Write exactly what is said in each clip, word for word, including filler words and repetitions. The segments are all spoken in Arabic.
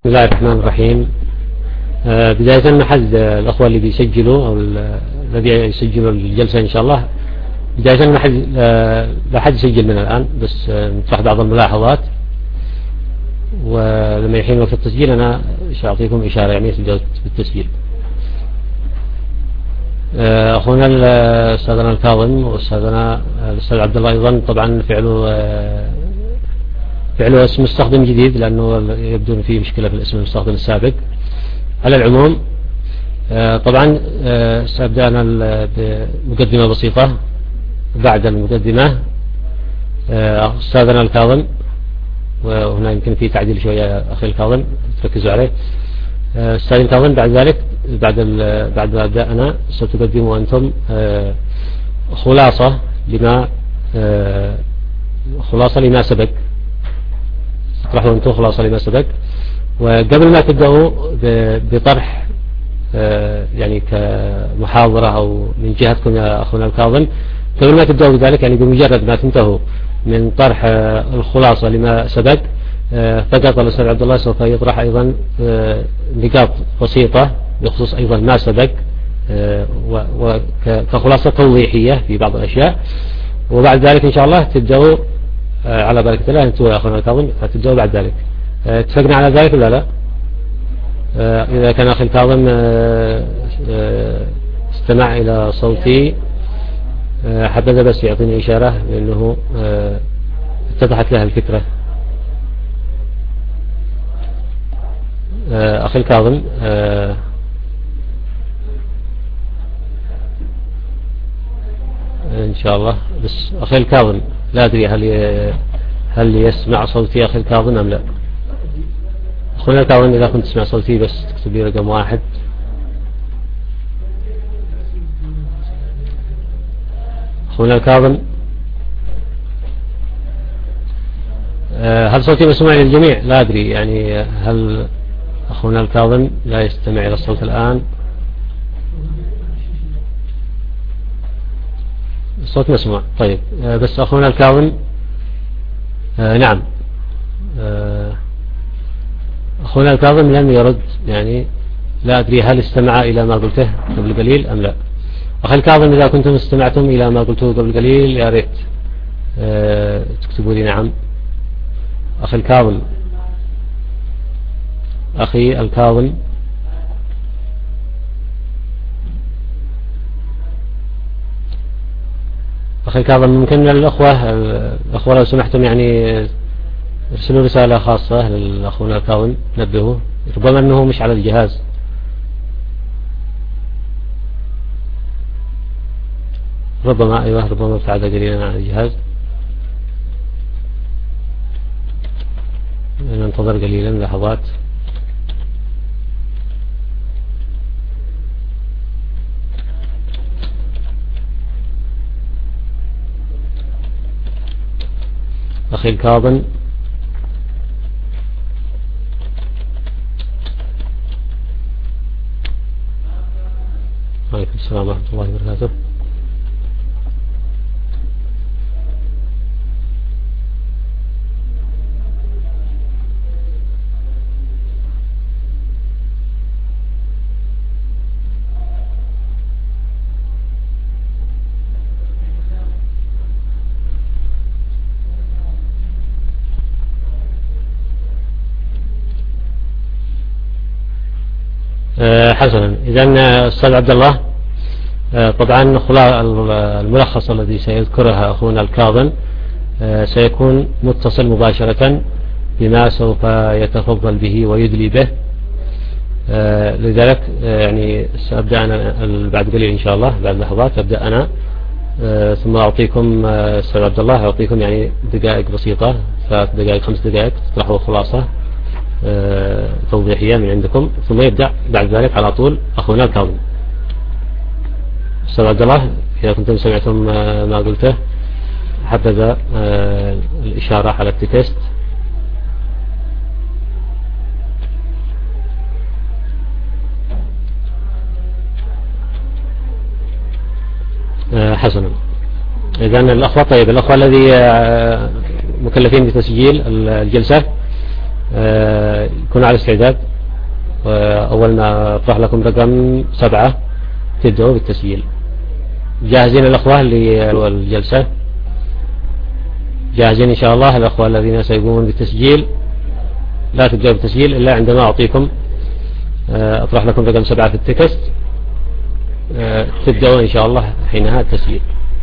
الله الرحمن الرحيم. آه بداية نحد الأخوة اللي بيسجلوا أو الذي يسجلوا الجلسة إن شاء الله. بداية نحد آه لا حد يسجل من الآن، بس آه نطرح بعض الملاحظات، ولما يحين وقت التسجيل أنا سأعطيكم إشارة يعني تبدأوا بالتسجيل. آه أخونا الأستاذنا الكاظم وأستاذنا الأستاذ عبد الله أيضا طبعا فعله آه فعله اسم مستخدم جديد، لأنه يبدو أن فيه مشكلة في الاسم المستخدم السابق. على العموم آه طبعا آه سأبدأ أنا بمقدمة بسيطة. بعد المقدمة آه أستاذنا الكاظم، وهنا يمكن في تعديل شوية أخي الكاظم تركزوا عليه. آه أستاذ الكاظم بعد ذلك بعد بعد ما أبدأ أنا ستقدموا أنتم آه خلاصة لما آه خلاصة لما سبق. تطرحوا أنتم خلاصة لما سبق، وقبل ما تبدأوا بطرح آه يعني كمحاضرة أو من جهتكم يا أخونا الكاظم، قبل ما تبدأوا بذلك يعني بمجرد ما تنتهوا من طرح آه الخلاصة لما سبق، آه فقط الأستاذ عبد الله سوف يطرح أيضا آه نقاط بسيطة بخصوص أيضا ما سبق آه وكخلاصة توضيحية في بعض الأشياء. وبعد ذلك إن شاء الله تبدأوا آه على بركة الله أنتم يا أخونا الكاظم، فتبدأوا بعد ذلك. آه اتفقنا على ذلك ولا لا؟ آه إذا كان أخي الكاظم آه آه استمع إلى صوتي آه حبذا بس يعطيني إشارة لأنه آه اتضحت له الفكرة. آه أخي الكاظم آه إن شاء الله. بس أخي الكاظم لا أدري هل هل يسمع صوتي أخي الكاظم أم لا. أخونا الكاظم إذا كنت تسمع صوتي بس تكتب لي رقم واحد. أخونا الكاظم هل صوتي مسموع للجميع؟ لا أدري يعني هل أخونا الكاظم لا يستمع إلى الصوت الآن؟ الصوت مسموع. طيب بس أخونا الكاظم آه نعم آه أخونا الكاظم لم يرد، يعني لا أدري هل استمع إلى ما قلته قبل قليل أم لا. أخي الكاظم إذا كنتم استمعتم إلى ما قلته قبل قليل يا ريت آه تكتبوا لي نعم. أخي الكاظم أخي الكاظم أخي الكاظم ممكن الأخوة الأخوة لو سمحتم يعني ارسلوا رسالة خاصة للأخونا الكاظم نبهوه، ربما أنه مش على الجهاز. ربما أيوه ربما ابتعد قليلا عن الجهاز. ننتظر قليلا لحظات. أخي الكاظم عليكم السلام ورحمة الله وبركاته. حسنا، إذن أستاذ عبد الله طبعا الملخص الذي سيذكرها أخونا الكاظم سيكون متصل مباشرة بما سوف يتفضل به ويدلي به. لذلك يعني سأبدأ أنا بعد قليل إن شاء الله، بعد لحظات أبدأ أنا ثم أعطيكم أستاذ عبد الله أعطيكم يعني دقائق بسيطة، ثلاث دقائق خمس دقائق تطرحوا خلاصة توضيحية من عندكم، ثم يبدأ بعد ذلك على طول أخونا الكاظم. أستاذ عبد الله إذا كنتم سمعتم ما قلته حبذا الإشارة على التكست. حسنا، إذن الأخوة طيب الأخوة الذي مكلفين بتسجيل الجلسة يكونوا على استعداد. أول ما أطرح لكم رقم سبعة تبدأوا بالتسجيل. جاهزين الأخوة للجلسة؟ جاهزين إن شاء الله الأخوة الذين سيقومون بالتسجيل؟ لا تبدأوا بالتسجيل إلا عندما أعطيكم أطرح لكم رقم سبعة في التكست، تبدأوا إن شاء الله حينها التسجيل.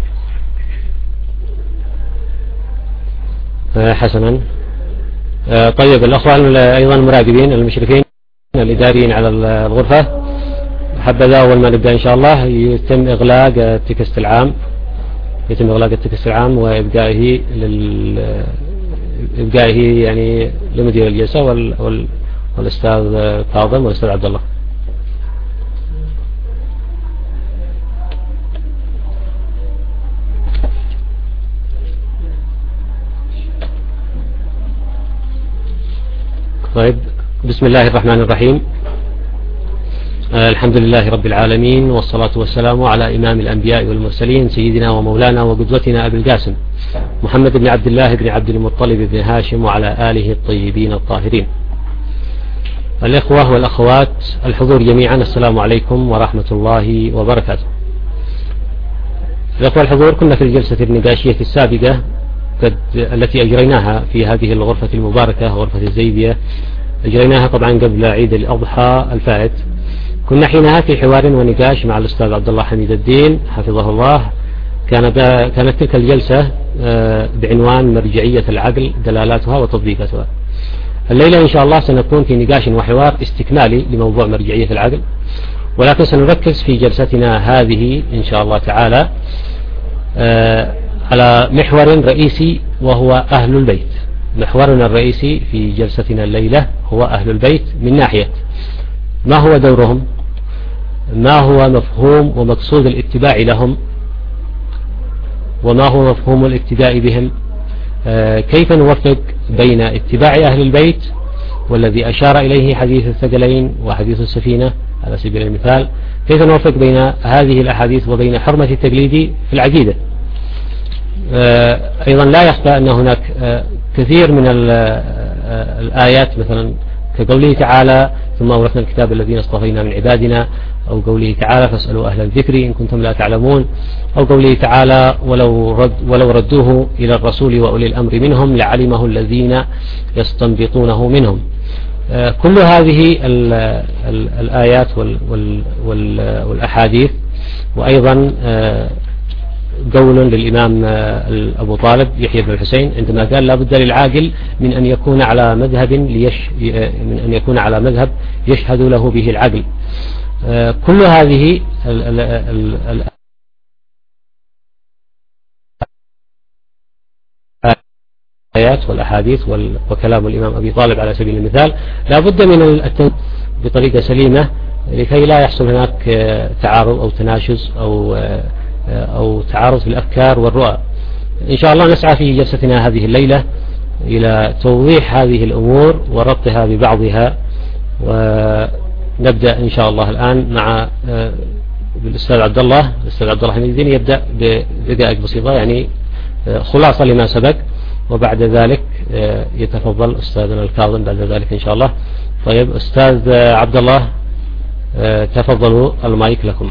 حسنا. طيب الأخوة أيضا المراقبين المشرفين الإداريين على الغرفة، حبذا أول ما نبدأ إن شاء الله يتم إغلاق التكست العام، يتم إغلاق التكست العام وإبقائه لل إبقائه يعني لمدير الجلسة وال... وال... والأستاذ كاظم والأستاذ عبد الله. طيب بسم الله الرحمن الرحيم. آه الحمد لله رب العالمين، والصلاة والسلام على إمام الأنبياء والمرسلين سيدنا ومولانا وقدوتنا أبي القاسم محمد بن عبد الله بن عبد المطلب بن هاشم وعلى آله الطيبين الطاهرين. الإخوة والأخوات الحضور جميعا، السلام عليكم ورحمة الله وبركاته. الأخوة الحضور، كنا في الجلسة النقاشية السابقة قد التي أجريناها في هذه الغرفة المباركة غرفة الزيدية، أجريناها طبعا قبل عيد الأضحى الفائت. كنا حينها في حوار ونقاش مع الأستاذ عبد الله حميد الدين حفظه الله. كان كانت تلك الجلسة بعنوان مرجعية العقل دلالاتها وتطبيقاتها. الليلة إن شاء الله سنكون في نقاش وحوار استكمالي لموضوع مرجعية العقل، ولكن سنركز في جلستنا هذه إن شاء الله تعالى على محور رئيسي وهو أهل البيت. محورنا الرئيسي في جلستنا الليلة هو أهل البيت، من ناحية ما هو دورهم، ما هو مفهوم ومقصود الاتباع لهم، وما هو مفهوم الاقتداء بهم، كيف نوفق بين اتباع أهل البيت والذي أشار إليه حديث الثقلين وحديث السفينة على سبيل المثال، كيف نوفق بين هذه الأحاديث وبين حرمة التقليد في العقيدة. أيضا لا يخفى أن هناك كثير من الآيات مثلا كقوله تعالى ثم أورثنا الكتاب الذين اصطفينا من عبادنا، أو قوله تعالى فاسألوا أهل الذكر إن كنتم لا تعلمون، أو قوله تعالى ولو, رد ولو ردوه إلى الرسول وأولي الأمر منهم لعلمه الذين يستنبطونه منهم. كل هذه ال ال الآيات وال وال وال والأحاديث، وأيضا قول للإمام أبو طالب يحيى بن الحسين عندما قال لا بد للعاقل من أن يكون على مذهب ليش من أن يكون على مذهب يشهد له به العقل. كل هذه الآيات والأحاديث وكلام الإمام أبي طالب على سبيل المثال لا بد من التنفيذ بطريقة سليمة لكي لا يحصل هناك تعارض أو تناشز أو أو تعارض في الأفكار والرؤى. إن شاء الله نسعى في جلستنا هذه الليلة إلى توضيح هذه الأمور وربطها ببعضها، ونبدأ إن شاء الله الآن مع الأستاذ عبد الله الأستاذ عبد الله حميد الدين يبدأ بدقائق بسيطة يعني خلاصة لما سبق، وبعد ذلك يتفضل أستاذنا الكاظم بعد ذلك إن شاء الله. طيب أستاذ عبد الله تفضلوا، المايك لكم.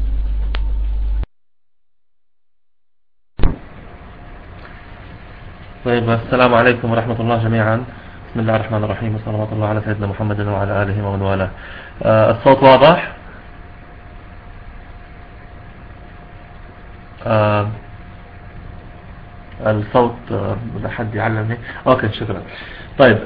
طيب السلام عليكم ورحمة الله جميعا. بسم الله الرحمن الرحيم، وصلى الله على سيدنا محمد وعلى آله ومن والاه. آه الصوت واضح؟ آه الصوت بدأ حد يعلمني؟ اوكي شكرا. طيب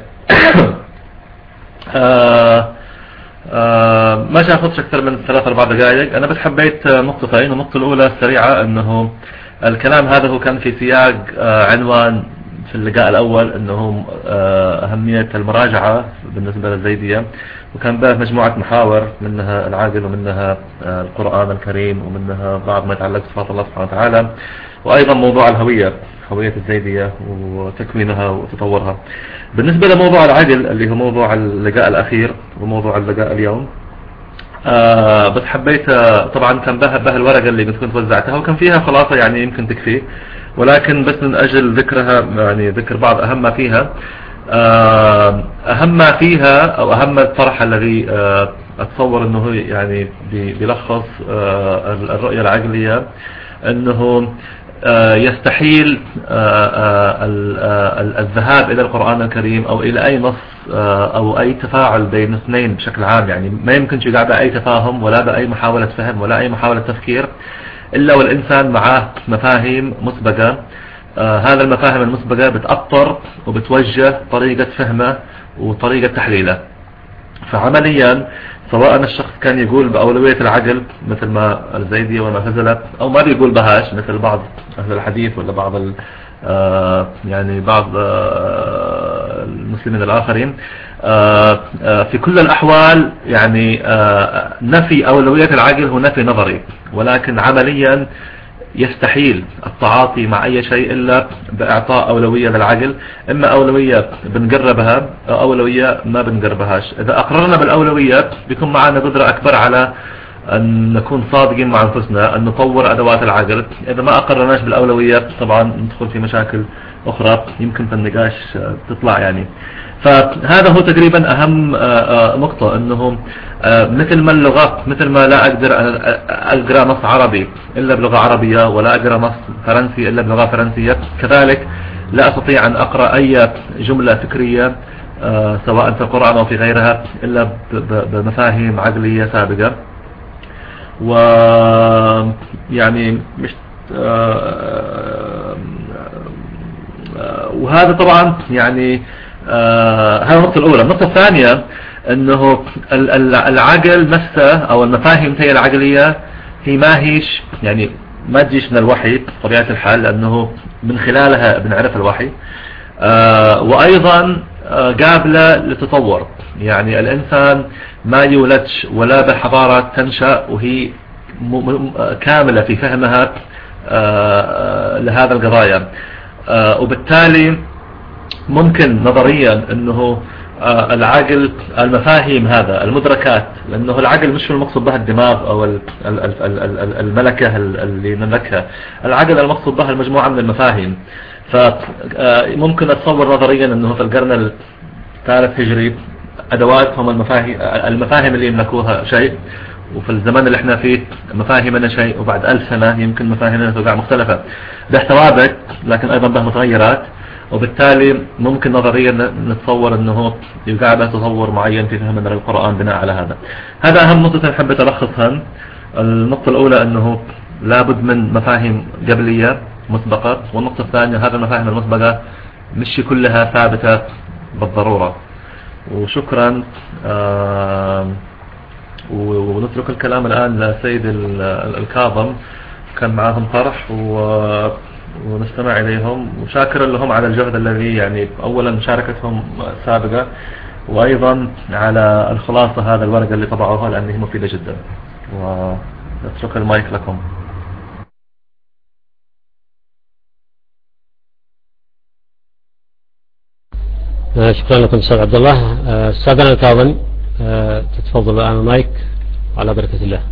آه آه ما شاخدش اكثر من ثلاث اربع دقائق. انا بس حبيت نقطتين. النقطة الاولى السريعة انه الكلام هذا هو كان في سياق آه عنوان في اللقاء الأول أنه أهمية المراجعة بالنسبة للزيدية، وكان بها مجموعة محاور منها العاقل ومنها القرآن الكريم ومنها بعض ما يتعلق بصفات الله سبحانه وتعالى، وأيضا موضوع الهوية، هوية الزيدية وتكوينها وتطورها. بالنسبة لموضوع العقل اللي هو موضوع اللقاء الأخير وموضوع اللقاء اليوم، آه بس حبيت آه طبعا كان بها بها الورقة اللي كنت وزعتها وكان فيها خلاصة يعني يمكن تكفي، ولكن بس من أجل ذكرها يعني ذكر بعض أهم ما فيها. أهم ما فيها أو أهم الطرح الذي أتصور أنه يعني بيلخص الرؤية العقلية أنه يستحيل الذهاب إلى القرآن الكريم أو إلى أي نص أو أي تفاعل بين اثنين بشكل عام، يعني ما يمكن يقع بأي تفاهم ولا بأي محاولة فهم ولا أي محاولة تفكير إلا والإنسان معاه مفاهيم مسبقة. هذا المفاهيم المسبقة بتأطر وبتوجه طريقة فهمه وطريقة تحليله. فعمليا سواء الشخص كان يقول بأولوية العقل مثل ما الزيدية والمعتزلة أو ما بيقول بهاش مثل بعض أهل الحديث ولا بعض آه يعني بعض آه المسلمين الآخرين، آه آه في كل الأحوال يعني آه نفي أولوية العقل هو نفي نظري، ولكن عمليا يستحيل التعاطي مع أي شيء إلا بإعطاء أولوية للعقل، إما أولوية بنقربها أو أولوية ما بنقربهاش. إذا أقررنا بالأولوية بيكون معنا قدرة أكبر على أن نكون صادقين مع أنفسنا، أن نطور أدوات العقل. إذا ما أقررناش بالأولوية طبعا ندخل في مشاكل أخرى يمكن في النقاش تطلع يعني. فهذا هو تقريبا أهم نقطة، أنه مثل ما اللغة مثل ما لا أقدر أقرأ نص عربي إلا بلغة عربية ولا أقرأ نص فرنسي إلا بلغة فرنسية، كذلك لا أستطيع أن أقرأ أي جملة فكرية سواء في القرآن أو في غيرها إلا بمفاهيم عقلية سابقة. ويعني مش وهذا طبعا يعني هذه النقطة الأولى. النقطة الثانية أنه العقل نفسه أو المفاهيم هي العقلية هي ما هيش يعني ما تجيش من الوحي بطبيعة الحال، لأنه من خلالها بنعرف الوحي، وأيضا قابلة للتطور. يعني الإنسان ما يولدش ولا بحضارة تنشأ وهي كاملة في فهمها لهذا القضايا، وبالتالي ممكن نظريا أنه العقل المفاهيم هذا المدركات، لأنه العقل مش المقصود بها الدماغ أو الملكة اللي نملكها، العقل المقصود بها المجموعة من المفاهيم. فممكن أتصور نظريا أنه في القرن الثالث هجري أدواتهم المفاهيم المفاهيم اللي يملكوها شيء، وفي الزمن اللي احنا فيه مفاهيمنا شيء، وبعد ألف سنة يمكن مفاهيمنا توقع مختلفة، ده ثوابت لكن أيضا به متغيرات، وبالتالي ممكن نظريا نتصور أنه يوقع به تطور معين في فهمنا للقرآن بناء على هذا. هذا أهم نقطة حبيت ألخصها. النقطة الأولى أنه لابد من مفاهيم قبلية مسبقة، والنقطة الثانية هذا المفاهيم المسبقة مش كلها ثابتة بالضرورة. وشكرا. آه ونترك الكلام الآن لسيد الكاظم، كان معهم طرح ونستمع إليهم، وشاكرا لهم على الجهد الذي يعني أولا مشاركتهم سابقة، وأيضا على الخلاصة هذا الورقة اللي طبعوها لأنها مفيدة جدا. ونترك المايك لكم. شكرا لكم أستاذ عبد الله. أستاذنا الكاظم تتفضل الآن المايك على بركة الله.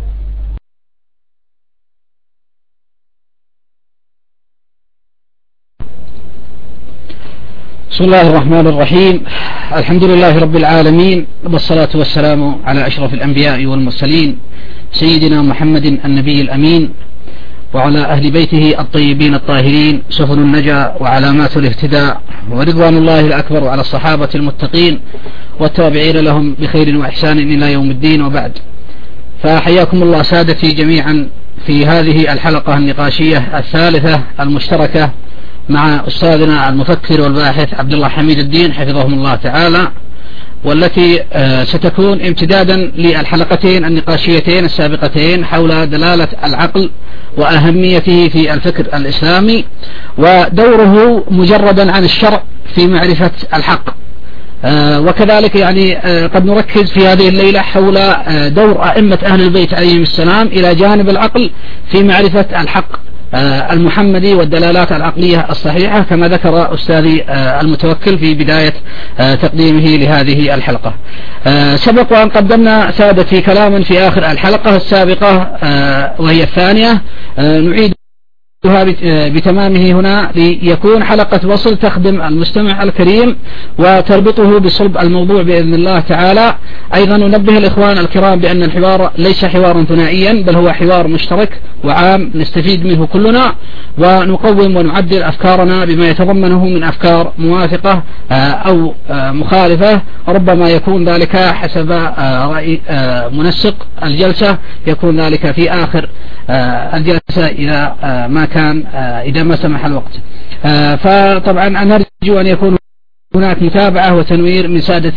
بسم الله الرحمن الرحيم. الحمد لله رب العالمين، والصلاة والسلام على أشرف الأنبياء والمرسلين سيدنا محمد النبي الأمين، وعلى أهل بيته الطيبين الطاهرين سفن النجا وعلامات الاهتداء، ورضوان الله الأكبر على الصحابة المتقين والتابعين لهم بخير وإحسان إلى يوم الدين، وبعد. فحياكم الله سادتي جميعا في هذه الحلقة النقاشية الثالثة المشتركة مع أستاذنا المفكر والباحث عبد الله حميد الدين حفظهم الله تعالى، والتي ستكون امتدادا للحلقتين النقاشيتين السابقتين حول دلالة العقل وأهميته في الفكر الإسلامي ودوره مجردا عن الشرع في معرفة الحق. وكذلك يعني قد نركز في هذه الليلة حول دور أئمة أهل البيت عليهم السلام إلى جانب العقل في معرفة الحق المحمدي والدلالات العقلية الصحيحة، كما ذكر أستاذي المتوكل في بداية تقديمه لهذه الحلقة. سبق وأن قدمنا سادتي كلاما في آخر الحلقة السابقة وهي الثانية، نعيد بتمامه هنا ليكون حلقة وصل تخدم المستمع الكريم وتربطه بصلب الموضوع بإذن الله تعالى. أيضا ننبه الإخوان الكرام بأن الحوار ليس حوارا ثنائيا، بل هو حوار مشترك وعام نستفيد منه كلنا، ونقوم ونعدل أفكارنا بما يتضمنه من أفكار موافقة أو مخالفة، ربما يكون ذلك حسب رأي منسق الجلسة، يكون ذلك في آخر الجلسة إذا ما كان إذا ما سمح الوقت. فطبعا نرجو أن يكون هناك متابعة وتنوير من سادة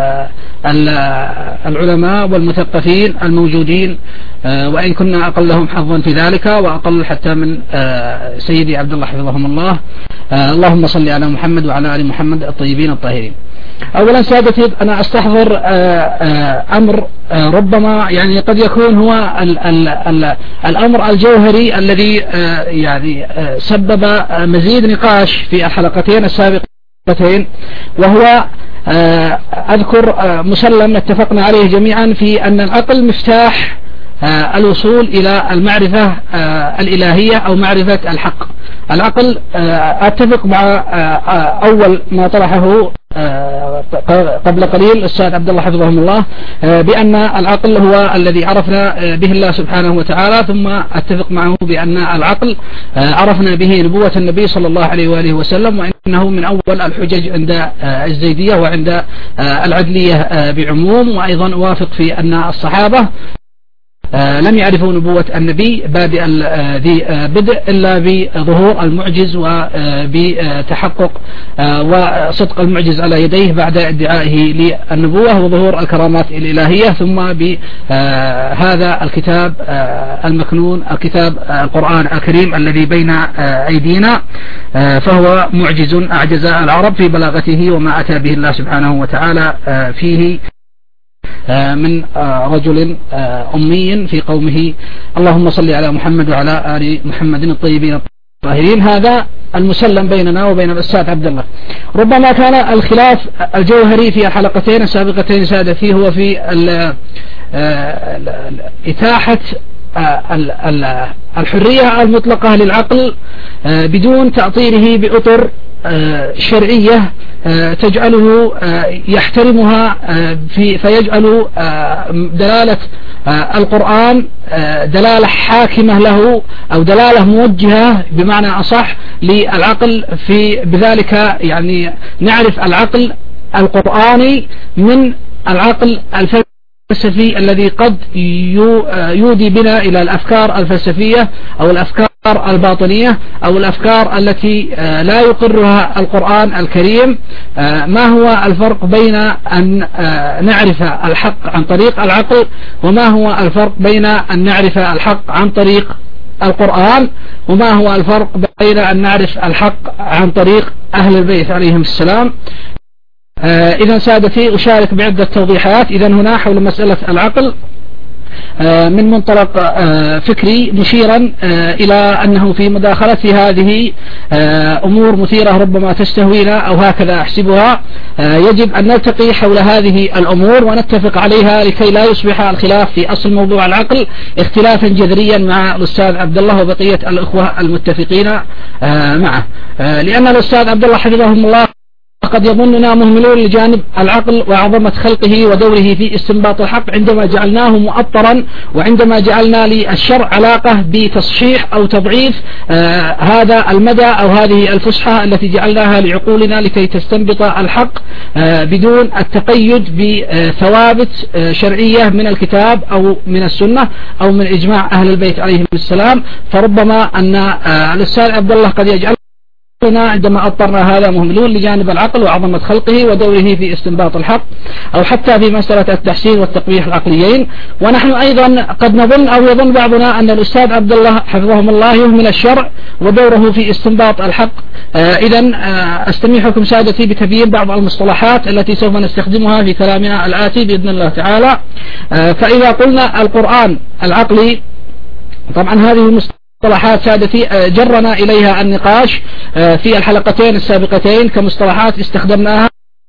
العلماء والمثقفين الموجودين، وإن كنا أقلهم حظا في ذلك وأقل حتى من سيدي عبد الله حفظهم الله. اللهم صل على محمد وعلى آل محمد الطيبين الطاهرين. أولا سادتي، أنا أستحضر أمر ربما يعني قد يكون هو ال ال ال الأمر الجوهري الذي يعني سبب مزيد نقاش في الحلقتين السابقتين، وهو أذكر مسلم اتفقنا عليه جميعا في أن العقل مفتاح الوصول إلى المعرفة الإلهية أو معرفة الحق. العقل أتفق مع أول ما طرحه قبل قليل الأستاذ عبد الله حفظهم الله بأن العقل هو الذي عرفنا به الله سبحانه وتعالى، ثم أتفق معه بأن العقل عرفنا به نبوة النبي صلى الله عليه وآله وسلم، وإنه من أول الحجج عند الزيدية وعند العدلية بعموم. وأيضا أوافق في أن الصحابة لم يعرفوا نبوة النبي بادئ ذي بدء إلا بظهور المعجز وبتحقق وصدق المعجز على يديه بعد ادعائه للنبوة وظهور الكرامات الإلهية، ثم بهذا الكتاب المكنون الكتاب القرآن الكريم الذي بين أيدينا، فهو معجز أعجز العرب في بلاغته وما أتى به الله سبحانه وتعالى فيه من رجل أمي في قومه. اللهم صل على محمد وعلى آل محمد الطيبين الطاهرين. هذا المسلم بيننا وبين الأستاذ عبد الله. ربما كان الخلاف الجوهري في الحلقتين السابقتين سادتي هو في إتاحة الحرية المطلقة للعقل بدون تعطيله بأطر شرعية تجعله يحترمها في فيجعل دلالة القرآن دلالة حاكمة له أو دلالة موجهة بمعنى أصح للعقل، في بذلك يعني نعرف العقل القرآني من العقل الفلسفي الفلسفي الذي قد يودي بنا إلى الأفكار الفلسفية أو الأفكار الباطنية أو الأفكار التي لا يقرها القرآن الكريم. ما هو الفرق بين أن نعرف الحق عن طريق العقل، وما هو الفرق بين أن نعرف الحق عن طريق القرآن، وما هو الفرق بين أن نعرف الحق عن طريق أهل البيت عليهم السلام؟ آه إذا سادتي أشارك بعدة توضيحات إذا هنا حول مسألة العقل آه من منطلق آه فكري، مشيرا آه إلى أنه في مداخلة هذه آه أمور مثيرة ربما تستهوينا أو هكذا أحسبها. آه يجب أن نلتقي حول هذه الأمور ونتفق عليها لكي لا يصبح الخلاف في أصل موضوع العقل اختلافا جذريا مع الأستاذ عبد الله وبقية الأخوة المتفقين آه معه. آه لأن الأستاذ عبد الله حفظهم الله قد يظننا مهملون لجانب العقل وعظمة خلقه ودوره في استنباط الحق عندما جعلناه مؤطرا، وعندما جعلنا للشرع علاقة بتصحيح أو تضعيف آه هذا المدى أو هذه الفسحة التي جعلناها لعقولنا لكي تستنبط الحق آه بدون التقيد بثوابت آه شرعية من الكتاب أو من السنة أو من إجماع أهل البيت عليهم السلام. فربما أن آه الأستاذ عبد الله قد يجعل عندما أضطرنا هذا مهملون لجانب العقل وعظمة خلقه ودوره في استنباط الحق، أو حتى في مسألة التحسين والتقبيح العقليين. ونحن أيضا قد نظن أو يظن بعضنا أن الأستاذ عبد الله حفظهم الله يهمل الشرع ودوره في استنباط الحق. آه إذا آه أستميحكم سادتي بتبيين بعض المصطلحات التي سوف نستخدمها في كلامنا الآتي بإذن الله تعالى. آه فإذا قلنا القرآن العقلي، طبعا هذه المصطلحات مصطلحات سادتي جرنا إليها النقاش في الحلقتين السابقتين كمصطلحات استخدمناها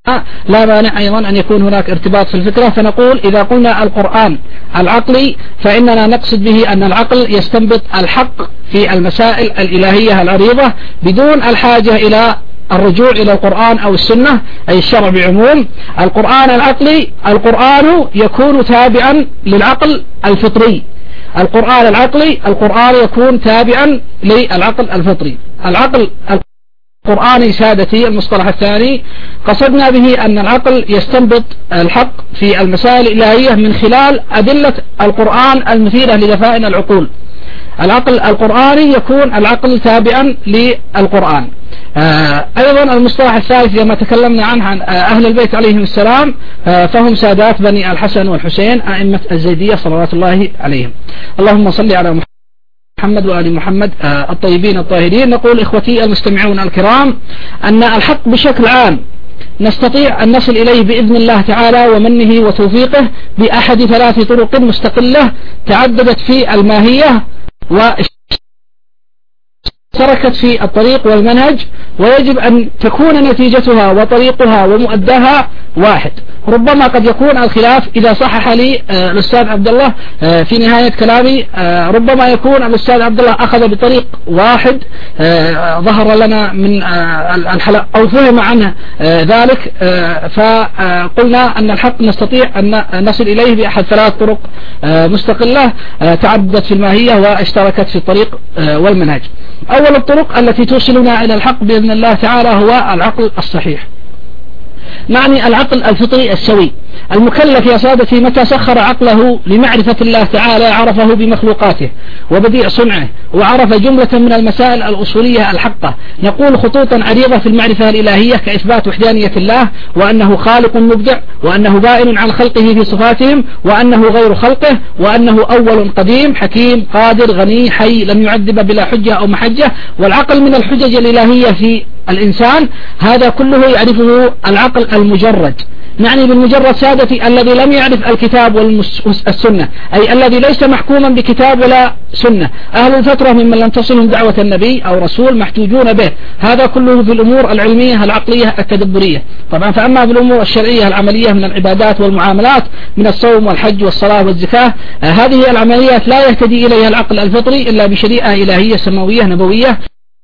لا مانع أيضا أن يكون هناك ارتباط في الفكرة، فنقول إذا قلنا القرآن العقلي فإننا نقصد به أن العقل يستنبط الحق في المسائل الإلهية العريضة بدون الحاجة إلى الرجوع إلى القرآن أو السنة أي الشرع بعموم. القرآن العقلي القرآن يكون تابعا للعقل الفطري. القرآن العقلي القرآن يكون تابعا للعقل الفطري. العقل القرآني سادتي المصطلح الثاني قصدنا به أن العقل يستنبط الحق في المسائل الإلهية من خلال أدلة القرآن المثيرة لدفائن العقول. العقل القرآني يكون العقل تابعا للقرآن. آه أيضا المصطلح الثالث لما تكلمنا عنه عن أهل البيت عليهم السلام آه فهم سادات بني الحسن والحسين أئمة الزيدية صلوات الله عليهم. اللهم صل على محمد وآل محمد آه الطيبين الطاهرين. نقول إخوتي المستمعون الكرام أن الحق بشكل عام نستطيع أن نصل إليه بإذن الله تعالى ومنه وتوفيقه بأحد ثلاث طرق مستقلة تعددت في الماهية واشتركت في الطريق والمنهج، ويجب أن تكون نتيجتها وطريقها ومؤداها واحد. ربما قد يكون الخلاف إذا صحح لي الأستاذ عبد الله في نهاية كلامي ربما يكون الأستاذ عبد الله أخذ بطريق واحد ظهر لنا من الحلقة أو فهم عنه ذلك، فقلنا أن الحق نستطيع أن نصل إليه بأحد ثلاث طرق مستقلة تعددت في الماهية واشتركت في الطريق والمنهج. أول الطرق التي توصلنا إلى الحق بإذن الله تعالى هو العقل الصحيح، معني العقل الفطري السوي. المكلف يا سادتي متى سخر عقله لمعرفة الله تعالى عرفه بمخلوقاته وبديع صنعه، وعرف جملة من المسائل الأصولية الحقة. نقول خطوطا عريضة في المعرفة الإلهية كإثبات وحدانية الله، وأنه خالق مبدع، وأنه بائن عن خلقه في صفاتهم، وأنه غير خلقه، وأنه أول قديم حكيم قادر غني حي لم يعذب بلا حجة أو محجة. والعقل من الحجج الإلهية في الإنسان، هذا كله يعرفه العقل المجرد. نعني بالمجرد سادتي الذي لم يعرف الكتاب والسنة، أي الذي ليس محكوما بكتاب ولا سنة. أهل الفترة ممن لم تصلهم دعوة النبي أو رسول محتوجون به، هذا كله في الأمور العلمية العقلية التدبرية. طبعا فأما في الأمور الشرعية العملية من العبادات والمعاملات من الصوم والحج والصلاة والزكاة، هذه العمليات لا يهتدي إليها العقل الفطري إلا بشريعة إلهية سماوية نبوية،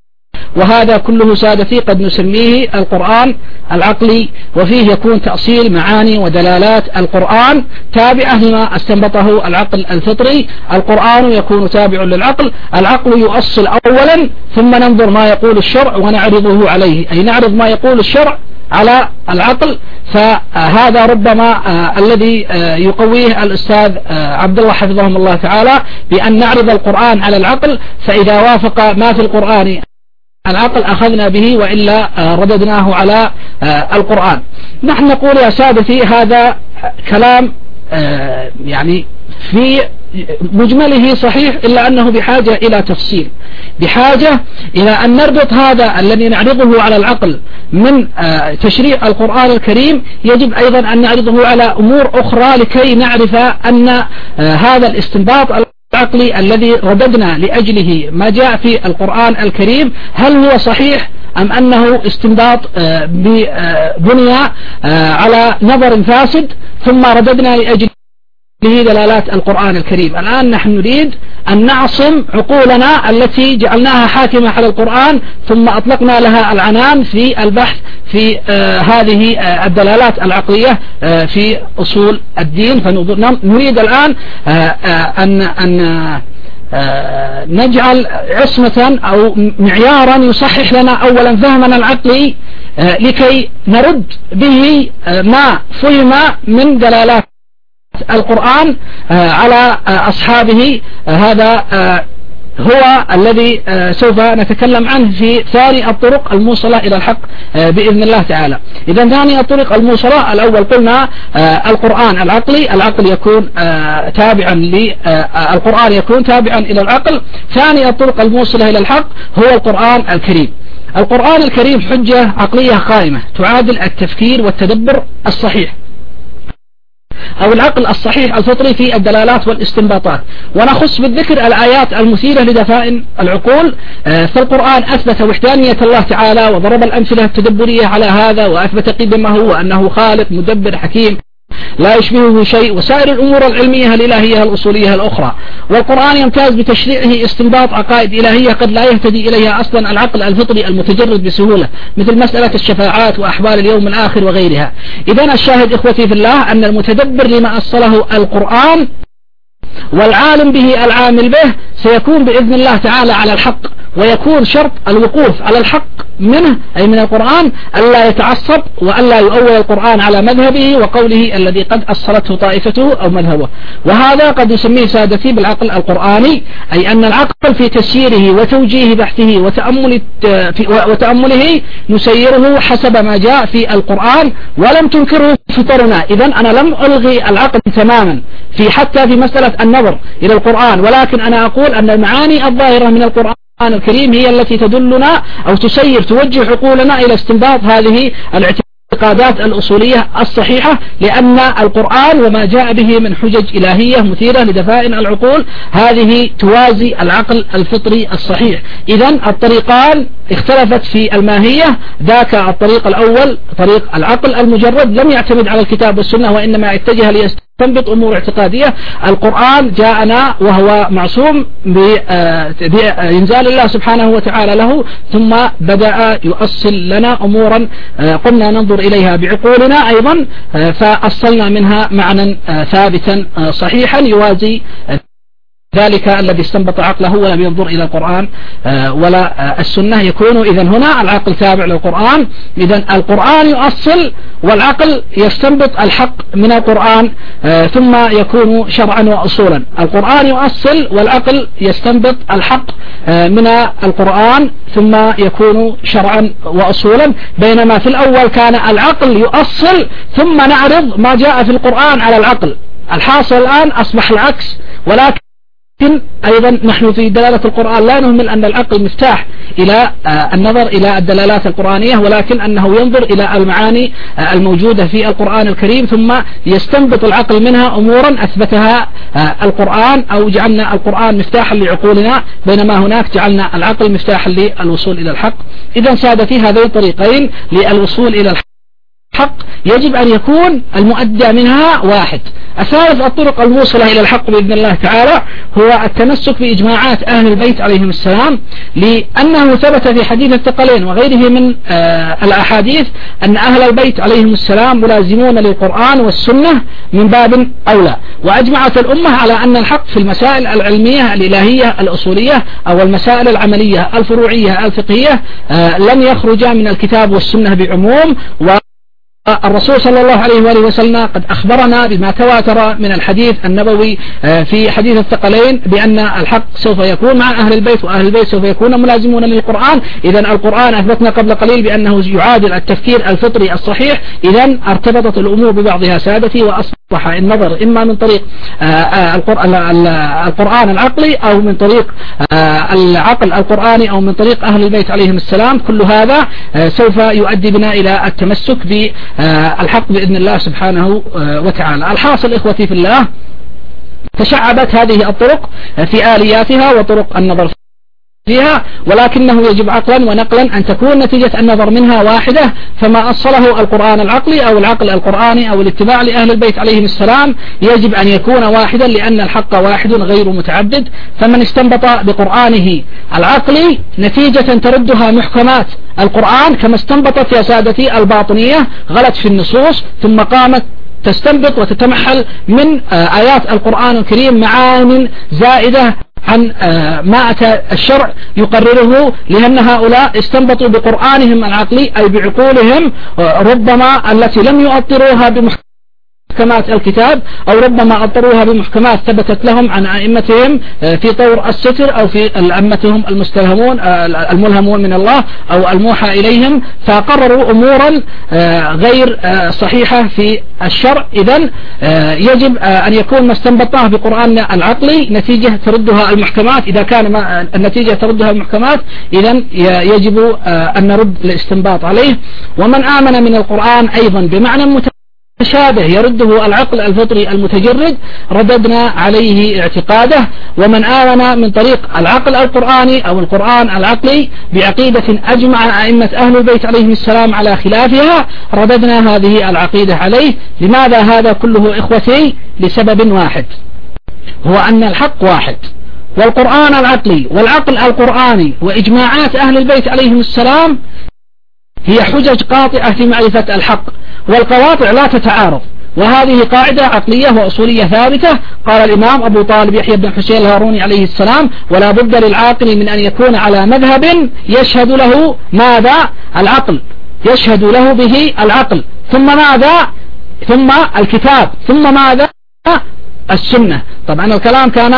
وهذا كله سادتي قد نسميه القرآن العقلي، وفيه يكون تأصيل معاني ودلالات القرآن تابعة لما استنبطه العقل الفطري. القرآن يكون تابع للعقل. العقل يؤصل أولا ثم ننظر ما يقول الشرع ونعرضه عليه، أي نعرض ما يقول الشرع على العقل. فهذا ربما آه الذي آه يقويه الأستاذ آه عبد الله حفظهم الله تعالى بأن نعرض القرآن على العقل، فإذا وافق ما في القرآن العقل أخذنا به، وإلا رددناه على القرآن. نحن نقول يا سادتي هذا كلام يعني في مجمله صحيح، إلا أنه بحاجة إلى تفصيل، بحاجة إلى أن نربط هذا الذي نعرضه على العقل من تشريع القرآن الكريم، يجب أيضا أن نعرضه على أمور أخرى لكي نعرف أن هذا الاستنباط العقلي الذي رددنا لأجله ما جاء في القرآن الكريم هل هو صحيح أم أنه استنباط بني على نظر فاسد ثم رددنا لأجله دلالات القرآن الكريم. الآن نحن نريد أن نعصم عقولنا التي جعلناها حاكمة على القرآن ثم أطلقنا لها العنان في البحث في آه هذه آه الدلالات العقلية آه في أصول الدين. فنريد الآن آه آه أن, أن آه نجعل عصمة أو معيارا يصحح لنا أولا فهمنا العقلي آه لكي نرد به آه ما فهم من دلالات القرآن على أصحابه. هذا هو الذي سوف نتكلم عنه في ثاني الطرق الموصلة إلى الحق بإذن الله تعالى. إذا ثاني الطرق الموصلة، الأول قلنا القرآن العقلي، العقل يكون تابعا للقرآن يكون تابعا إلى العقل. ثاني الطرق الموصلة إلى الحق هو القرآن الكريم. القرآن الكريم حجة عقلية قائمة تعادل التفكير والتدبر الصحيح. أو العقل الصحيح الفطري في الدلالات والاستنباطات. ونخص بالذكر الآيات المثيرة لدفائن العقول. في القرآن أثبت وحدانية الله تعالى وضرب الأمثلة التدبرية على هذا، وأثبت قدمه وأنه خالق مدبر حكيم لا يشبهه شيء، وسائر الأمور العلمية الإلهية الأصولية الأخرى. والقرآن يمتاز بتشريعه استنباط عقائد إلهية قد لا يهتدي إليها أصلا العقل الفطري المتجرد بسهولة، مثل مسألة الشفاعات وأحوال اليوم الآخر وغيرها. إذن الشاهد إخوتي في الله أن المتدبر لما أصله القرآن والعالم به العامل به سيكون بإذن الله تعالى على الحق، ويكون شرط الوقوف على الحق منه أي من القرآن ألا يتعصب وألا يؤول القرآن على مذهبه وقوله الذي قد أصلته طائفته أو مذهبه. وهذا قد يسميه سادتي بالعقل القرآني، أي أن العقل في تسييره وتوجيه بحثه وتأمل وتأمله نسيره حسب ما جاء في القرآن ولم تنكره فطرنا. إذن أنا لم ألغي العقل تماما في حتى في مسألة النظر إلى القرآن، ولكن أنا أقول أن المعاني الظاهرة من القرآن الكريم هي التي تدلنا أو تسير توجه عقولنا إلى استنباط هذه الاعتقادات الأصولية الصحيحة، لأن القرآن وما جاء به من حجج إلهية مثيرة لدفائن العقول هذه توازي العقل الفطري الصحيح. إذن الطريقان اختلفت في الماهية. ذاك الطريق الأول طريق العقل المجرد لم يعتمد على الكتاب والسنة وإنما اتجه ليستنبط تنبط أمور اعتقادية. القرآن جاءنا وهو معصوم بإنزال الله سبحانه وتعالى له، ثم بدأ يؤصل لنا أمورا قمنا ننظر إليها بعقولنا أيضا، فأصلنا منها معنى ثابتا صحيحا يوازي ذلك الذي استنبط عقله ولم ينظر إلى القرآن ولا السنة. يكون إذن هنا العقل تابع للقرآن. إذن القرآن يؤصل والعقل يستنبط الحق من القرآن ثم يكون شرعا وأصولا. القرآن يؤصل والعقل يستنبط الحق من القرآن ثم يكون شرعا وأصولا، بينما في الأول كان العقل يؤصل ثم نعرض ما جاء في القرآن على العقل. الحاصل الآن أصبح العكس، ولكن أيضا نحن في دلالة القرآن لا نهمل أن العقل مفتاح إلى النظر إلى الدلالات القرآنية، ولكن أنه ينظر إلى المعاني الموجودة في القرآن الكريم ثم يستنبط العقل منها أمورا أثبتها القرآن، أو جعلنا القرآن مفتاحا لعقولنا بينما هناك جعلنا العقل مفتاحا للوصول إلى الحق. إذن سادتي هذين الطريقين للوصول إلى الحق حق يجب أن يكون المؤدى منها واحد. الثالث الطرق الموصلة إلى الحق بإذن الله تعالى هو التمسك بإجماعات أهل البيت عليهم السلام، لأنه ثبت في حديث الثقلين وغيره من آه الأحاديث أن أهل البيت عليهم السلام ملازمون للقرآن والسنة من باب أولى. وأجمعت الأمة على أن الحق في المسائل العلمية الإلهية الأصولية أو المسائل العملية الفروعية الفقهية آه لن يخرج من الكتاب والسنة بعموم. و الرسول صلى الله عليه وآله وسلم قد أخبرنا بما تواتر من الحديث النبوي في حديث الثقلين بأن الحق سوف يكون مع أهل البيت وأهل البيت سوف يكونون ملازمون للقرآن. إذن القرآن أثبتنا قبل قليل بأنه يعادل التفكير الفطري الصحيح. إذن ارتبطت الأمور ببعضها سادتي، وأصبح النظر إما من طريق القرآن العقلي أو من طريق العقل القرآني أو من طريق أهل البيت عليهم السلام. كل هذا سوف يؤدي بنا إلى التمسك ب الحق بإذن الله سبحانه وتعالى. الحاصل إخوتي في الله تشعبت هذه الطرق في آلياتها وطرق النظر فيها، ولكنه يجب عقلا ونقلا أن تكون نتيجة النظر منها واحدة. فما أصله القرآن العقلي أو العقل القرآني أو الاتباع لأهل البيت عليهم السلام يجب أن يكون واحدا، لأن الحق واحد غير متعدد. فمن استنبط بقرآنه العقلي نتيجة تردها محكمات القرآن كما استنبطت يا سادتي الباطنية غلط في النصوص ثم قامت تستنبط وتتمحل من آيات القرآن الكريم معان زائدة عن ما أتى الشرع يقرره، لأن هؤلاء استنبطوا بقرآنهم العقلي أي بعقولهم ربما التي لم يؤطروها بمحكمات الكتاب، أو ربما أطروها بمحكمات ثبتت لهم عن أئمتهم في طور الستر أو في أئمتهم المستلهمون الملهمون من الله أو الموحى إليهم، فقرروا أمورا غير صحيحة في الشرع. إذن يجب أن يكون ما استنبطناه بقرآننا العقلي نتيجة تردها المحكمات. إذا كان النتيجة تردها المحكمات إذن يجب أن نرد الاستنباط عليه. ومن آمن من القرآن أيضا بمعنى متعلق متشابه يرده العقل الفطري المتجرد رددنا عليه اعتقاده. ومن آمن من طريق العقل القرآني أو القرآن العقلي بعقيدة أجمع أئمة أهل البيت عليهم السلام على خلافها رددنا هذه العقيدة عليه. لماذا هذا كله إخوتي؟ لسبب واحد، هو أن الحق واحد، والقرآن العقلي والعقل القرآني وإجماعات أهل البيت عليهم السلام هي حجج قاطعة في معرفة الحق، والقواطع لا تتعارض، وهذه قاعدة عقلية وأصولية ثابتة. قال الإمام أبو طالب يحيى بن حسين الهاروني عليه السلام: ولا بد للعاقل من أن يكون على مذهب يشهد له ماذا؟ العقل، يشهد له به العقل، ثم ماذا؟ ثم الكتاب، ثم ماذا؟ السنة. طبعا الكلام كان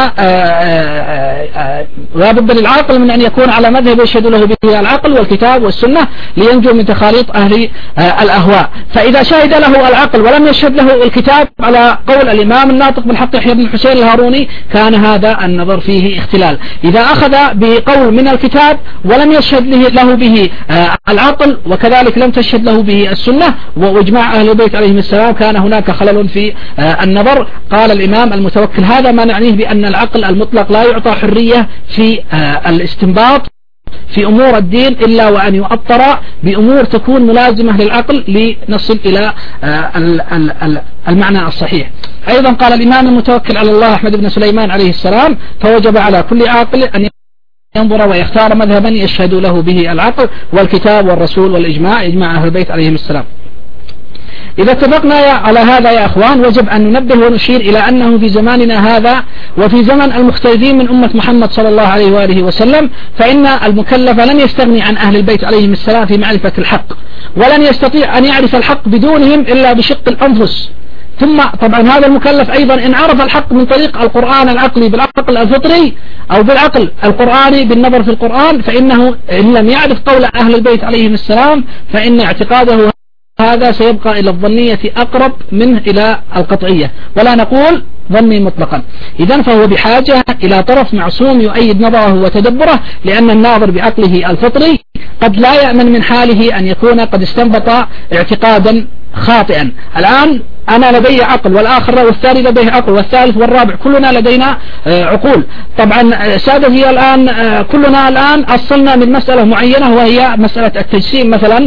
لا بد للعاقل من أن يكون على مذهب يشهد له به العقل والكتاب والسنة لينجو من تخاليط أهل الأهواء. فإذا شهد له العقل ولم يشهد له الكتاب على قول الإمام الناطق بالحق يحيى بن حسين الهاروني كان هذا النظر فيه اختلال. إذا أخذ بقول من الكتاب ولم يشهد له به العقل وكذلك لم تشهد له به السنة وإجماع أهل البيت عليهم السلام كان هناك خلل في النظر. قال الإمام المتوكل: هذا ما نعنيه بأن العقل المطلق لا يعطى حرية في الاستنباط في أمور الدين إلا وأن يؤطر بأمور تكون ملازمة للعقل لنصل إلى المعنى الصحيح. أيضا قال الإمام المتوكل على الله أحمد بن سليمان عليه السلام: فوجب على كل عاقل أن ينظر ويختار مذهبا يشهد له به العقل والكتاب والرسول والإجماع، إجماع أهل البيت عليهم السلام. إذا اتفقنا على هذا يا أخوان وجب أن ننبه ونشير إلى أنه في زماننا هذا وفي زمن المختلفين من أمة محمد صلى الله عليه وآله وسلم فإن المكلف لن يستغني عن أهل البيت عليهم السلام في معرفة الحق، ولن يستطيع أن يعرف الحق بدونهم إلا بشق الأنفس. ثم طبعا هذا المكلف أيضا إن عرف الحق من طريق القرآن العقلي بالعقل الفطري أو بالعقل القرآني بالنظر في القرآن، فإنه إن لم يعرف قول أهل البيت عليهم السلام فإن اعتقاده هذا سيبقى إلى الظنية أقرب منه إلى القطعية، ولا نقول ظني مطلقا. إذن فهو بحاجة إلى طرف معصوم يؤيد نظره وتدبره، لأن الناظر بعقله الفطري قد لا يأمن من حاله أن يكون قد استنبط اعتقادا خاطئا. الآن أنا لدي عقل والآخر والثاني لديه عقل والثالث والرابع، كلنا لدينا عقول. طبعا سادتي الآن كلنا الآن أصلنا من مسألة معينة وهي مسألة التجسيم مثلا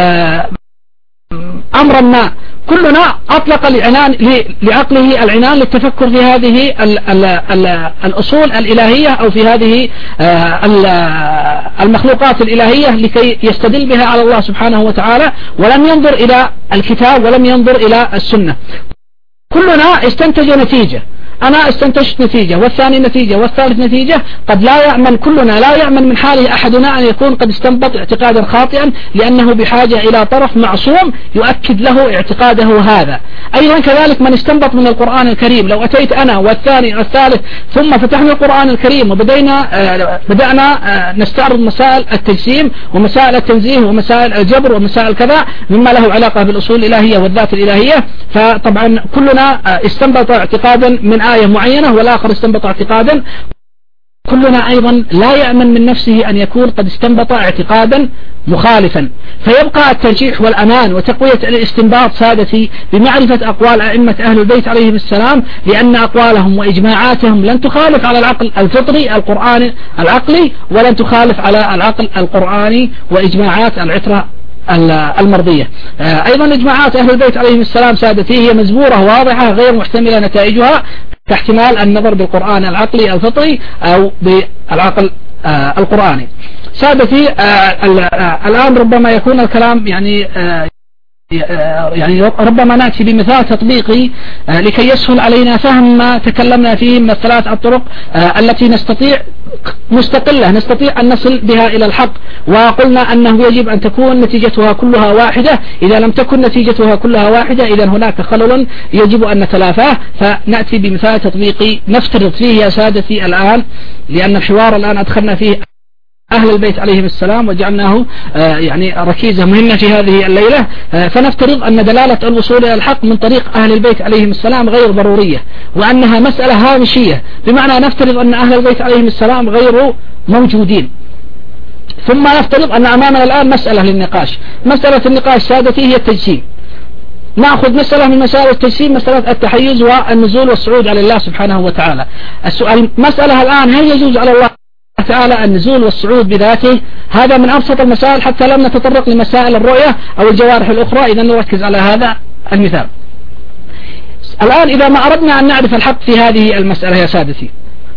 أمرا ما، كلنا أطلق العنان لعقله العنان للتفكر في هذه ال ال ال الأصول الإلهية أو في هذه المخلوقات الإلهية لكي يستدل بها على الله سبحانه وتعالى، ولم ينظر إلى الكتاب ولم ينظر إلى السنة. كلنا استنتج نتيجة، أنا استنتجت نتيجة والثاني نتيجة والثالث نتيجة. قد لا يأمن كلنا لا يأمن من حاله أحدنا أن يكون قد استنبط اعتقادا خاطئا، لأنه بحاجة إلى طرف معصوم يؤكد له اعتقاده هذا. أيضا كذلك من استنبط من القرآن الكريم، لو أتيت أنا والثاني والثالث ثم فتحنا القرآن الكريم وبدينا آه بدأنا آه نستعرض مسائل التجسيم ومسائل التنزيه ومسائل الجبر ومسائل كذا مما له علاقة بالأصول الإلهية والذات الإلهية، فطبعا كلنا آه استنبط اعتقادا من آية معينة والآخر استنبط اعتقادا. كلنا أيضا لا يأمن من نفسه أن يكون قد استنبط اعتقادا مخالفا، فيبقى الترجيح والأمان وتقوية الاستنباط سادتي بمعرفة أقوال أئمة أهل البيت عليهم السلام، لأن أقوالهم وإجماعاتهم لن تخالف على العقل الفطري القرآني العقلي، ولن تخالف على العقل القرآني وإجماعات العترة المرضية. أيضا إجماعات أهل البيت عليهم السلام سادتي هي مزبورة واضحة غير محتملة نتائجها كاحتمال النظر بالقرآن العقلي الفطري أو بالعقل القرآني. سادتي الآن ربما يكون الكلام يعني يعني ربما نأتي بمثال تطبيقي لكي يسهل علينا فهم ما تكلمنا فيه من الثلاث الطرق التي نستطيع مستقلة نستطيع أن نصل بها إلى الحق، وقلنا أنه يجب أن تكون نتيجتها كلها واحدة. إذا لم تكن نتيجتها كلها واحدة إذا هناك خلل يجب أن نتلافاه. فنأتي بمثال تطبيقي نفترض فيه يا سادتي الآن، لأن الحوار الآن أدخلنا فيه أهل البيت عليهم السلام وجعلناه آه يعني ركيزة مهمة في هذه الليلة. آه فنفترض أن دلالة الوصول إلى الحق من طريق أهل البيت عليهم السلام غير ضرورية، وأنها مسألة هامشية، بمعنى نفترض أن أهل البيت عليهم السلام غير موجودين. ثم نفترض أن أمامنا الآن مسألة للنقاش. مسألة النقاش سادتي هي التجسيم. نأخذ مسألة من مسائل التجسيم، مسألة التحيز والنزول والصعود على الله سبحانه وتعالى. السؤال مسألة الآن، هل يجوز على الله تعالى النزول والصعود بذاته؟ هذا من أبسط المسائل، حتى لم نتطرق لمسائل الرؤية أو الجوارح الأخرى، إذا نركز على هذا المثال. الآن إذا ما أردنا أن نعرف الحق في هذه المسألة يا سادتي،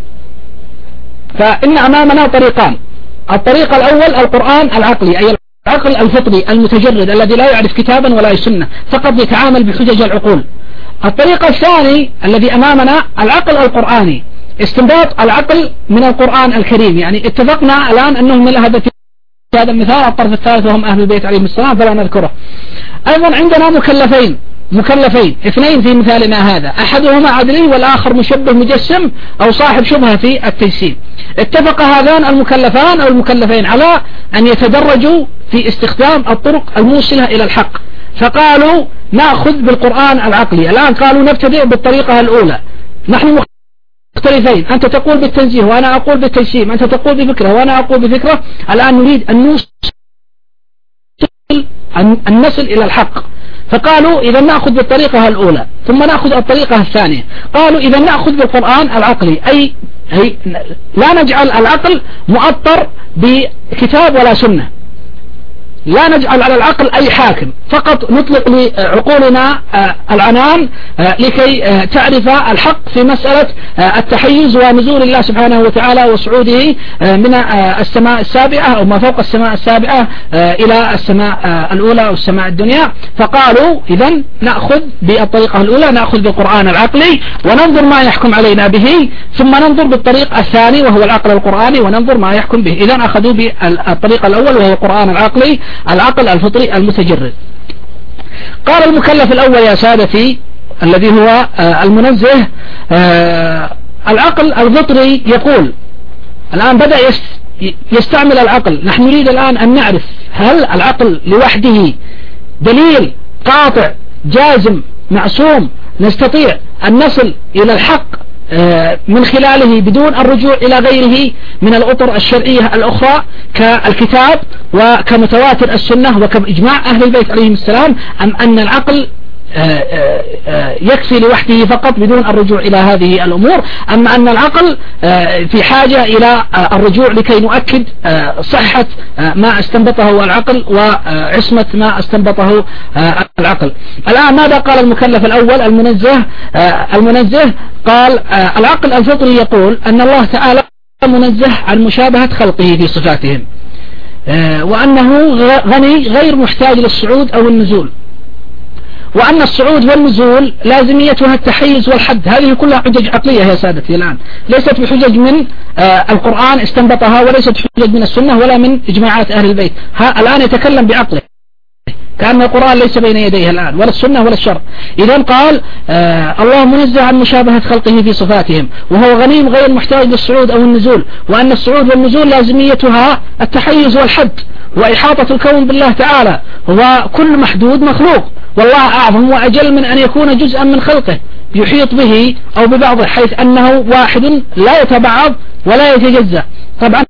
فإن أمامنا طريقان. الطريق الأول القرآن العقلي، أي العقل الفطري المتجرد الذي لا يعرف كتابا ولا سنة، فقط يتعامل بحجج العقول. الطريق الثاني الذي أمامنا العقل القرآني، استنباط العقل من القرآن الكريم. يعني اتفقنا الآن أنهم من هذا هذا المثال. الطرف الثالث وهم أهل البيت عليهم السلام فلا نذكره. أيضا عندنا مكلفين مكلفين اثنين في مثالنا هذا، أحدهما عدلي والآخر مشبه مجسم أو صاحب شبهة في التجسيم. اتفق هذان المكلفان أو المكلفين على أن يتدرجوا في استخدام الطرق الموصلة إلى الحق، فقالوا نأخذ بالقرآن العقلي. الآن قالوا نبتدئ بالطريقة الأولى. نحن مختلفين، أنت تقول بالتنزيه وأنا أقول بالتجسيم، أنت تقول بفكرة وأنا أقول بفكرة. الآن نريد أن نوصل أن نصل إلى الحق، فقالوا إذا نأخذ بالطريقة الأولى ثم نأخذ الطريقة الثانية. قالوا إذا نأخذ بالقرآن العقلي، أي هي لا نجعل العقل مؤطر بكتاب ولا سنة، لا نجعل على العقل أي حاكم، فقط نطلق لعقولنا العنان لكي تعرف الحق في مسألة التحيز ونزول الله سبحانه وتعالى وصعوده من السماء السابعة أو ما فوق السماء السابعة إلى السماء الأولى أو السماء الدنيا. فقالوا إذن نأخذ بالطريقة الأولى، نأخذ بالقرآن العقلي وننظر ما يحكم علينا به، ثم ننظر بالطريق الثاني وهو العقل القرآني وننظر ما يحكم به. إذن أخذوا بالطريق الأول وهو القرآن العقلي، العقل الفطري المتجرد. قال المكلف الأول يا سادتي الذي هو المنزه، العقل الفطري يقول الآن بدأ يستعمل العقل. نحن نريد الآن أن نعرف هل العقل لوحده دليل قاطع جازم معصوم نستطيع أن نصل إلى الحق من خلاله بدون الرجوع إلى غيره من الأطر الشرعية الأخرى كالكتاب وكمتواتر السنة وكإجماع أهل البيت عليهم السلام، أم أن العقل يكفي لوحده فقط بدون الرجوع إلى هذه الأمور، أما أن العقل في حاجة إلى الرجوع لكي نؤكد صحة ما استنبطه العقل وعصمة ما استنبطه العقل. الآن ماذا قال المكلف الأول المنزه؟ المنزه قال العقل الفطري يقول أن الله تعالى منزه عن مشابهة خلقه في صفاتهم، وأنه غني غير محتاج للصعود أو النزول، وأن الصعود والنزول لازميتها التحيز والحد. هذه كلها حجج عقلية يا سادتي، الآن ليست بحجج من آه القرآن استنبطها، وليست حجج من السنة ولا من إجماعات أهل البيت. الآن يتكلم بعقله كأن القرآن ليس بين يديه الآن ولا السنة ولا الشرع. إذن قال آه الله منزه عن مشابهة خلقه في صفاتهم، وهو غني غير محتاج للصعود أو النزول، وأن الصعود والنزول لازميتها التحيز والحد وإحاطة الكون بالله تعالى، هو كل محدود مخلوق، والله أعظم وأجل من أن يكون جزءا من خلقه يحيط به أو ببعضه، حيث أنه واحد لا يتبعض ولا يتجزأ. طبعا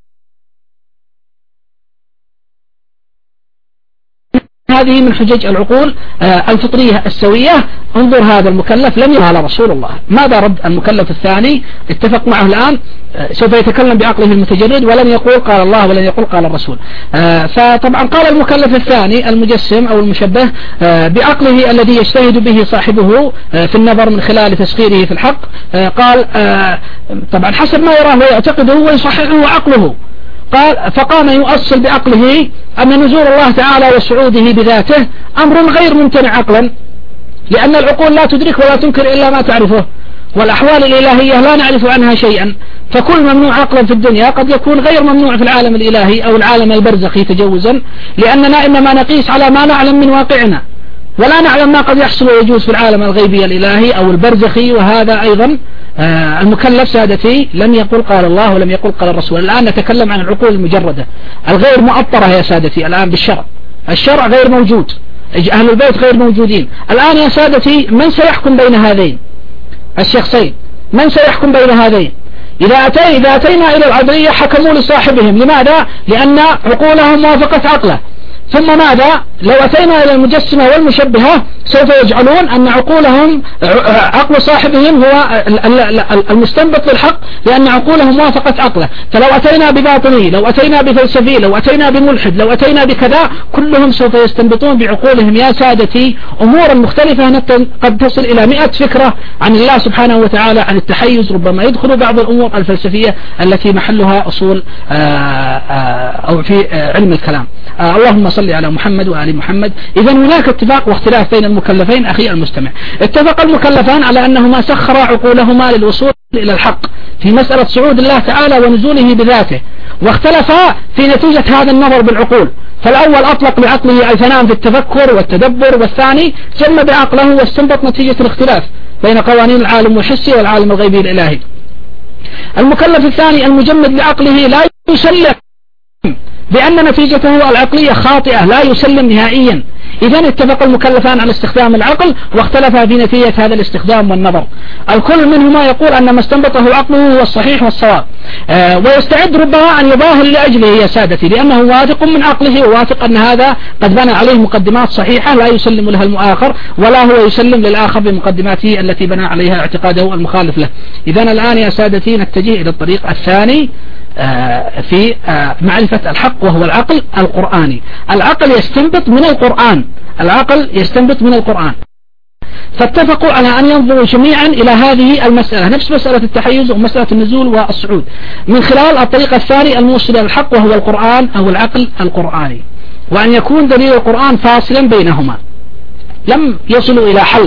هذه من حجج العقول الفطرية السوية. انظر هذا المكلف لم يرى على رسول الله. ماذا رد المكلف الثاني؟ اتفق معه الآن سوف يتكلم بعقله المتجرد ولن يقول قال الله ولن يقول قال الرسول. فطبعا قال المكلف الثاني المجسم أو المشبه بعقله الذي يجتهد به صاحبه في النظر من خلال تسخيره في الحق، قال طبعا حسب ما يراه ويعتقده ويصححه عقله. قال فقام يؤصل بعقله أن نزول الله تعالى وصعوده بذاته أمر غير ممتنع عقلا، لأن العقول لا تدرك ولا تنكر إلا ما تعرفه، والأحوال الإلهية لا نعرف عنها شيئا، فكل ممنوع عقلا في الدنيا قد يكون غير ممنوع في العالم الإلهي أو العالم البرزخي تجوزا، لأننا إنما نقيس على ما نعلم من واقعنا، ولا نعلم ما قد يحصل ويجوز في العالم الغيبي الإلهي أو البرزخي. وهذا أيضا آه المكلف سادتي لم يقل قال الله ولم يقل قال الرسول. الآن نتكلم عن العقول المجردة الغير مؤطرة يا سادتي الآن بالشرع. الشرع غير موجود، أهل البيت غير موجودين. الآن يا سادتي من سيحكم بين هذين الشخصين؟ من سيحكم بين هذين؟ إذا أتي إذا أتينا إلى العدلية حكموا لصاحبهم. لماذا؟ لأن عقولهم وافقت عقله، ثم ماذا؟ لو أتينا إلى المجسمة والمشبهة سوف يجعلون أن عقولهم عقل صاحبهم هو المستنبط للحق، لأن عقولهم وافقت عقله. فلو أتينا بباطني، لو أتينا بفلسفي، لو أتينا بملحد، لو أتينا بكذا، كلهم سوف يستنبطون بعقولهم يا سادتي أمورا مختلفة قد تصل إلى مئة فكرة عن الله سبحانه وتعالى، عن التحيز. ربما يدخل بعض الأمور الفلسفية التي محلها أصول أو في علم الكلام. اللهم صل على محمد وآل محمد. إذا هناك اتفاق واختلاف بين المكلفين أخي المستمع. اتفق المكلفان على أنهما سخر عقولهما للوصول إلى الحق في مسألة صعود الله تعالى ونزوله بذاته، واختلفا في نتيجة هذا النظر بالعقول. فالأول أطلق بعقله الفنان في التفكر والتدبر، والثاني جم بعقله واستنبط نتيجة الاختلاف بين قوانين العالم الحسي والعالم الغيبي الإلهي. المكلف الثاني المجمد لعقله لا يسلم بأن نتيجته العقلية خاطئة، لا يسلم نهائيا. إذن اتفق المكلفان على استخدام العقل واختلفا في نتيجة هذا الاستخدام والنظر. الكل منهما يقول أن ما استنبطه عقله هو الصحيح والصواب، آه ويستعد ربما أن يظاهر لأجله يا سادتي، لأنه واثق من عقله وواثق أن هذا قد بنى عليه مقدمات صحيحة لا يسلم لها المؤخر، ولا هو يسلم للآخر بمقدماته التي بنى عليها اعتقاده المخالف له. إذن الآن يا سادتي نتجه إلى الطريق الثاني آه في آه معرفة الحق، وهو العقل القرآني. العقل يستنبط من القرآن، العقل يستنبط من القرآن. فاتفقوا على أن ينظروا جميعا إلى هذه المسألة، نفس مسألة التحيز ومسألة النزول والصعود، من خلال الطريق الثاني الموصل إلى الحق، وهو القرآن أو العقل القرآني، وأن يكون دليل القرآن فاصلا بينهما، لم يصلوا إلى حل.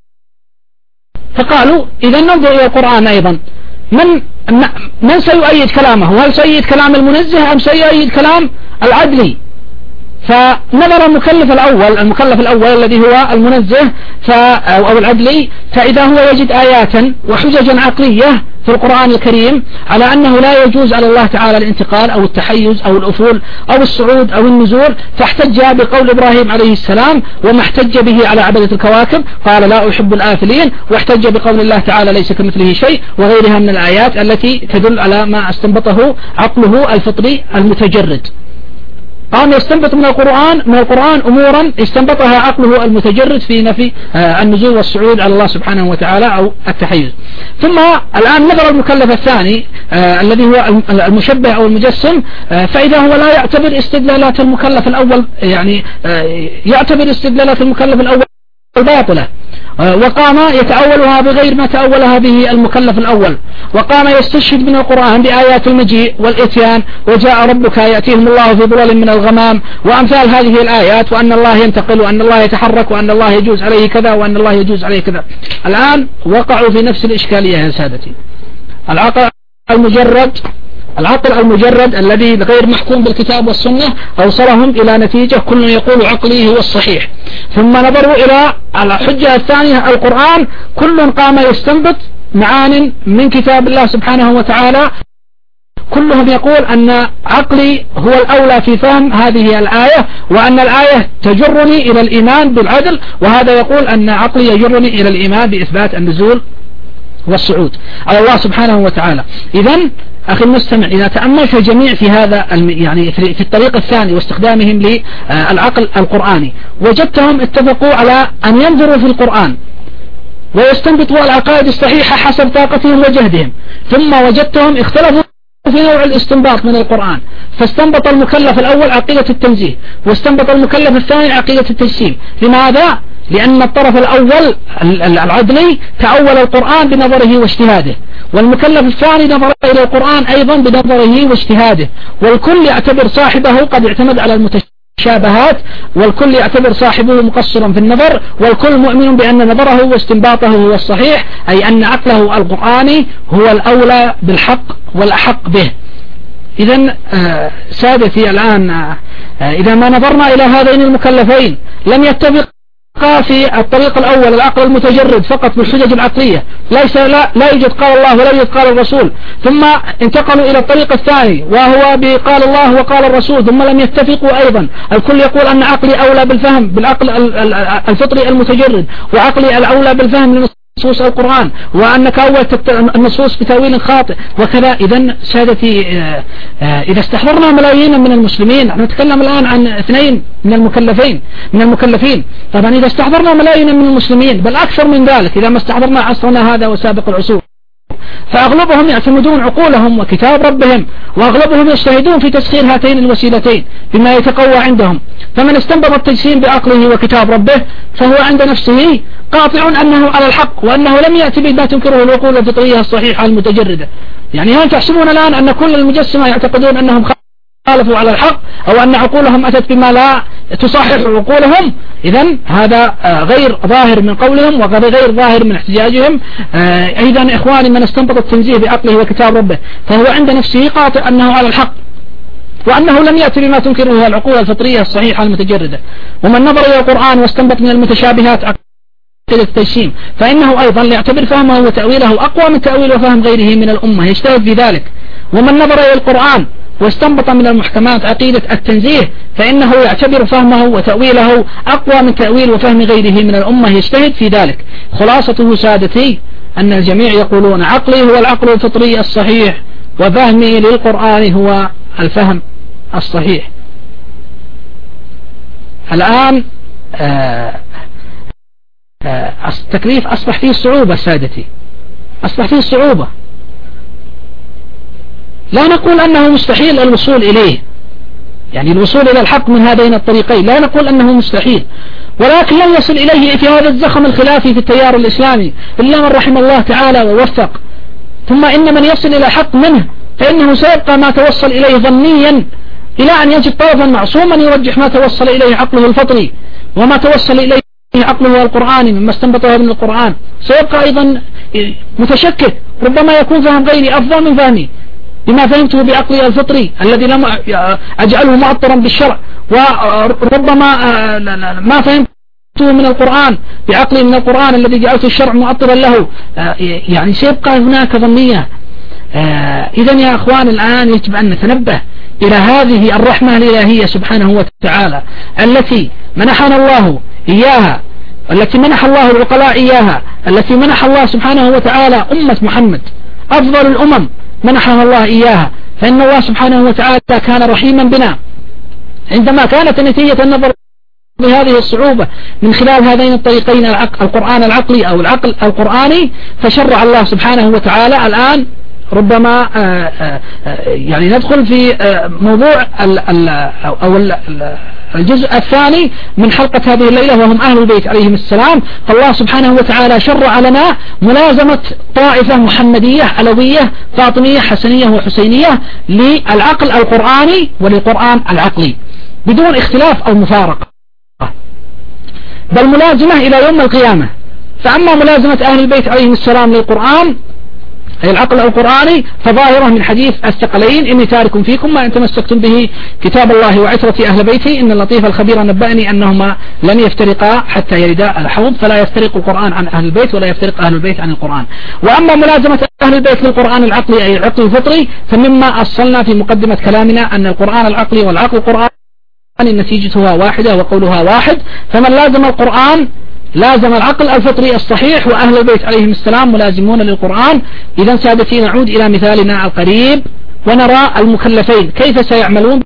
فقالوا إذا ننظر إلى القرآن أيضا، من من سيؤيد كلامه؟ هل سيؤيد كلام المنزه أم سيؤيد كلام العدلي؟ فنظر المكلف الأول المكلف الأول الذي هو المنزه أو العدلي، فإذا هو يجد آيات وحججا عقلية في القرآن الكريم على أنه لا يجوز على الله تعالى الانتقال أو التحيز أو الأفول أو الصعود أو النزول، فاحتج بقول إبراهيم عليه السلام وما احتج به على عبدة الكواكب، قال لا أحب الآفلين، واحتج بقول الله تعالى ليس كمثله شيء، وغيرها من الآيات التي تدل على ما استنبطه عقله الفطري المتجرد. قام يستنبط من القرآن من القرآن أمورا استنبطها عقله المتجرد في نفي آه النزول والصعود على الله سبحانه وتعالى أو التحيز. ثم الآن نظر المكلف الثاني آه الذي هو المشبه أو المجسم، آه فإذا هو لا يعتبر استدلالات المكلف الأول، يعني آه يعتبر استدلالات المكلف الأول باطلة، وقام يتأولها بغير ما تأولها به المكلف الأول، وقام يستشهد من القرآن بآيات المجيء والإتيان وجاء ربك يأتيهم الله في ظلال من الغمام وأمثال هذه الآيات، وأن الله ينتقل وأن الله يتحرك وأن الله يجوز عليه كذا وأن الله يجوز عليه كذا. الآن وقعوا في نفس الإشكالية يا سادتي. العقل المجرد العقل المجرد الذي غير محكوم بالكتاب والسنة أوصلهم إلى نتيجة كل يقول عقلي هو الصحيح، ثم نظروا إلى الحجة الثانية القرآن، كل قام يستنبط معان من كتاب الله سبحانه وتعالى، كلهم يقول أن عقلي هو الأولى في فهم هذه الآية، وأن الآية تجرني إلى الإيمان بالعدل، وهذا يقول أن عقلي يجرني إلى الإيمان بإثبات النزول والصعود على الله سبحانه وتعالى. إذن أخي المستمع، إذا تأملت الجميع في هذا يعني في الطريق الثاني واستخدامهم للعقل القرآني، وجدتهم اتفقوا على أن ينظروا في القرآن ويستنبطوا العقائد الصحيحة حسب طاقتهم وجهدهم، ثم وجدتهم اختلفوا في نوع الاستنباط من القرآن، فاستنبط المكلف الأول عقيدة التنزيه، واستنبط المكلف الثاني عقيدة التجسيم. لماذا؟ لأن الطرف الأول العدلي تأول القرآن بنظره واجتهاده، والمكلف الثاني نظر إلى القرآن أيضا بنظره واجتهاده، والكل يعتبر صاحبه قد اعتمد على المتشابهات، والكل يعتبر صاحبه مقصرا في النظر، والكل مؤمن بأن نظره واستنباطه هو الصحيح، أي أن عقله القرآني هو الأولى بالحق والأحق به. إذن آه سادتي الآن آه إذا ما نظرنا إلى هذين المكلفين لم يتفق في الطريق الأول العقل المتجرد فقط بالحجج العقلية، ليس لا, لا يوجد قال الله ولا يوجد قال الرسول، ثم انتقلوا إلى الطريق الثاني وهو بقال الله وقال الرسول، ثم لم يتفقوا أيضا، الكل يقول أن عقلي أولى بالفهم بالعقل الفطري المتجرد، وعقلي الأولى بالفهم نصوص القرآن، وأنك أول النصوص بتأويل خاطئ وكذا. إذن سادتي إذا استحضرنا ملايين من المسلمين، نحن نتكلم الآن عن اثنين من المكلفين من المكلفين طبعا إذا استحضرنا ملايين من المسلمين بل أكثر من ذلك، إذا ما استحضرنا عصرنا هذا وسابق العصور، فأغلبهم يعتمدون عقولهم وكتاب ربهم، وأغلبهم يجتهدون في تسخير هاتين الوسيلتين بما يتقوى عندهم. فمن استنبط التجسيم بعقله وكتاب ربه فهو عند نفسه قاطع أنه على الحق، وأنه لم يأتي بما تنكره العقول الفطرية الصحيحة المتجردة. يعني هل تحسبون الآن أن كل المجسمة يعتقدون أنهم خالفوا على الحق، أو أن عقولهم أتت بما لا تصحح عقولهم؟ إذن هذا غير ظاهر من قولهم وغير ظاهر من احتجاجهم. أيضا إخواني، من استنبط التنزيه بعقله وكتاب ربه فهو عند نفسه قاطع أنه على الحق، وأنه لم يأتي بما تنكره العقول الفطرية الصحيحة المتجردة. ومن نظر إلى القرآن واستنبط من المتشابهات عقيدة التجسيم فإنه أيضا يعتبر فهمه وتأويله أقوى من تأويل وفهم غيره من الأمة، يجتهد في ذلك. ومن نظر إلى القرآن واستنبط من المحكمات عقيدة التنزيه فإنه يعتبر فهمه وتأويله أقوى من تأويل وفهم غيره من الأمة، يجتهد في ذلك. خلاصته سادتي أن الجميع يقولون عقلي هو العقل الفطري الصحيح، وفهمي للقرآن هو الفهم الصحيح. الآن آآ آآ التكليف أصبح فيه صعوبة سادتي، أصبح فيه صعوبة. لا نقول أنه مستحيل الوصول إليه، يعني الوصول إلى الحق من هذين الطريقين، لا نقول أنه مستحيل، ولكن لن يصل إليه في هذا الزخم الخلافي في التيار الإسلامي إلا من رحم الله تعالى ووفق. ثم إن من يصل إلى الحق منه فإنه سيبقى ما توصل إليه ظنيا إلى أن يجد طرفا معصوما يرجح ما توصل إليه عقله الفطري وما توصل إليه عقله القرآني مما استنبطه من القرآن. سيبقى أيضا متشكك، ربما يكون فهم غيري أفضل من فهمي بما فهمته بعقلي الفطري الذي لم أجعله معطرا بالشرع، وربما ما فهمته من القرآن بعقلي من القرآن الذي جعلته الشرع معطرا له. يعني سيبقى هناك ظنية. إذن يا أخوان الآن يجب أن نتنبه إلى هذه الرحمة الإلهية سبحانه وتعالى التي منحنا الله إياها، التي منح الله العقلاء إياها، التي منح الله سبحانه وتعالى أمة محمد أفضل الأمم منحها الله إياها. فإن الله سبحانه وتعالى كان رحيما بنا عندما كانت نتيجة النظر بهذه الصعوبة من خلال هذين الطريقين، القرآن العقلي أو العقل القرآني، فشرع الله سبحانه وتعالى الآن ربما يعني ندخل في موضوع أو الجزء الثاني من حلقة هذه الليلة وهم أهل البيت عليهم السلام. فالله سبحانه وتعالى شرع لنا ملازمة طائفة محمدية علوية فاطمية حسنية وحسينية للعقل القرآني وللقرآن العقلي بدون اختلاف أو مفارقة، بل ملازمة إلى يوم القيامة. فأما ملازمة أهل البيت عليهم السلام للقرآن أي العقل القرآني فظاهرة من حديث الثقلين إني تارك فيكم ما إن تمسكتم به كتاب الله وعترتي أهل بيتي إن اللطيف الخبير نبأني أنهما لن يفترقا حتى يردا الحوض، فلا يفترق القرآن عن أهل البيت ولا يفترق أهل البيت عن القرآن. وأما ملازمة أهل البيت للقرآن العقلي أي العقل الفطري فمما أصلنا في مقدمة كلامنا أن القرآن العقلي والعقل القرآني نتيجتها واحدة وقولها واحد. فمن لازم القرآن لازم العقل الفطري الصحيح، وأهل البيت عليهم السلام ملازمون للقرآن. إذا سادتي نعود إلى مثالنا القريب ونرى المكلفين كيف سيعملون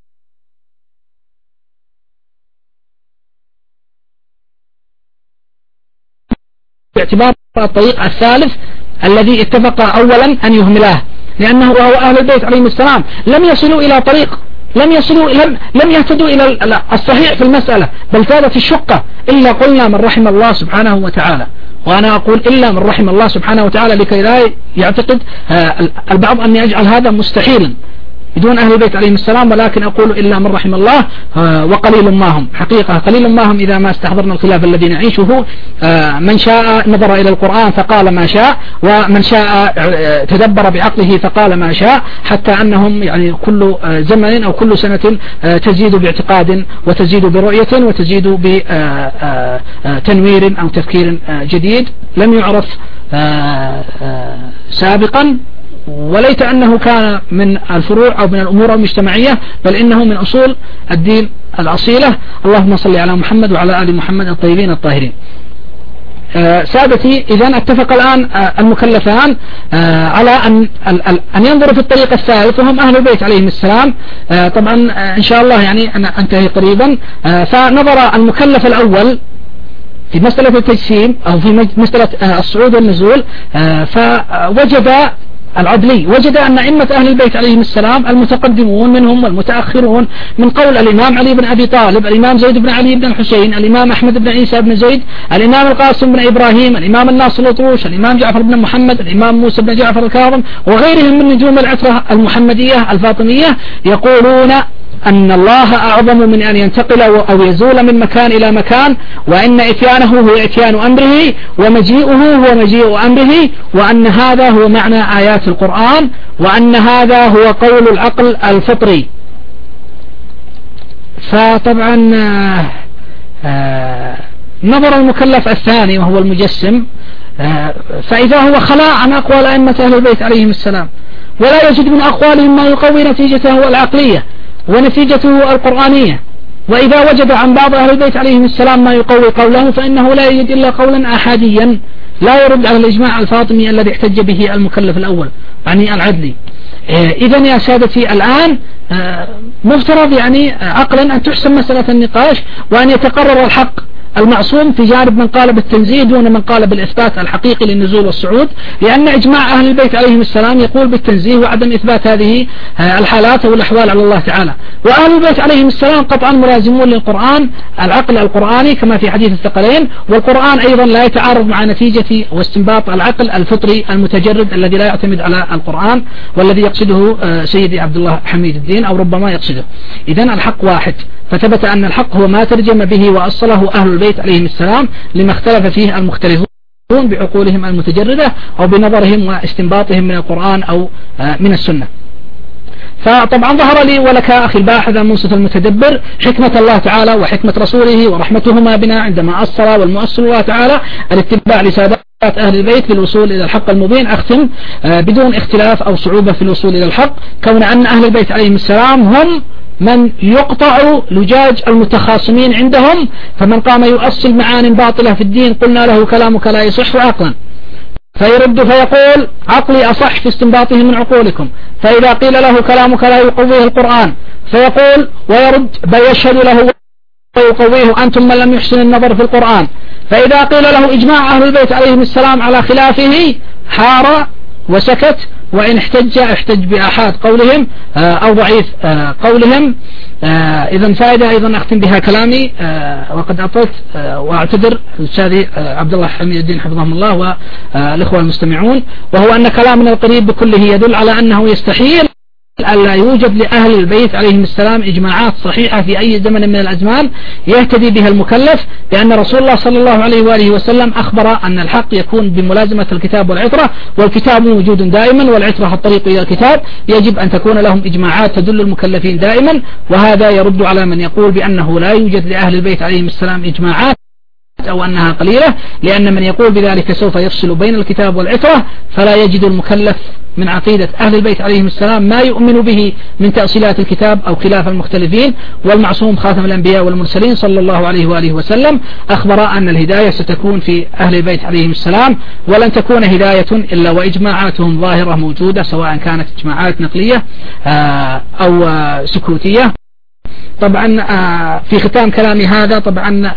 باعتبار الطريق الثالث الذي اتفق أولا أن يهملاه، لأنه وهو أهل البيت عليهم السلام لم يصلوا إلى طريق لم يصلوا لم لم يهتدوا إلى الصحيح في المسألة، بل كانت الشقة إلا قلنا من رحم الله سبحانه وتعالى. وأنا أقول إلا من رحم الله سبحانه وتعالى لكي لا يعتقد البعض أن يجعل هذا مستحيلا بدون أهل البيت عليهم السلام، ولكن أقول إلا من رحم الله وقليل ما هم. حقيقة قليل ما هم إذا ما استحضرنا الخلاف الذي نعيشه. من شاء نظر إلى القرآن فقال ما شاء، ومن شاء تدبر بعقله فقال ما شاء، حتى أنهم يعني كل زمن أو كل سنة تزيد باعتقاد وتزيد برؤية وتزيد بتنوير أو تفكير جديد لم يعرف سابقا، وليت أنه كان من الفروع أو من الأمور المجتمعية، بل إنه من أصول الدين الأصيلة. اللهم صل على محمد وعلى آل محمد الطيبين الطاهرين. سادتي إذن اتفق الآن المكلفان على أن أن ينظروا في الطريق الثالث وهم أهل البيت عليهم السلام. طبعا إن شاء الله يعني أنا أنتهي قريبا. فنظر المكلف الأول في مسألة التجسيم أو في مسألة الصعود والنزول، فوجد العدلي وجد أن أئمة أهل البيت عليهم السلام المتقدمون منهم والمتأخرون من قول الإمام علي بن أبي طالب، الإمام زيد بن علي بن الحسين، الإمام أحمد بن عيسى بن زيد، الإمام القاسم بن إبراهيم، الإمام الناصر الأطروش، الإمام جعفر بن محمد، الإمام موسى بن جعفر الكاظم وغيرهم من نجوم العترة المحمدية الفاطمية، يقولون أن الله أعظم من أن ينتقل أو يزول من مكان إلى مكان، وأن إتيانه هو إتيان أمره ومجيئه هو مجيء أمره، وأن هذا هو معنى آيات القرآن، وأن هذا هو قول العقل الفطري. فطبعا نظر المكلف الثاني وهو المجسم، فإذا هو خلاء عن أقوال أئمة أهل البيت عليهم السلام، ولا يجد من أقوالهم ما يقوي نتيجته العقلية ونتيجته القرآنية. وإذا وجد عن بعض أهل البيت عليهم السلام ما يقوي قوله فإنه لا يجد إلا قولا أحاديا لا يرد على الإجماع الفاطمي الذي احتج به المكلف الأول يعني العدلي. إذن يا سادتي الآن مفترض يعني عقلا أن تحسم مسألة النقاش وأن يتقرر الحق المعصوم في جانب من قال بالتنزيه دون من قال بالإثبات الحقيقي للنزول والصعود، لأن إجماع أهل البيت عليهم السلام يقول بالتنزيه وعدم إثبات هذه الحالات أو الأحوال على الله تعالى. وأهل البيت عليهم السلام قطعا ملازمون للقرآن العقل القرآني كما في حديث الثقلين، والقرآن أيضا لا يتعارض مع نتيجة واستنباط العقل الفطري المتجرد الذي لا يعتمد على القرآن والذي يقصده سيدي عبد الله حميد الدين أو ربما يقصده. إذن الحق واحد، فثبت أن الحق هو ما ترجم به وأصله أهل البيت عليهم السلام لما اختلف فيه المختلفون بعقولهم المتجردة أو بنظرهم واستنباطهم من القرآن أو من السنة. فطبعا ظهر لي ولك أخي الباحث منصف المتدبر حكمة الله تعالى وحكمة رسوله ورحمتهما بنا عندما أصل والمؤصل الله تعالى الاتباع لسادات أهل البيت بالوصول إلى الحق المبين. أختم بدون اختلاف أو صعوبة في الوصول إلى الحق، كون أن أهل البيت عليهم السلام هم من يقطع لجاج المتخاصمين عندهم، فمن قام يؤصل معان باطلة في الدين قلنا له كلامك لا يصح عقلا، فيرد فيقول عقلي أصح في استنباطه من عقولكم، فإذا قيل له كلامك لا يقويه القرآن فيقول ويرد بل يشهد له ويقويه أنتم من لم يحسن النظر في القرآن، فإذا قيل له إجماع أهل البيت عليهم السلام على خلافه حار وسكت، وإن احتج احتج بأحاد قولهم أو ضعيف قولهم. إذا فائدة أيضا أختم بها كلامي وقد أطلت وأعتذر الأستاذ عبد الله حميد الدين حفظهم الله والإخوة المستمعون، وهو أن كلامنا القريب بكله يدل على أنه يستحيل ألا يوجد لأهل البيت عليهم السلام إجماعات صحيحة في أي زمن من الأزمان يهتدي بها المكلف، لأن رسول الله صلى الله عليه وآله وسلم أخبر أن الحق يكون بملازمة الكتاب والعترة، والكتاب موجود دائما والعترة الطريق إلى الكتاب، يجب أن تكون لهم إجماعات تدل المكلفين دائما. وهذا يرد على من يقول بأنه لا يوجد لأهل البيت عليهم السلام إجماعات أو أنها قليلة، لأن من يقول بذلك سوف يفصل بين الكتاب والعترة، فلا يجد المكلف من عقيدة أهل البيت عليهم السلام ما يؤمن به من تأصيلات الكتاب أو خلاف المختلفين. والمعصوم خاتم الأنبياء والمرسلين صلى الله عليه وآله وسلم أخبر أن الهداية ستكون في أهل البيت عليهم السلام، ولن تكون هداية إلا وإجماعاتهم ظاهرة موجودة، سواء كانت إجماعات نقلية أو سكوتية. طبعا في ختام كلامي هذا طبعا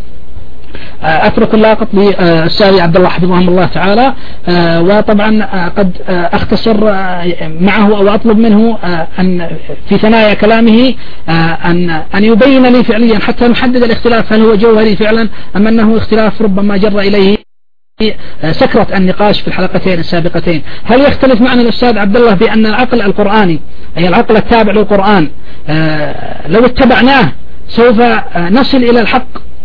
أترك اللاقط للسيد عبد الله حفظهم الله تعالى، وطبعا قد أختصر معه أو أطلب منه أن في ثنايا كلامه أن أن يبين لي فعليا حتى نحدد الاختلاف هل هو جوهري فعلا أم أنه اختلاف ربما جر إليه سكرة النقاش في الحلقتين السابقتين. هل يختلف معنا الأستاذ عبد الله بأن العقل القرآني أي العقل التابع للقرآن لو اتبعناه سوف نصل إلى الحق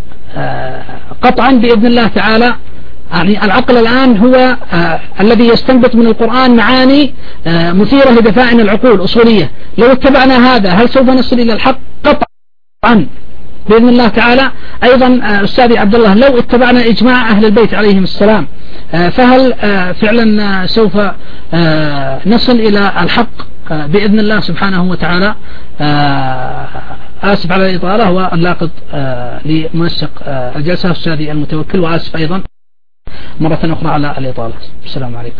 قطعا بإذن الله تعالى؟ يعني العقل الآن هو آه الذي يستنبط من القرآن معاني آه مثيرة لدفائن العقول أصولية، لو اتبعنا هذا هل سوف نصل إلى الحق؟ قطعا بإذن الله تعالى. أيضا آه أستاذي عبد الله لو اتبعنا إجماع أهل البيت عليهم السلام آه فهل آه فعلا آه سوف آه نصل إلى الحق آه بإذن الله سبحانه وتعالى؟ آه آسف على الإطالة واللاقط آه لمنسق آه الجلسة أستاذي المتوكل، وآسف أيضا مرة أخرى على الإطالة. السلام عليكم.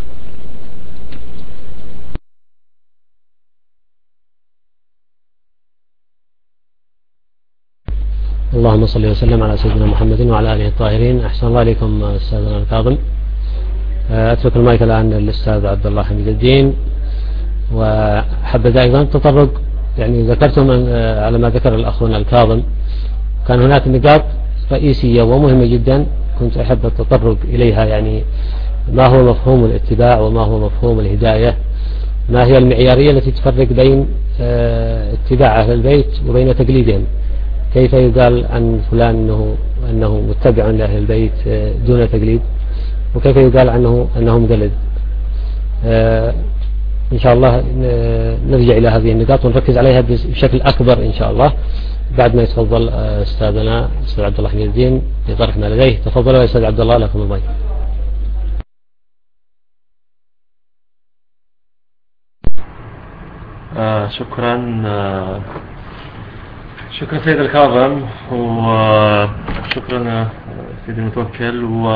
اللهم صل وسلم على سيدنا محمد وعلى آله الطاهرين. أحسن الله عليكم أستاذنا الكاظم. أترك المايك الآن للأستاذ عبد الله حميد الدين. وحبذا أيضا تطرق، يعني ذكرتم على ما ذكر الأخونا الكاظم، كان هناك نقاط رئيسية ومهمة جدا كنت أحب التطرق إليها، يعني ما هو مفهوم الاتباع وما هو مفهوم الهداية، ما هي المعيارية التي تفرق بين اتباع أهل البيت وبين تقليدهم، كيف يقال عن فلان أنه, أنه متبع لأهل البيت دون تقليد، وكيف يقال عنه أنه مقلد. إن شاء الله نرجع إلى هذه النقاط ونركز عليها بشكل أكبر إن شاء الله بعد ما يتفضل أستاذنا أستاذ عبد الله حميد الدين لطرح ما لديه. تفضلوا يا أستاذ عبد الله، لكم المايك. آه شكرا آه شكرا سيد الكاظم، وشكرا سيد المتوكل. و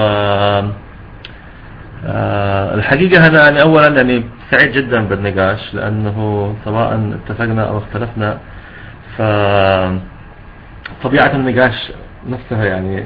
الحقيقة أنا يعني أولا يعني سعيد جدا بالنقاش، لأنه سواء اتفقنا أو اختلفنا فطبيعة النقاش نفسها يعني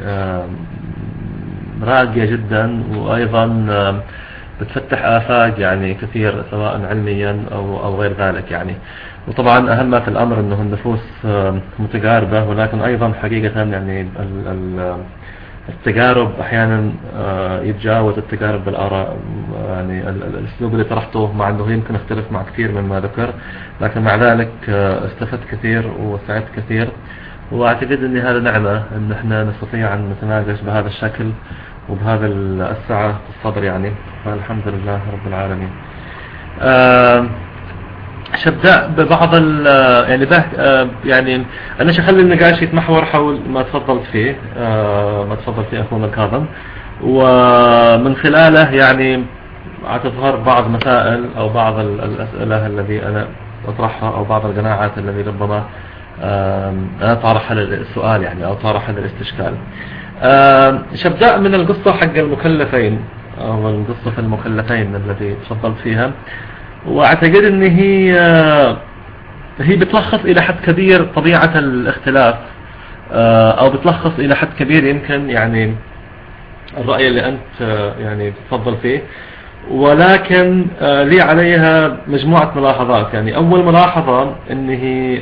راقية جدا، وأيضا بتفتح آفاق يعني كثير سواء علميا أو أو غير ذلك يعني. وطبعا أهم ما في الأمر أنه النفوس متقاربة، ولكن أيضا حقيقة يعني التجارب أحيانا يتجاوز التجارب بالآراء. يعني الأسلوب اللي طرحته مع أنه يمكن اختلف مع كثير مما ذكر، لكن مع ذلك استفدت كثير وسعدت كثير، وأعتقد أن هذا نعمة أن احنا نستطيع أن نتناقش بهذا الشكل وبهذا السعة في الصدر يعني، فالحمد لله رب العالمين. أه شبدأ ببعض ال يعني به يعني أنا شخلي النقاش يتمحور حول ما تفضلت فيه أه ما تفضل فيه أخونا الكاظم، ومن خلاله يعني تظهر بعض مسائل أو بعض الأسئلة الذي أنا أطرحها أو بعض القناعات الذي ربما أنا طارح السؤال يعني أو طارح الاستشكال. شبدأ من القصة حق المكلفين أو القصة المكلفين التي تفضلت فيها، واعتقد ان هي هي بتلخص الى حد كبير طبيعة الاختلاف، او بتلخص الى حد كبير يمكن يعني الرأي اللي انت يعني تفضل فيه، ولكن لي عليها مجموعة ملاحظات. يعني اول ملاحظة ان هي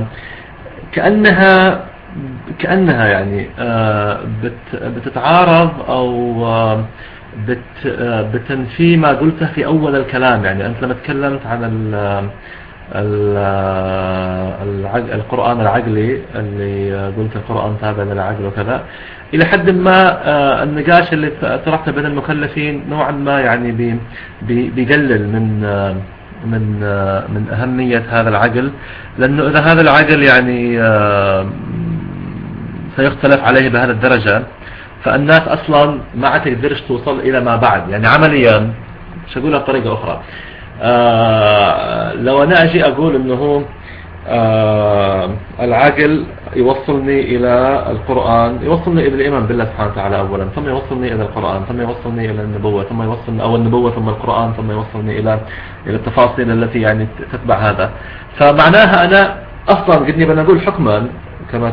كأنها كأنها يعني بتتعارض او بت بتنفي ما قلته في أول الكلام. يعني أنت لما تكلمت عن ال ال القرآن العقلي اللي قلت القرآن تابع للعقل وكذا، إلى حد ما النقاش اللي طرحته بين المكلفين نوعا ما يعني بي بي بيقلل من من من أهمية هذا العقل، لأنه إذا هذا العقل يعني سيختلف عليه بهذه الدرجة فالناس أصلا ما تقدرش توصل إلى ما بعد. يعني عمليا مش أقولها بطريقة أخرى، آه لو أنا أجي أقول أنه آه العقل يوصلني إلى القرآن، يوصلني إلى الإيمان بالله سبحانه وتعالى أولا، ثم يوصلني إلى القرآن، ثم يوصلني إلى النبوة، ثم يوصلني أو النبوة ثم القرآن، ثم يوصلني إلى إلى التفاصيل التي يعني تتبع هذا. فمعناها أنا أصلا قدني بنقول حكما كما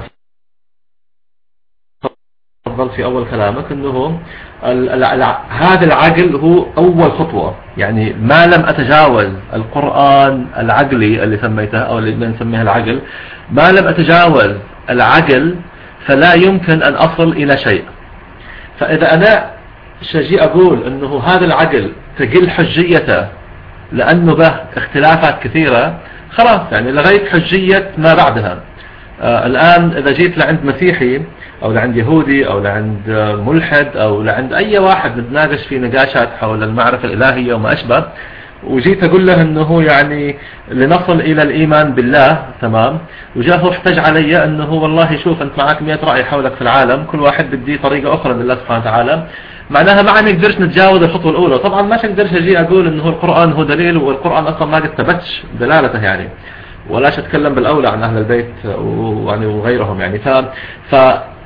تفضل في أول كلامك أنه هذا العقل هو أول خطوة. يعني ما لم أتجاوز القرآن العقلي اللي سميته أو اللي نسميه العقل، ما لم أتجاوز العقل فلا يمكن أن أصل إلى شيء. فإذا أنا شجي أقول أنه هذا العقل تقل حجيته لأنه به اختلافات كثيرة، خلاص يعني لغيت حجية ما بعدها. آه الآن إذا جيت لعند مسيحي أو لعند يهودي أو لعند ملحد أو لعند أي واحد نتناقش في نقاشات حول المعرفة الإلهية وما أشبه، وجيت أقول له أنه يعني لنصل إلى الإيمان بالله تمام، وجاه احتج علي أنه والله شوف أنت معك مئة رأي حولك في العالم، كل واحد بدي طريقة أخرى لله سبحانه وتعالى، معناها ما نقدرش نتجاوز الخطوة الأولى. طبعا ما نقدرش أجي أقول أنه القرآن هو دليل والقرآن أصلا ما قد ثبتش دلالته يعني. ولاش أتكلم بالأولى عن أهل البيت ويعني وغيرهم يعني. ف ف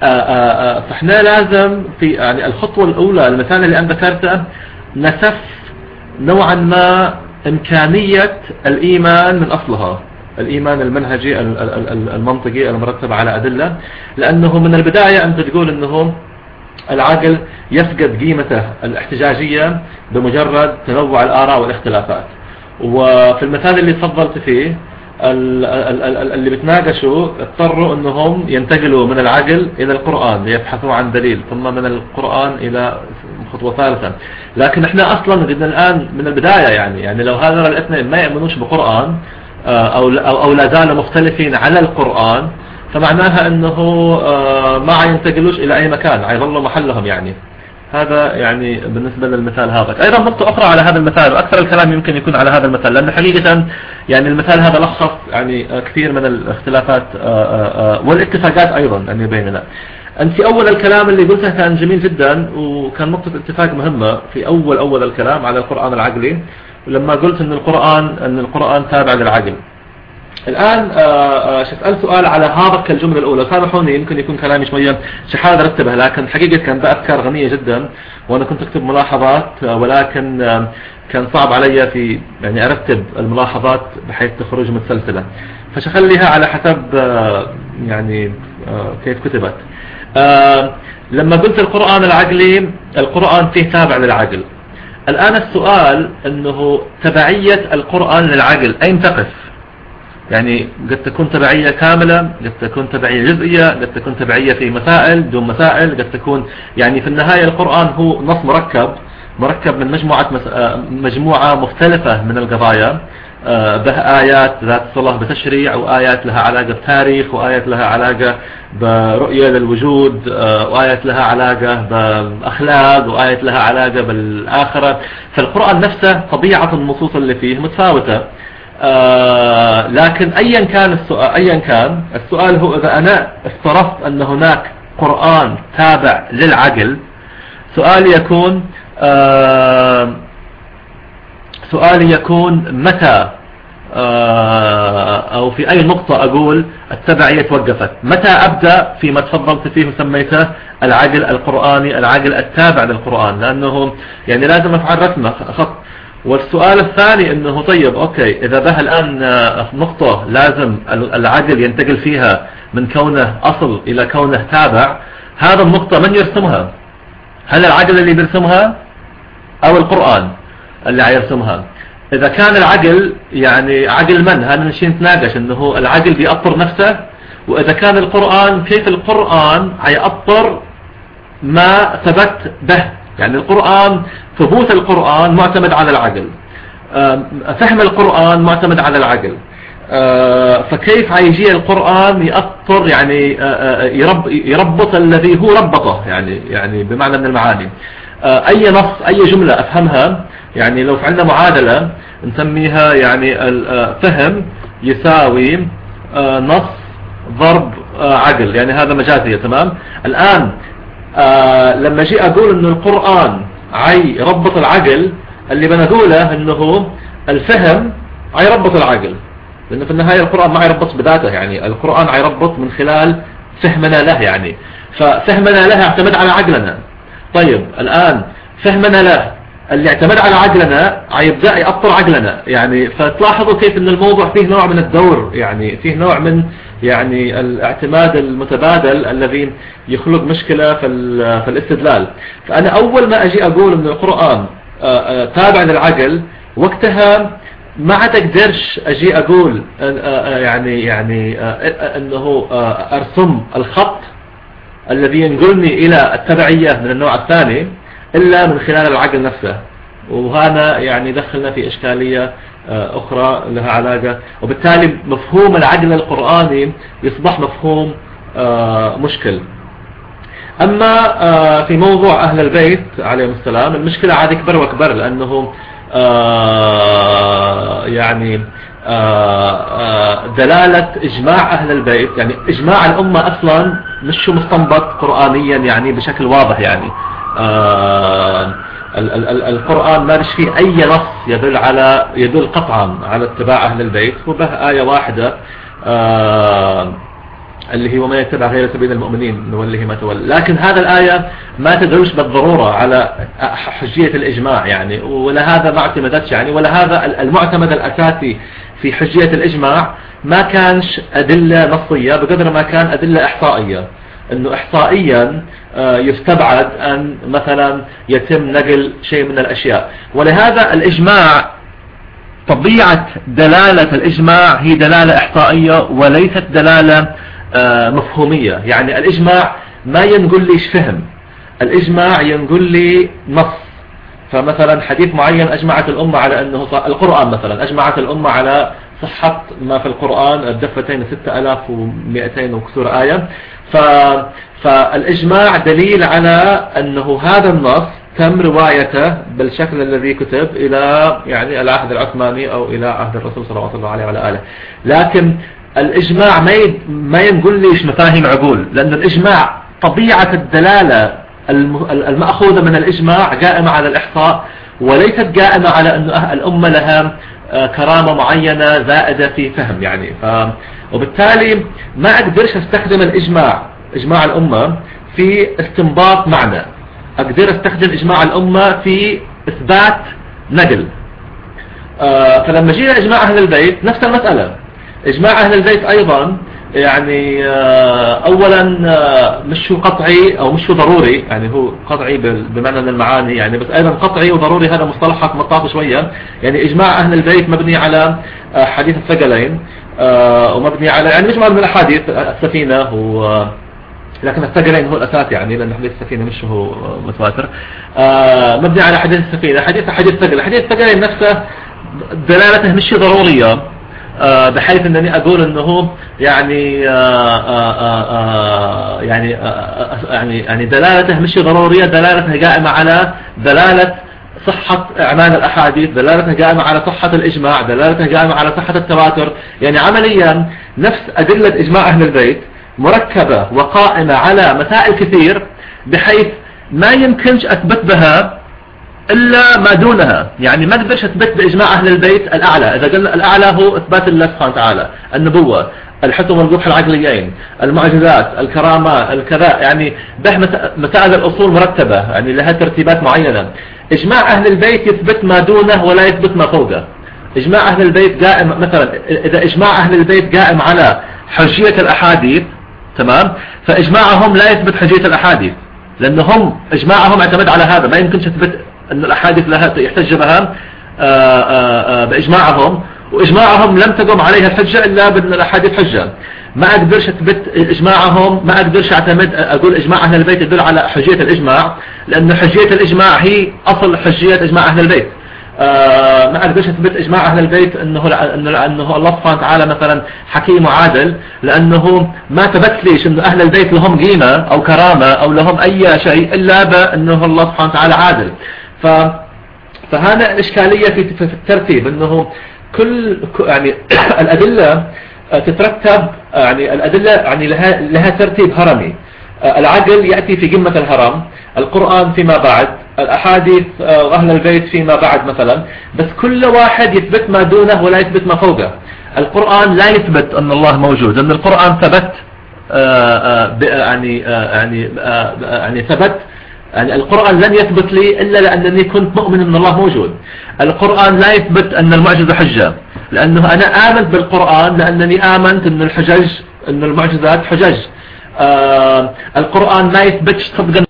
فإحنا لازم في يعني الخطوة الأولى المثال اللي أنا ذكرته نسف نوعا ما إمكانية الإيمان من أصلها، الإيمان المنهجي المنطقي المرتب على أدلة، لأنه من البداية أنت تقول أنه العقل يفقد قيمته الاحتجاجية بمجرد تنوع الآراء والاختلافات. وفي المثال اللي تفضلت فيه اللي بتناقشوا اضطروا أنهم ينتقلوا من العقل إلى القرآن ليبحثوا عن دليل، ثم من القرآن إلى خطوة ثالثة. لكن احنا أصلا قلنا الآن من البداية يعني يعني لو هذول الاثنين ما يؤمنوش بقرآن أو أو لا زالوا مختلفين على القرآن، فمعناها أنه ما ينتقلوش إلى أي مكان، يظلوا محلهم يعني. هذا يعني بالنسبة للمثال هذا. أيضا نقطة أخرى على هذا المثال، وأكثر الكلام يمكن يكون على هذا المثال، لأن حقيقة يعني المثال هذا لخص يعني كثير من الاختلافات والاتفاقات أيضا يعني بيننا. أنت أول الكلام اللي قلته كان جميل جدا، وكان نقطة اتفاق مهمة في أول أول الكلام على القرآن العقلي، لما قلت أن القرآن أن القرآن تابع للعقل. الآن سأسأل سؤال على هذا الجملة الأولى، سامحوني يمكن يكون كلامي شوية شحاذ رتبه، لكن حقيقة كان بأفكار غنية جدا وأنا كنت أكتب ملاحظات، ولكن كان صعب علي في يعني أرتب الملاحظات بحيث تخرج متسلسلة، فشخليها على حسب يعني كيف كتبت. لما قلت القرآن العقلي، القرآن فيه تابع للعقل. الآن السؤال أنه تبعية القرآن للعقل أين تقف؟ يعني قد تكون تبعية كاملة، قد تكون تبعية جزئية، قد تكون تبعية في مسائل دون مسائل، قد تكون يعني في النهاية القرآن هو نص مركب مركب من مجموعة مجموعة مختلفة من القضايا، به آيات ذات صلة بتشريع، وآيات لها علاقة بتاريخ، وآيات لها علاقة برؤية للوجود، وآيات لها علاقة بأخلاق، وآيات لها علاقة بالآخرة. فالقرآن نفسه طبيعة النصوص اللي فيه متفاوتة. آه لكن أيا كان السؤال أيا كان السؤال هو إذا أنا افترضت أن هناك قرآن تابع للعقل، سؤالي يكون آه سؤالي يكون متى آه أو في أي نقطة أقول التبعية توقفت؟ متى أبدأ فيما تفضلت فيه وسميته العقل القرآني، العقل التابع للقرآن؟ لأنه يعني لازم أفعل رسمة خط. والسؤال الثاني انه طيب اوكي اذا به الان نقطة لازم العقل ينتقل فيها من كونه اصل الى كونه تابع، هذا النقطة من يرسمها؟ هل العقل اللي بيرسمها او القرآن اللي يرسمها؟ اذا كان العقل يعني عقل من؟ هذا نشي نتناقش انه العقل بيأطر نفسه، واذا كان القرآن كيف القرآن هيأطر ما ثبت به؟ يعني القرآن ثبوت القرآن معتمد على العقل، فهم القرآن معتمد على العقل، فكيف هيجي القرآن يأثر يعني يرب يربط الذي هو ربطه يعني يعني بمعنى من المعاني. أي نص أي جملة أفهمها، يعني لو فعلنا معادلة نسميها يعني الفهم يساوي نص ضرب عقل، يعني هذا مجازي تمام. الآن آه لما جي أقول أنه القرآن عي ربط العقل، اللي بنقوله أنه الفهم عي ربط العقل، لأنه في النهاية القرآن ما يربط بذاته، يعني القرآن عي ربط من خلال فهمنا له، يعني ففهمنا له اعتمد على عقلنا. طيب الآن فهمنا له اللي اعتمد على عقلنا يبدأ يأطر عقلنا، يعني فتلاحظوا كيف أن الموضوع فيه نوع من الدور، يعني فيه نوع من يعني الاعتماد المتبادل الذي يخلق مشكلة في في الاستدلال. فأنا أول ما أجي أقول أن القرآن تابع للعقل، وقتها ما عاد أقدرش أجي أقول يعني يعني أنه أرسم الخط الذي ينقلني إلى التبعية من النوع الثاني إلا من خلال العقل نفسه، وهنا يعني دخلنا في إشكالية أخرى لها علاقة، وبالتالي مفهوم العقل القرآني يصبح مفهوم مشكل. أما في موضوع أهل البيت عليهم السلام المشكلة عاد أكبر وأكبر، لأنه يعني دلالة إجماع أهل البيت، يعني إجماع الأمة أصلا مش مستنبط قرآنيا يعني بشكل واضح، يعني ال ال ال القرآن ما فيش فيه أي نص يدل على يدل قطعا على اتباع أهل البيت، وبه آية واحدة آه اللي هي ومن يتبع غير سبيل المؤمنين نوله ما تولى. لكن هذا الآية ما تدلش بالضرورة على حجية الإجماع يعني، ولا هذا ما اعتمدتش يعني، ولا هذا المعتمد الأساسي في حجية الإجماع ما كانش أدلة نصية بقدر ما كان أدلة إحصائية، أنه إحصائيا يستبعد أن مثلا يتم نقل شيء من الأشياء. ولهذا الإجماع طبيعة دلالة الإجماع هي دلالة إحصائية وليست دلالة مفهومية. يعني الإجماع ما ينقل ليش فهم، الإجماع ينقل لي نص. فمثلا حديث معين أجمعت الأمة على أنه القرآن مثلا أجمعت الأمة على صحة ما في القرآن الدفتين ستة آلاف ومئتين وكسور آية. ف... فالإجماع دليل على أنه هذا النص تم روايته بالشكل الذي كتب إلى يعني العهد العثماني أو إلى عهد الرسول صلى الله عليه وعلى آله. لكن الإجماع ما ي... ما ينقل ليش مفاهيم عقول، لأن الإجماع طبيعة الدلالة المأخوذة من الإجماع قائمة على الإحصاء وليست قائمة على أن الأمة لها كرامة معينة زائدة في فهم يعني. ف... وبالتالي ما أقدرش استخدم الإجماع إجماع الأمة في استنباط معنى، أقدر استخدم إجماع الأمة في إثبات نقل. آه فلما جينا إجماع أهل البيت نفس المسألة. إجماع أهل البيت أيضا يعني آه أولا آه مش هو قطعي أو مش هو ضروري، يعني هو قطعي بمعنى من المعاني يعني، بس أيضا قطعي وضروري هذا مصطلحات مطاط شوية. يعني إجماع أهل البيت مبني على آه حديث الثقلين آه ومبني على يعني مجموعة من الأحاديث السفينة هو، لكن الثقلين هو الأساس يعني، لأن حديث السفينة مش هو متواتر. آه مبني على حديث السفينة، حديث حديث الثقل حديث الثقلين نفسه دلالته مش ضرورية آه بحيث أنني أقول أنه يعني آه آه آه يعني آه يعني يعني دلالته مش ضرورية، دلالته قائمة على دلالة صحة أعمال الأحاديث، دلالته قائمة على صحة الإجماع، دلالته قائمة على صحة التواتر. يعني عمليا نفس أدلة إجماع أهل البيت مركبة وقائمة على مسائل كثير بحيث ما يمكنش أثبت بها إلا ما دونها. يعني ما قدرش أثبت بإجماع أهل البيت الأعلى، إذا قلنا الأعلى هو إثبات الله سبحانه وتعالى، النبوة، الحكم والقبح العقليين، المعجزات، الكرامات، الكذا، يعني به مسائل الأصول مرتبة يعني لها ترتيبات معينة. إجماع أهل البيت يثبت ما دونه ولا يثبت ما فوقه. إجماع أهل البيت قائم مثلا، إذا إجماع أهل البيت قائم على حجية الأحاديث تمام، فإجماعهم لا يثبت حجية الأحاديث، لأنهم إجماعهم اعتمد على هذا. ما يمكن تثبت أن الأحاديث لها يحتج بها بإجماعهم، وإجماعهم لم تقم عليها الحجة إلا بأن الأحاديث حجة. ما أقدرش أثبت إجماعهم، ما أقدرش أعتمد أقول إجماع أهل البيت يدل على حجية الإجماع، لأن حجية الإجماع هي أصل حجية إجماع أهل البيت. آه ما أقدرش أثبت إجماع أهل البيت أنه, أنه, أنه الله سبحانه وتعالى مثلا حكيم وعادل، لأنه ما ثبت ليش أنه أهل البيت لهم قيمة أو كرامة أو لهم أي شيء إلا بأنه الله سبحانه وتعالى عادل. ف فهذا الإشكالية في في الترتيب، أنه كل يعني الأدلة تترتب، يعني الأدلة يعني لها لها ترتيب هرمي. العقل يأتي في قمة الهرم، القرآن فيما بعد، الأحاديث أهل البيت فيما بعد مثلا، بس كل واحد يثبت ما دونه ولا يثبت ما فوقه. القرآن لا يثبت أن الله موجود، لأن القرآن ثبت يعني يعني يعني ثبت يعني القرآن لن يثبت لي إلا لأنني كنت مؤمن أن الله موجود. القرآن لا يثبت أن المعجزة حجة، لأنه أنا آمنت بالقرآن لأنني آمنت أن الحجج أن المعجزات حجج. آه القرآن ما يثبتش صدقا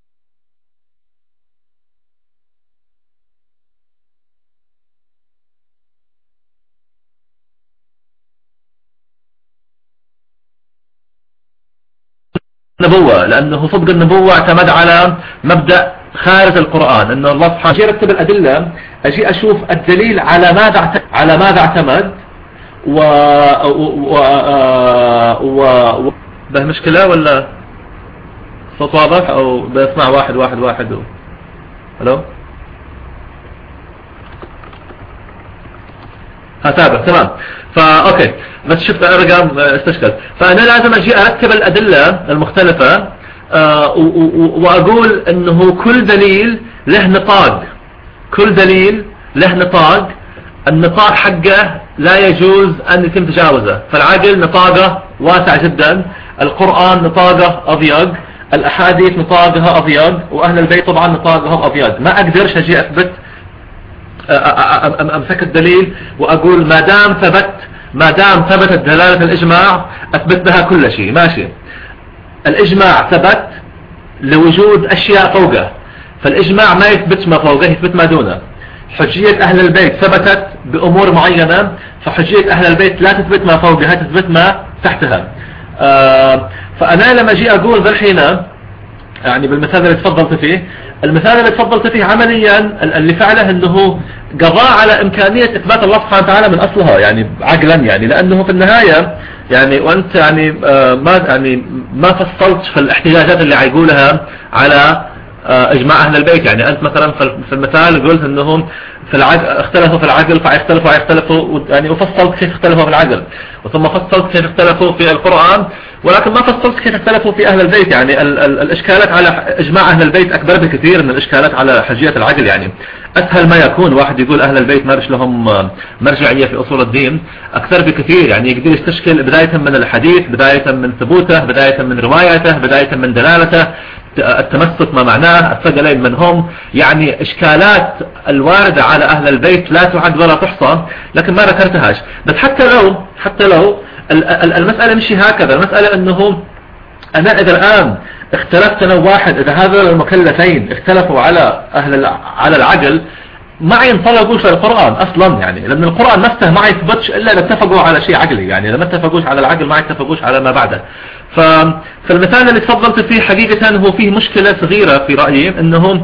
النبوة، لأنه صدق النبوة اعتمد على مبدأ خارج القرآن، أن الله سبحانه أجي أرتب الأدلة، أجي أشوف الدليل على ماذا على ماذا اعتمد و و و, و... ده مشكلة ولا صوت واضح أو بسمع واحد واحد واحد و... هلو هتابع تمام. فا اوكي بس شفت ارقام استشكل. فانا لازم اجي ارتب الادله المختلفه آه واقول انه كل دليل له نطاق، كل دليل له نطاق، النطاق حقه لا يجوز أن يتم تجاوزه. فالعقل نطاقه واسع جدا، القرآن نطاقه أضيق، الأحاديث نطاقها أضيق، وأهل البيت طبعا نطاقهم أضيق. ما أقدرش أجي أثبت أمسك الدليل وأقول ما دام ثبت ما دام ثبتت دلالة الإجماع أثبت بها كل شيء. ماشي، الإجماع ثبت لوجود أشياء فوقه، فالإجماع ما يثبت ما فوقه، يثبت ما دونه. حجية أهل البيت ثبتت بأمور معينة، فحجية أهل البيت لا تثبت ما فوقها، تثبت ما تحتها. آه فأنا لما أجي أقول ذا الحين يعني بالمثال اللي تفضلت فيه، المثال اللي تفضلت فيه عمليا اللي فعله أنه قضاء على إمكانية إثبات الله سبحانه وتعالى من أصلها، يعني عقلا، يعني لأنه في النهاية يعني وأنت يعني آه ما يعني ما فصلت في الاحتجاجات اللي عيقولها على اجماع اهل البيت. يعني انت مثلا في المثال قلت انهم في العقل اختلفوا في العقل فيختلفوا يختلفوا يعني، وفصلت كيف اختلفوا في العقل، وثم فصلت كيف اختلفوا في القرآن، ولكن ما فصلت كيف اختلفوا في اهل البيت. يعني ال ال الاشكالات على اجماع اهل البيت اكبر بكثير من الاشكالات على حجية العقل. يعني اسهل ما يكون واحد يقول اهل البيت ما لش لهم مرجعية في اصول الدين اكثر بكثير. يعني يقدر يستشكل بداية من الحديث، بداية من ثبوته، بداية من روايته، بداية من دلالته، التمسك ما معناه، الثقلين من هم. يعني إشكالات الواردة على أهل البيت لا تعد ولا تحصى، لكن ما ذكرتهاش. بس حتى لو حتى لو المسألة مش هكذا، المسألة أنه أنا إذا الآن اختلفت أنا واحد، إذا هذول المكلفين اختلفوا على أهل على العقل، ما ينطلقوا في القرآن أصلا. يعني لأن القرآن نفسه ما يثبتش إلا إذا اتفقوا على شيء عقلي. يعني إذا ما اتفقوش على العقل ما يتفقوش على ما بعده. فالمثال اللي تفضلت فيه حقيقة هو فيه مشكلة صغيرة في رأيي، أنهم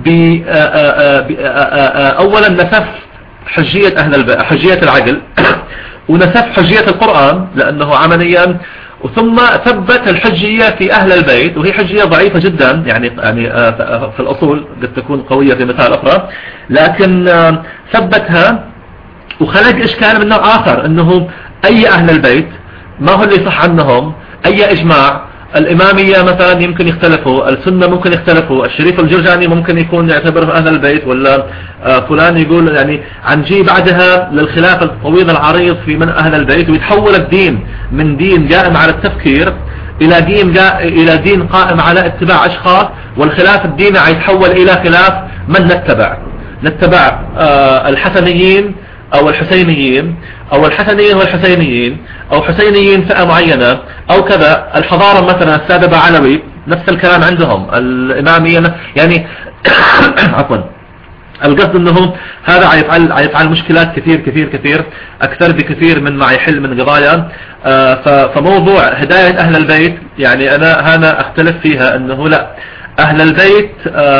أولا نسف حجية أهل الب... حجية العقل ونسف حجية القرآن لأنه عمليا، وثم ثبت الحجية في أهل البيت وهي حجية ضعيفة جدا. يعني يعني في الأصول قد تكون قوية في مثال أخرى، لكن ثبتها وخلق إشكال من نوع آخر، أنه أي أهل البيت ما هو اللي صح عنهم، أي إجماع. الإمامية مثلا يمكن يختلفوا، السنة ممكن يختلفوا، الشريف الجرجاني ممكن يكون يعتبره أهل البيت، ولا فلان يقول يعني عنجي بعدها للخلاف الطويل العريض في من أهل البيت، ويتحول الدين من دين قائم على التفكير إلى دين إلى دين قائم على اتباع أشخاص، والخلاف الديني يتحول إلى خلاف من نتبع نتبع الحسنيين أو الحسينيين أو الحسنيين والحسينيين أو حسينيين فئة معينة أو كذا. الحضارة مثلا السادة بعلوي نفس الكلام عندهم، الإمامية يعني عفوا. القصد أنه هذا عيفعل عيفعل مشكلات كثير كثير كثير أكثر بكثير من ما يحل من قضايا. فموضوع هداية أهل البيت يعني أنا هنا أختلف فيها، أنه لا، أهل البيت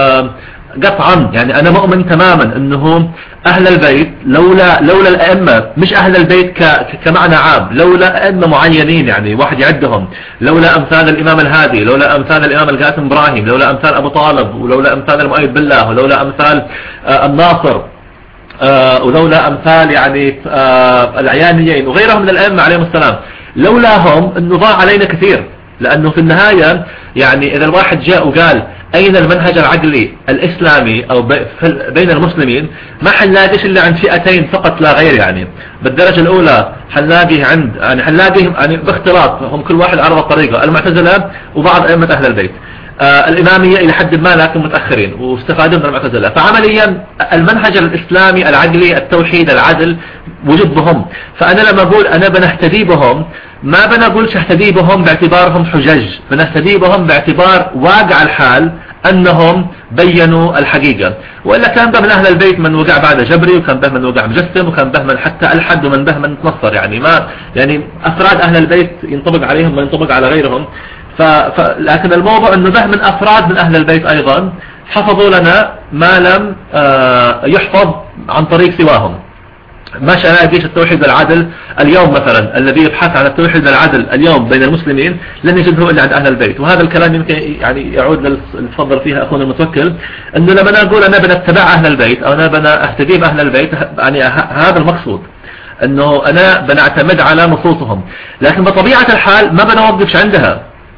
قطعا يعني أنا مؤمن تماما أنه أهل البيت لولا لولا الأئمة، مش أهل البيت كمعنى عام، لولا أئمة معينين يعني واحد يعدهم، لولا أمثال الإمام الهادي، لولا أمثال الإمام القاسم إبراهيم، لولا أمثال أبو طالب، ولولا أمثال المؤيد بالله، ولولا أمثال الناصر، ولولا أمثال يعني العيانيين وغيرهم من الأئمة عليهم السلام، لولاهم أنه ضاع علينا كثير. لأنه في النهاية يعني إذا الواحد جاء وقال أين المنهج العقلي الإسلامي أو بين المسلمين، ما حنلاقيش إلا عند فئتين فقط لا غير. يعني بالدرجة الأولى حنلاقيه عند يعني حنلاقيه يعني باختلاط، هم كل واحد عرض الطريقة، المعتزلة وبعض أئمة أهل البيت. آه الإمامية إلى حد ما لكن متأخرين واستفادوا من المعتزلة. فعمليا المنهج الإسلامي العقلي التوحيد العدل وجد بهم. فأنا لما أقول أنا بنهتدي بهم، ما بنقولش اهتدي بهم باعتبارهم حجج، بنهتدي بهم باعتبار واقع الحال أنهم بينوا الحقيقة. وإلا كان به من أهل البيت من وقع بعد جبري، وكان به من وقع مجسم، وكان به من حتى ألحد، ومن به من تنصر. يعني ما يعني أفراد أهل البيت ينطبق عليهم ما ينطبق على غيرهم. ف... ف... لكن الموضوع أنه به من أفراد من أهل البيت أيضا حفظوا لنا ما لم آه يحفظ عن طريق سواهم. ماشي أنا أديش التوحيد العدل اليوم مثلا، الذي يبحث عن التوحيد العدل اليوم بين المسلمين لن يجده إلا عند أهل البيت. وهذا الكلام يمكن يعني يعود للتفضل فيها أخونا المتوكل، أنه لما نقول أنا بنتبع أهل البيت أو أنا بنهتدي بأهل البيت، يعني هذا المقصود، أنه أنا بنعتمد على نصوصهم. لكن بطبيعة الحال ما بنوقفش عندها،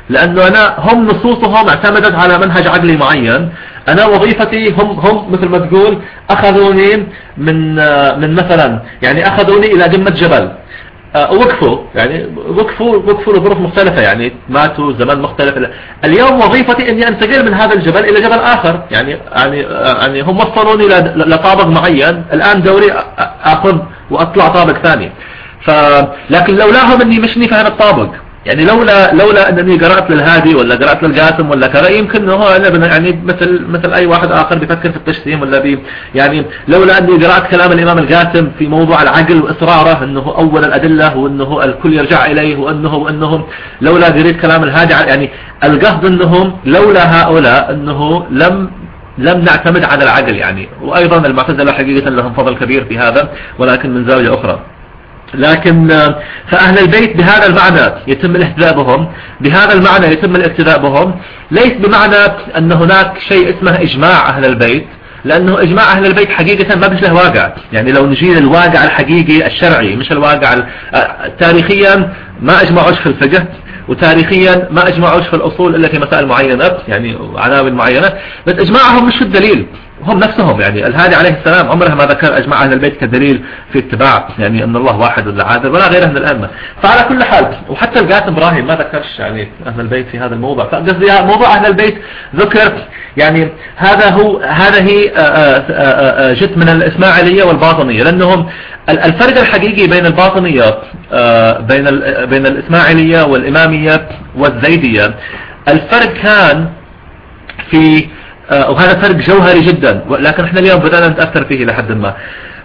لأنه أنا هم نصوصهم اعتمدت على منهج عقلي معين. أنا وظيفتي هم هم مثل ما تقول أخذوني من من مثلا يعني أخذوني إلى قمة جبل وقفوا يعني وقفوا وقفوا لظروف مختلفة، يعني ماتوا زمان مختلف. اليوم وظيفتي إني أنتقل من هذا الجبل إلى جبل آخر، يعني يعني يعني هم وصلوني لطابق معين، الآن دوري أخذ وأطلع طابق ثاني. ف لكن لولاهم إني مشني فهم الطابق، يعني لولا لولا انني قرأت للهادي ولا قرأت للقاسم ولا كذا، يمكن هو يعني مثل مثل اي واحد اخر بيفكر في التجسيم ولا بي يعني لولا اني قرأت كلام الامام القاسم في موضوع العقل واصراره انه اول الادله وانه الكل يرجع اليه وانه وانه لولا قريت كلام الهادي، يعني القصد انهم لولا هؤلاء انه لم لم نعتمد على العقل يعني. وايضا المعتزلة حقيقة لهم فضل كبير في هذا، ولكن من زاوية اخرى. لكن فأهل البيت بهذا المعنى يتم الاهتداء بهم، بهذا المعنى يتم الاقتداء بهم، ليس بمعنى أن هناك شيء اسمه إجماع أهل البيت، لأنه إجماع أهل البيت حقيقة ما بيش له واقع. يعني لو نجي للواقع الحقيقي الشرعي مش الواقع تاريخيا، ما أجمعوش في الفقه، وتاريخيا ما أجمعوش في الأصول إلا في مسائل معينة يعني عناوين معينة، بس إجماعهم مش في الدليل. هم نفسهم يعني الهادي عليه السلام عمره ما ذكر أجماع أهل البيت كدليل في اتباع يعني أن الله واحد ولا عادل ولا غيره من الأئمة. فعلى كل حال، وحتى القاسم إبراهيم ما ذكرش يعني أهل البيت في هذا الموضوع. فقصدي موضوع أهل البيت ذكر يعني هذا هو هذا هي جت من الإسماعيلية والباطنية، لأنهم الفرق الحقيقي بين الباطنية بين بين الإسماعيلية والإمامية والزيدية، الفرق كان في وهذا فرق جوهري جدا، لكن احنا اليوم بدأنا نتأثر فيه لحد ما.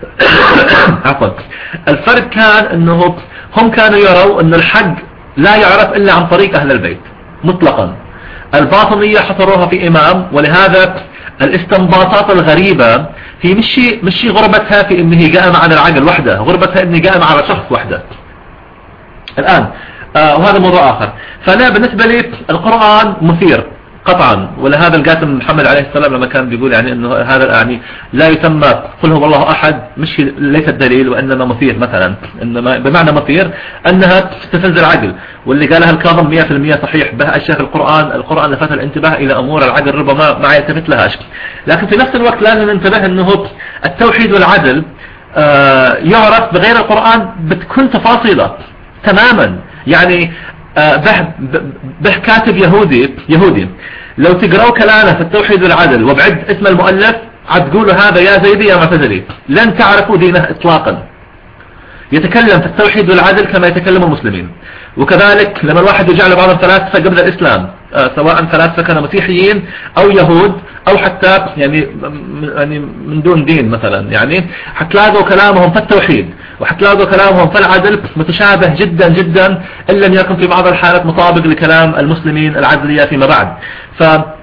عفوا. الفرق كان انه هم كانوا يروا ان الحق لا يعرف الا عن طريق اهل البيت مطلقا. الباطنية حصروها في امام، ولهذا الاستنباطات الغريبة في مشي مشي غربتها في انه قائم على العقل وحده، غربتها انه قائم على شخص وحده. الان آه وهذا موضوع اخر. فانا بالنسبة لي القرآن مثير قطعا، ولهذا القاسم محمد عليه السلام لما كان بيقول يعني انه هذا يعني لا يسمى قل هو الله احد، مش ليس الدليل وانما مثير مثلا، انما بمعنى مثير انها تستفز العقل، واللي قالها الكاظم مئة بالمئة صحيح. به الشيخ القرآن القرآن لفت الانتباه الى امور العقل ربما ما يلتفت لهاش، لكن في نفس الوقت لازم ننتبه انه التوحيد والعدل آه يعرف بغير القرآن بكل تفاصيله تماما. يعني به, به كاتب يهودي يهودي لو تقرأوا كلامه في التوحيد والعدل وبعد اسم المؤلف عتقولوا هذا يا زيدي يا معتزلي، لن تعرفوا دينه اطلاقا. يتكلم في التوحيد والعدل كما يتكلم المسلمين. وكذلك لما الواحد يرجع لبعض الفلاسفة قبل الإسلام، سواء فلاسفة كانوا مسيحيين أو يهود أو حتى يعني يعني من دون دين مثلا، يعني حتلاقوا كلامهم في التوحيد وحتلاقوا كلامهم في العدل متشابه جدا جدا، إن لم يكن في بعض الحالات مطابق لكلام المسلمين العدلية فيما بعد. ف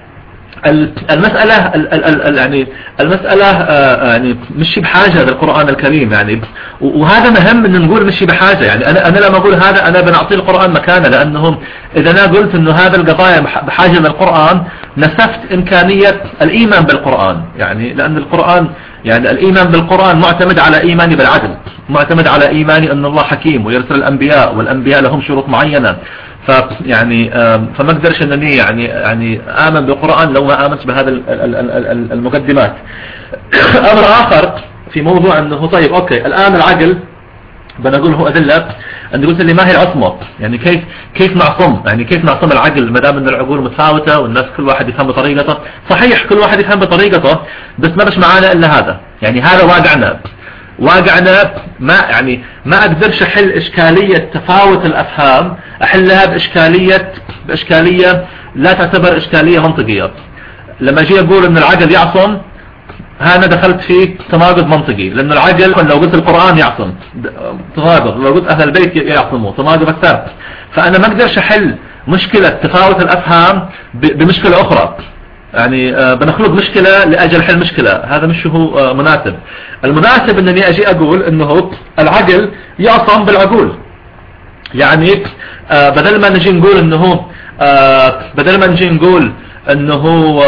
المسألة يعني المسألة يعني مش بحاجة للقرآن الكريم يعني، وهذا مهم ان نقول مش بحاجة. يعني انا انا لما اقول هذا انا بنعطي القرآن مكانه، لانهم اذا انا قلت انه هذا القضايا بحاجة للقرآن نسفت امكانية الايمان بالقرآن. يعني لان القرآن يعني الايمان بالقرآن معتمد على ايماني بالعدل، معتمد على ايماني ان الله حكيم ويرسل الانبياء والانبياء لهم شروط معينة. فيعني فما اقدرش انني يعني يعني امن بالقرآن لو ما امنت بهذا المقدمات. امر اخر في موضوع انه طيب اوكي الان العقل بنقول هو ادله، انت قلت لي ما هي العصمه؟ يعني كيف كيف نعصم؟ يعني كيف نعصم العقل ما دام ان العقول متفاوته والناس كل واحد يفهم بطريقته؟ صحيح كل واحد يفهم بطريقته، بس ما بش معانا الا هذا. يعني هذا واقعنا واقعنا ما يعني ما اقدرش احل اشكالية تفاوت الافهام، احلها باشكالية باشكالية لا تعتبر اشكالية منطقية. لما اجي اقول ان العقل يعصم، هنا دخلت في تناقض منطقي، لان العقل لو قلت القرآن يعصم تناقض، لو قلت اهل البيت يعصموا تناقض اكثر. فانا ما اقدرش احل مشكلة تفاوت الافهام بمشكلة اخرى. يعني بنخلق مشكلة لأجل حل مشكلة، هذا مش هو مناسب. المناسب انني اجي اقول انه العقل يعصم بالعقول. يعني بدل ما نجي نقول انه بدل ما نجي نقول انه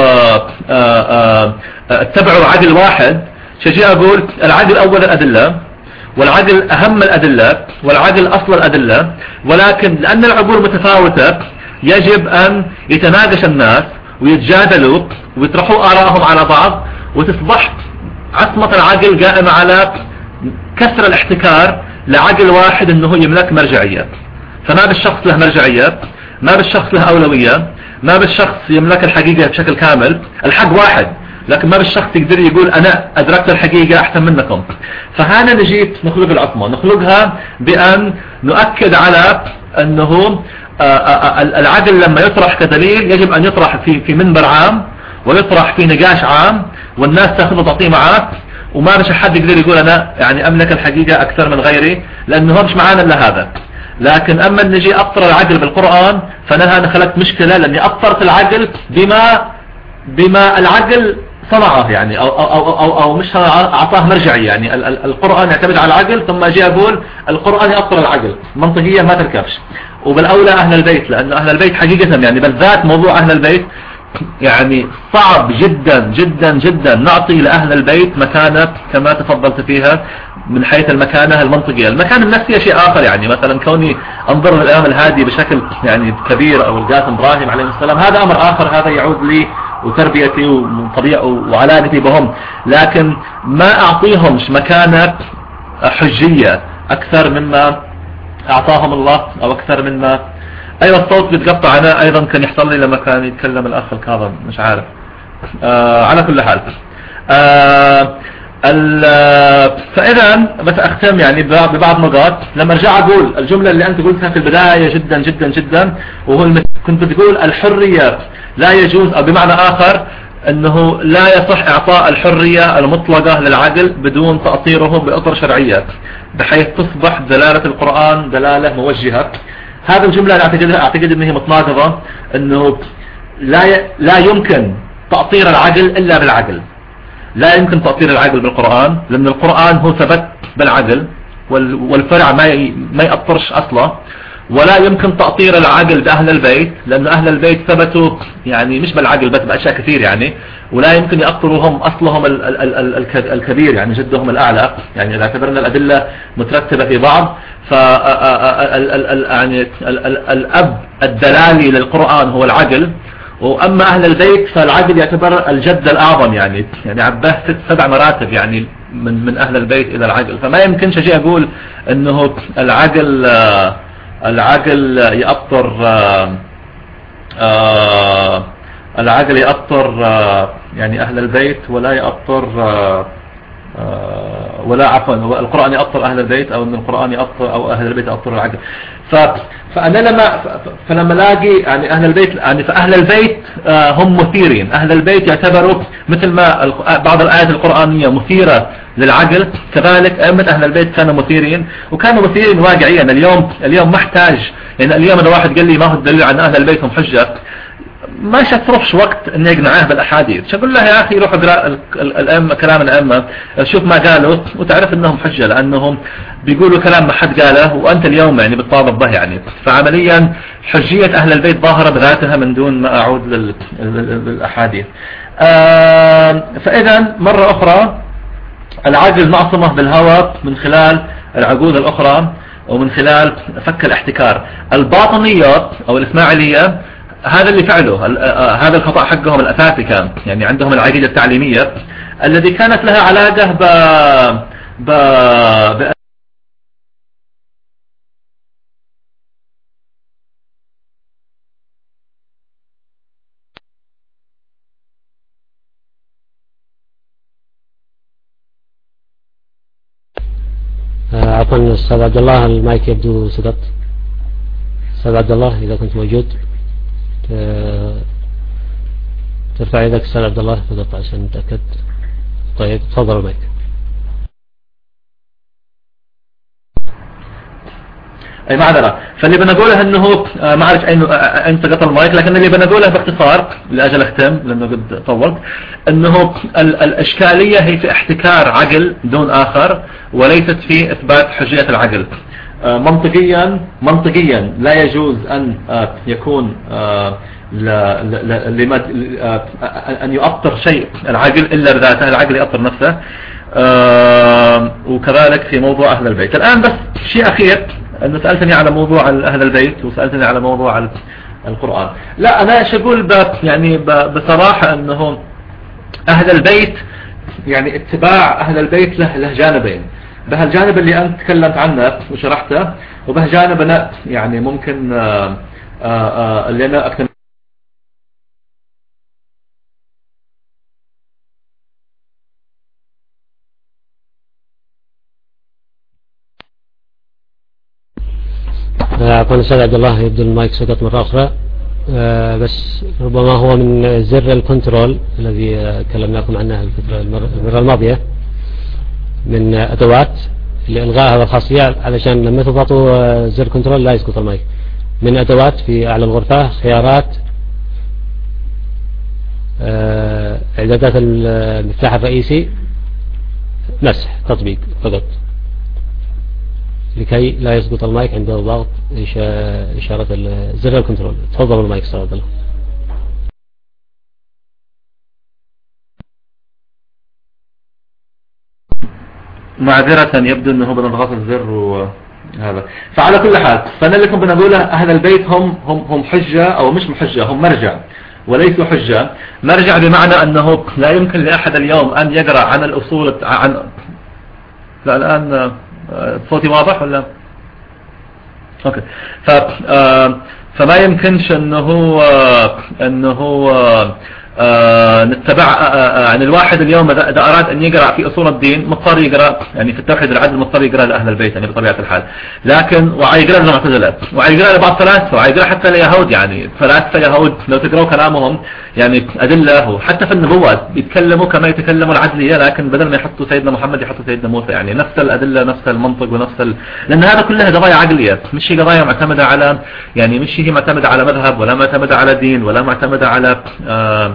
اتبعوا عقل واحد، شجي اقول العقل اول الادلة والعقل اهم الادلة والعقل اصل الادلة، ولكن لان العقول متفاوتة يجب أن يتناقش الناس ويتجادلوا ويطرحوا آرائهم على بعض، وتصبح عصمة العقل قائمة على كسر الاحتكار لعقل واحد أنه يملك مرجعية. فما بالشخص له مرجعية، ما بالشخص له أولوية، ما بالشخص يملك الحقيقة بشكل كامل. الحق واحد، لكن ما بالشخص يقدر يقول أنا أدركت الحقيقة أحسن منكم. فهنا نجيت نخلق العصمة، نخلقها بأن نؤكد على أنه العقل لما يطرح كدليل يجب أن يطرح في في منبر عام، ويطرح في نقاش عام، والناس تأخذ وتعطيه معاه، وما مش حد يقدر يقول أنا يعني أملك الحقيقة أكثر من غيري، لأنه مش معانا إلا هذا. لكن أما نجي أبطر العقل بالقرآن، فأنا أنا خلقت مشكلة، لأني أبطرت العقل بما بما العقل صنعه يعني، أو أو أو أو مش أعطاه مرجعي يعني. القرآن يعتمد على العقل، ثم أجي أقول القرآن يأبطر العقل، منطقيا ما تركبش. وبالأولى أهل البيت، لأن أهل البيت حقيقة يعني بالذات موضوع أهل البيت يعني صعب جدا جدا جدا نعطي لأهل البيت مكانة كما تفضلت فيها من حيث المكانة المنطقية. المكانة النفسية شيء آخر يعني، مثلا كوني أنظر للإمام الهادي بشكل يعني كبير، أو القاسم إبراهيم عليه السلام، هذا أمر آخر، هذا يعود لي وتربيتي وطبيعة وعلاقتي بهم، لكن ما أعطيهمش مكانة حجية أكثر مما أعطاهم الله، أو أكثر مما أيوة الصوت بيتقطع. أنا أيضا كان يحصل لي لما كان يتكلم الأخ الكاظم، مش عارف. آه على كل حال آه فإذا بس أختم يعني ببعض نقاط. لما أرجع أقول الجملة اللي أنت قلتها في البداية جدا جدا جدا، وهو كنت بتقول الحرية لا يجوز، أو بمعنى آخر أنه لا يصح إعطاء الحرية المطلقة للعقل بدون تأطيره بأطر شرعية، بحيث تصبح دلالة القرآن دلالة موجهة. هذا الجملة أنا أعتقد أعتقد أنها متناقضة، أنه لا ي... لا يمكن تأطير العقل إلا بالعقل. لا يمكن تأطير العقل بالقرآن، لأن القرآن هو ثبت بالعقل، وال... والفرع ما ي... ما يأطرش أصلا. ولا يمكن تأطير العقل بأهل البيت، لأن أهل البيت ثبتوا يعني مش بالعقل بس بأشياء كثير يعني، ولا يمكن يأطروا هم أصلهم ال... ال... ال... الكبير يعني جدهم الأعلى يعني، إذا اعتبرنا الأدلة مترتبة في بعض. ف يعني الأب الدلالي للقرآن هو العقل، وأما أهل البيت فالعقل يعتبر الجد الأعظم يعني، يعني عباه ست سبع مراتب يعني من من أهل البيت إلى العقل. فما يمكنش أجي أقول أنه العقل العقل يأطر العقل يأطر يعني أهل البيت، ولا يأطر ولا عفوا القرآن يأطر أهل البيت، أو أن القرآن يأطر أو أهل البيت يأطر العقل. ف فأنا لما فلما لاقي يعني أهل البيت يعني فأهل البيت هم مثيرين. أهل البيت يعتبروا مثل ما بعض الآيات القرآنية مثيرة للعقل، كذلك أئمة أهل البيت كانوا مثيرين، وكانوا مثيرين واقعيا. اليوم اليوم محتاج يعني، اليوم إذا واحد قال لي ما هو الدليل عن أهل البيت هم حجة، ما شتروحش وقت اني اقنعه بالاحاديث، شقول له يا اخي روح اقرا الائمه كلام الائمه، شوف ما قالوا وتعرف انهم حجه، لانهم بيقولوا كلام ما حد قاله وانت اليوم يعني بتطالب به يعني. فعمليا حجيه اهل البيت ظاهره بذاتها من دون ما اعود للاحاديث. فاذا مره اخرى العقل معصمه بالهوى من خلال العقود الاخرى، ومن خلال فك الاحتكار. الباطنيات او الاسماعيليه هذا اللي فعله، هذا الخطأ حقهم الأساسي كان يعني عندهم العقيدة التعليمية الذي كانت لها علاقة ب ب, ب... عفوا أستاذ عبد الله، المايك يبدو سقط. أستاذ عبد الله إذا كنت موجود ترفع يدك. أستاذ عبد الله فقط عشان نتأكد. طيب تفضل المايك. اي معذرة. فاللي بنقوله انه ما اعرف اين اين سقط المايك، لكن اللي بنقوله باختصار لاجل اختم لانه قد طولت، انه الاشكالية هي في احتكار عقل دون اخر، وليست في اثبات حجية العقل. منطقيا منطقيا لا يجوز ان يكون لا لا لما ان يؤطر شيء العقل الا بذاته، العقل يؤطر نفسه. وكذلك في موضوع اهل البيت. الان بس شيء اخير، انه سألتني على موضوع اهل البيت، وسألتني على موضوع القرآن. لا أنا ايش أقول يعني بصراحة أنه أهل البيت يعني اتباع أهل البيت له له جانبين، بهالجانب اللي أنت تكلمت عنه وشرحته، وبهالجانب أنا يعني ممكن آآ آآ اللي أنا أكتب عفوا أستاذ عبد الله، يبدو المايك سقط مرة أخرى. آه بس ربما هو من زر الكنترول الذي آه كلمناكم عنه الفترة المرة الماضية، من آه أدوات لإلغاء هذا الخاصية، علشان لما تضغطوا آه زر كنترول لا يسقط المايك. من أدوات في أعلى الغرفة خيارات آه إعدادات المفتاح الرئيسي، مسح تطبيق فقط لكي لا يسقط المايك عند ضغط إشارة زر الكنترول. تفضلوا المايك استاذ عبد الله. معذرة يبدو أنه بنضغط الزر وهذا. فعلى كل حال فأنا لكم بنقوله أهل البيت هم هم هم حجة أو مش حجة، هم مرجع وليسوا حجة. مرجع بمعنى أنه لا يمكن لأحد اليوم أن يقرأ عن الأصول عن لا الآن صوتي واضح ولا؟ اوكي. ف فما يمكنش انه انه آه نتبع آه يعني الواحد اليوم اذا اراد ان يقرا في اصول الدين مضطر يقرا يعني في التوحيد العدل، مضطر يقرا لاهل البيت يعني بطبيعه الحال، لكن ويقرا للمعتزله ويقرا لبعض الفلاسفه ويقرا حتى اليهود. يعني فلاسفه يهود لو تقراوا كلامهم يعني ادله، وحتى في النبوات بيتكلموا كما يتكلموا العدليه، لكن بدل ما يحطوا سيدنا محمد يحطوا سيدنا موسى، يعني نفس الادله نفس المنطق ونفس ال... لان هذا كلها قضايا عقليه، مش هي قضايا معتمده على يعني مش هي معتمده على مذهب ولا معتمده على دين ولا معتمده على آه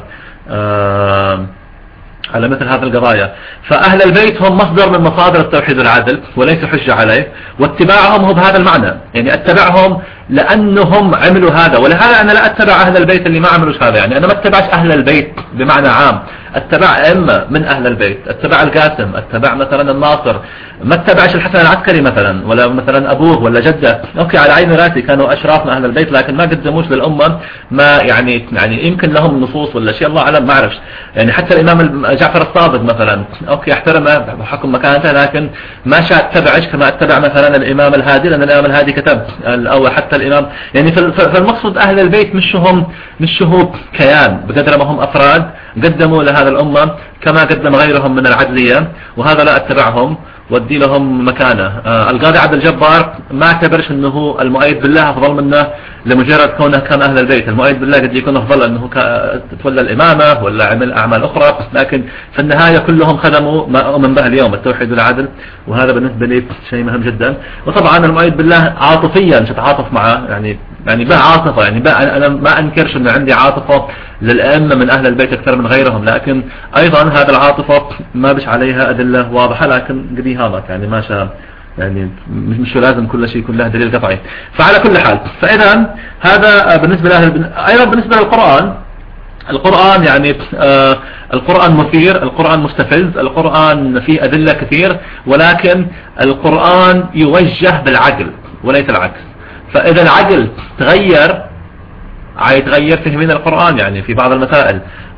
آه على مثل هذه القضايا. فأهل البيت هم مصدر من مصادر التوحيد والعدل وليس حجة عليه، واتباعهم هو بهذا المعنى، يعني اتبعهم لأنهم عملوا هذا. ولهذا أنا لا أتبع أهل البيت اللي ما عملوش هذا، يعني أنا ما اتبعش أهل البيت بمعنى عام، اتبع أئمة من أهل البيت، اتبع القاسم، اتبع مثلا الناصر، ما اتبعش الحسن العسكري مثلا ولا مثلا أبوه ولا جده. أوكي على عيني راسي كانوا أشراف من أهل البيت، لكن ما قدموش للأمة ما يعني يعني يمكن لهم نصوص ولا شيء الله أعلم ما أعرفش. يعني حتى الإمام جعفر الصادق مثلا أوكي احترمه بحكم مكانته، لكن ما شاء اتبعش كما اتبع مثلا الإمام الهادي، لأن الإمام الهادي كتب أو حتى الإمام يعني. فالمقصود أهل البيت مش هم مش هو كيان بقدر ما هم أفراد قدموا لهذا الأمة كما قدم غيرهم من العدلية، وهذا لا اتبعهم ودي لهم مكانه. آه القاضي عبد الجبار ما اعتبرش انه المؤيد بالله افضل منه لمجرد كونه كان اهل البيت. المؤيد بالله قد يكون افضل انه تولى الامامه ولا عمل اعمال اخرى، لكن في النهايه كلهم خدموا ما اؤمن به اليوم التوحيد والعدل، وهذا بالنسبه لي شيء مهم جدا. وطبعا المؤيد بالله عاطفيا تتعاطف معه، يعني يعني بقى عاطفه، يعني بقى انا ما انكرش ان عندي عاطفه للائمه من اهل البيت اكثر من غيرهم، لكن ايضا هذا العاطفه ما بش عليها ادله واضحه، لكن قبي هذا يعني ما شاء يعني مش مش لازم كل شيء يكون له دليل قطعي. فعلى كل حال فاذا هذا بالنسبه لاهل. ايضا بالنسبه للقران، القرآن يعني آه القرآن مثير، القرآن مستفز، القرآن فيه أدلة كثير، ولكن القرآن يوجه بالعقل وليس العكس. فإذا العقل تغير هيتغير فهمين القرآن يعني في بعض المسائل.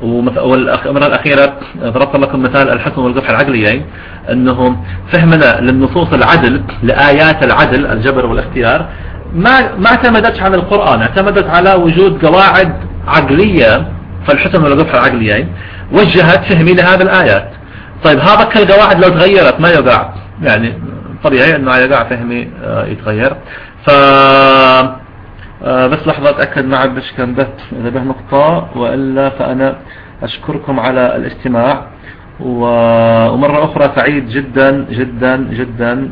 والمرة الأخيرة ضربت لكم مثال الحكم والقبح العقليين، أنهم فهمنا للنصوص العدل لآيات العدل الجبر والاختيار ما ما اعتمدتش على القرآن، اعتمدت على وجود قواعد عقلية فالحكم والقبح العقليين وجهت فهمي لهذه الآيات. طيب هذا كالقواعد لو تغيرت ما يقع، يعني طبيعي أنه يقع فهمي يتغير. ف بس لحظة أتأكد معك بش كان بث إذا به نقطة، وإلا فأنا أشكركم على الاستماع، ومرة أخرى سعيد جدا جدا جدا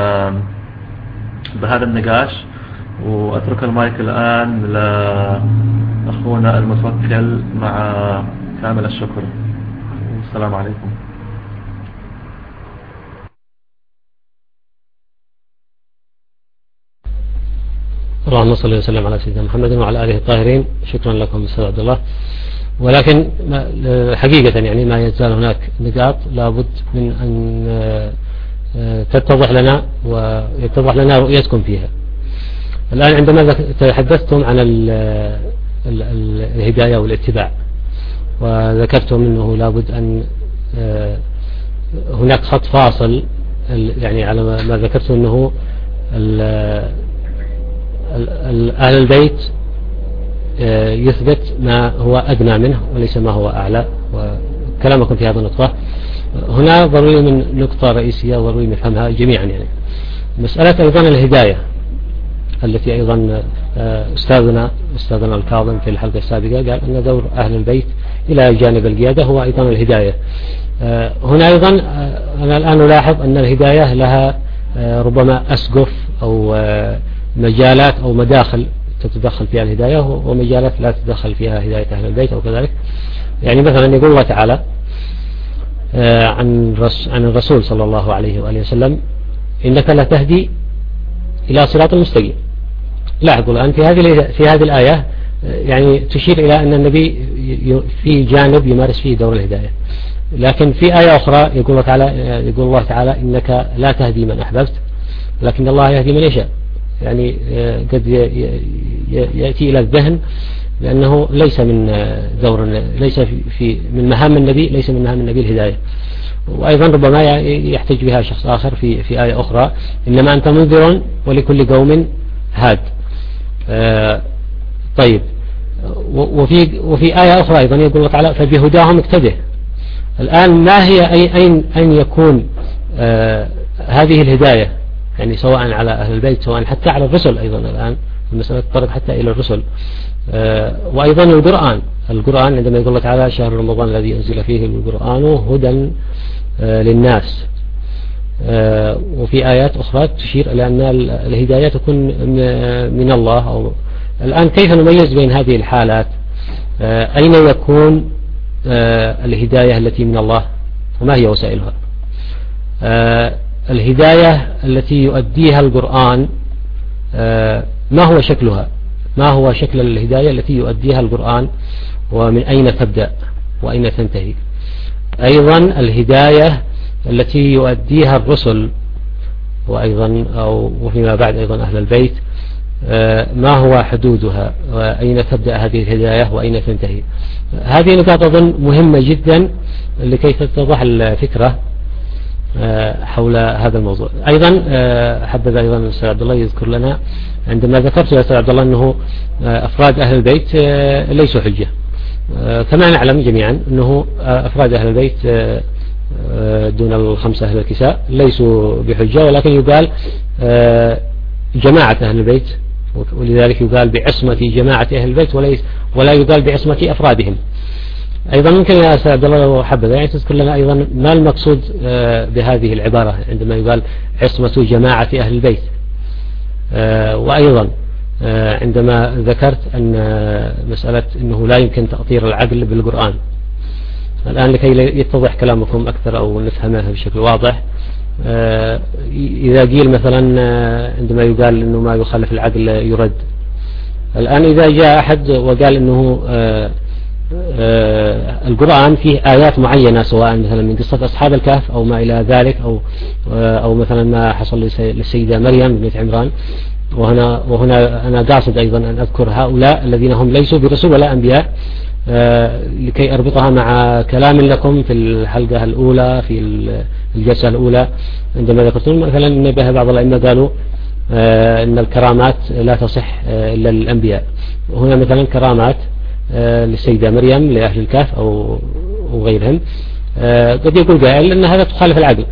بهذا النقاش. وأترك المايك الآن لأخونا المتوكل مع كامل الشكر. والسلام عليكم. اللهم صل وسلم على سيدنا محمد وعلى آله الطاهرين. شكرا لكم أستاذ عبد الله. ولكن حقيقة يعني ما يزال هناك نقاط لابد من أن تتضح لنا ويتضح لنا رؤيتكم فيها. الآن عندما تحدثتم عن الهداية والاتباع، وذكرتم أنه لابد أن هناك خط فاصل، يعني على ما ذكرت أنه أهل البيت يثبت ما هو أدنى منه وليس ما هو أعلى، وكلامكم في هذا النقطة هنا ضروري من نقطة رئيسية ضروري نفهمها جميعا. يعني مسألة أيضا الهداية التي أيضا أستاذنا أستاذنا الكاظم في الحلقة السابقة قال أن دور أهل البيت إلى جانب القيادة هو أيضا الهداية. هنا أيضا أنا الآن ألاحظ أن الهداية لها ربما أسقف أو مجالات أو مداخل تتدخل فيها الهداية ومجالات لا تتدخل فيها هداية أهل البيت أو كذلك. يعني مثلا يقول الله تعالى عن عن الرسول صلى الله عليه وآله وسلم إنك لا تهدي إلى صراط مستقيم. لاحظوا الآن في هذه في هذه الآية يعني تشير إلى أن النبي في جانب يمارس فيه دور الهداية، لكن في آية أخرى يقول الله تعالى يقول الله تعالى إنك لا تهدي من أحببت لكن الله يهدي من يشاء. يعني قد يأتي إلى الذهن لأنه ليس من دور ليس في من مهام النبي ليس من مهام النبي الهداية. وأيضا ربما يحتج بها شخص آخر في في آية أخرى إنما أنت منذر ولكل قوم هاد. آه طيب وفي وفي آية أخرى أيضا يقول الله تعالى فبهداهم اقتده. الآن ما هي أي أين أن يكون آه هذه الهداية، يعني سواء على أهل البيت سواء حتى على الرسل أيضا. الآن المسألة تطرق حتى إلى الرسل. آه وأيضا القرآن القرآن عندما يقول الله تعالى شهر رمضان الذي أنزل فيه القرآن هدى آه للناس. آه وفي آيات أخرى تشير إلى أن الهداية تكون من الله. أو الآن كيف نميز بين هذه الحالات؟ آه أين يكون آه الهداية التي من الله وما هي وسائلها؟ آه الهداية التي يؤديها القرآن آه ما هو شكلها؟ ما هو شكل الهداية التي يؤديها القرآن ومن أين تبدأ وأين تنتهي؟ أيضا الهداية التي يؤديها الرسل وأيضا أو وفيما بعد أيضا أهل البيت ما هو حدودها وأين تبدأ هذه الهداية وأين تنتهي؟ هذه نقاط أظن مهمة جدا لكي تتضح الفكرة حول هذا الموضوع. أيضا حبذا أيضا الأستاذ عبد الله يذكر لنا عندما ذكرت يا أستاذ عبد الله أنه أفراد أهل البيت ليسوا حجة، كما نعلم جميعا أنه أفراد أهل البيت دون الخمسة أهل الكساء ليسوا بحجة، ولكن يقال جماعة أهل البيت، ولذلك يقال بعصمة جماعة أهل البيت وليس ولا يقال بعصمة أفرادهم. أيضا ممكن يا أستاذ عبد الله لو حبذا يعني تذكر لنا أيضا ما المقصود بهذه العبارة عندما يقال عصمة جماعة أهل البيت، وأيضا عندما ذكرت أن مسألة أنه لا يمكن تأطير العقل بالقرآن. الآن لكي يتضح كلامكم أكثر أو نفهمه بشكل واضح، إذا قيل مثلا عندما يقال أنه ما يخالف العقل يرد، الآن إذا جاء أحد وقال أنه القرآن فيه آيات معينة سواء مثلا من قصة أصحاب الكهف أو ما إلى ذلك أو أو مثلا ما حصل للسيدة مريم بنت عمران، وهنا وهنا أنا قاصد أيضا أن أذكر هؤلاء الذين هم ليسوا برسول ولا أنبياء لكي أربطها مع كلام لكم في الحلقة الأولى في الجلسة الأولى عندما ذكرتم مثلا أن به بعض الأئمة قالوا أن الكرامات لا تصح إلا للأنبياء، وهنا مثلا كرامات للسيدة مريم لأهل الكهف أو غيرهم، قد يقول قائل أن هذا تخالف العقل.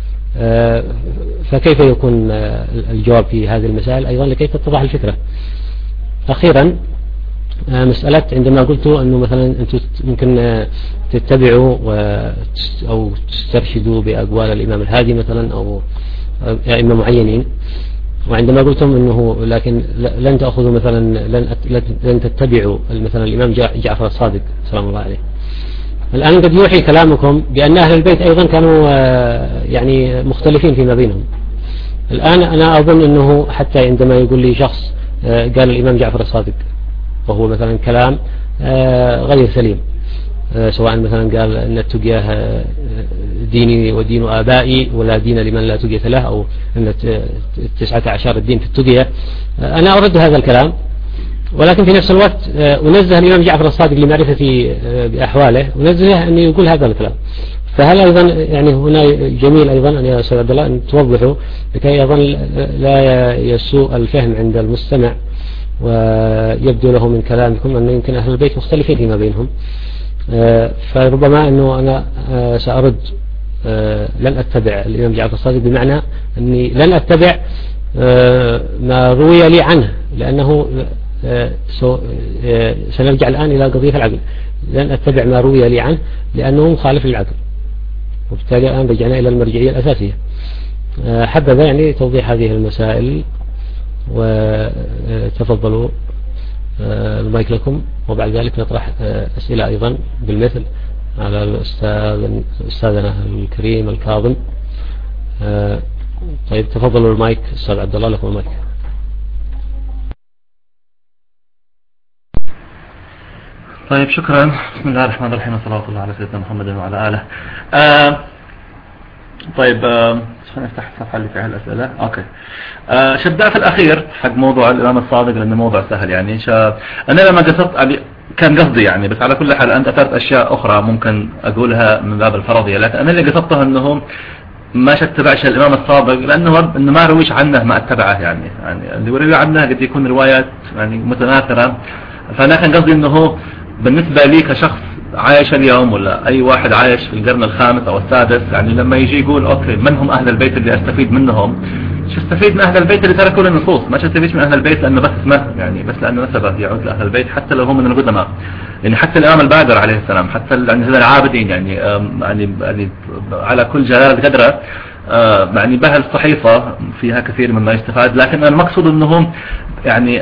فكيف يكون الجواب في هذه المسائل أيضا لكي تتضح الفكرة؟ أخيرا مسألة عندما قلت أنه مثلا أنتم ممكن تتبعوا أو تسترشدوا بأقوال الإمام الهادي مثلا أو أئمة معينين، وعندما قلتم أنه لكن لن تأخذوا مثلا لن, لن تتبعوا مثلا الإمام جعفر الصادق سلام الله عليه. الآن قد يوحي كلامكم بأن أهل البيت أيضا كانوا يعني مختلفين فيما بينهم. الآن أنا أظن أنه حتى عندما يقول لي شخص قال الإمام جعفر الصادق وهو مثلا كلام غير سليم، سواء مثلا قال أن التقية ديني ودين آبائي ولا دين لمن لا تقية له، أو أن تسعة عشر الدين في التقية، أنا أرد هذا الكلام ولكن في نفس الوقت أنزه الإمام جعفر الصادق لمعرفة بأحواله، ونزه أن يقول هذا الكلام. فهل أيضا يعني هنا جميل أيضا أن يا أستاذ عبد الله أن توضحوا لكي أيضا لا يسوء الفهم عند المستمع ويبدو له من كلامكم أن يمكن أهل البيت مختلفين فيما بينهم. فربما أنه أنا سأرد لن أتبع الإمام جعفر الصادق، بمعنى أني لن أتبع ما روي لي عنه، لأنه سنرجع الآن إلى قضية العقل. لن أتبع ما روي لي عنه لأنه مخالف للعقل، وبالتالي الآن رجعنا إلى المرجعية الأساسية. حبذا يعني توضيح هذه المسائل، وتفضلوا المايك لكم، وبعد ذلك نطرح أسئلة أيضا بالمثل على الأستاذ أستاذنا الكريم الكاظم. طيب تفضلوا المايك أستاذ عبد الله، لكم المايك. طيب شكرا. بسم الله الرحمن الرحيم، والصلاة والسلام على سيدنا محمد وعلى آله. آه طيب آه خلينا نفتح الصفحة اللي فيها الأسئلة. أوكي. آه شبدأ في الأخير حق موضوع الإمام الصادق، لأنه موضوع سهل يعني. أنا لما قصرت يعني كان قصدي يعني، بس على كل حال أنت أثرت أشياء أخرى ممكن أقولها من باب الفرضية، لكن أنا اللي قصدته أنه ما اتبعش الإمام الصادق لأنه إنه ما رويش عنه ما اتبعه يعني. يعني اللي يروي عنه قد يكون روايات يعني متناثرة. فأنا كان قصدي إنه بالنسبة لي كشخص عايش اليوم، ولا أي واحد عايش في القرن الخامس أو السادس، يعني لما يجي يقول أوكي من هم أهل البيت اللي أستفيد منهم، شو استفيد من أهل البيت اللي تركوا النصوص؟ ما استفيد من أهل البيت لأنه بس اسمه يعني، بس لأنه نسبه يعود لأهل البيت، حتى لو هم من القدماء يعني. حتى الإمام الباقر عليه السلام، حتى يعني العابدين يعني يعني يعني على كل جلالة قدره يعني بهل صحيفة فيها كثير مما يستفاد. لكن المقصود أنهم يعني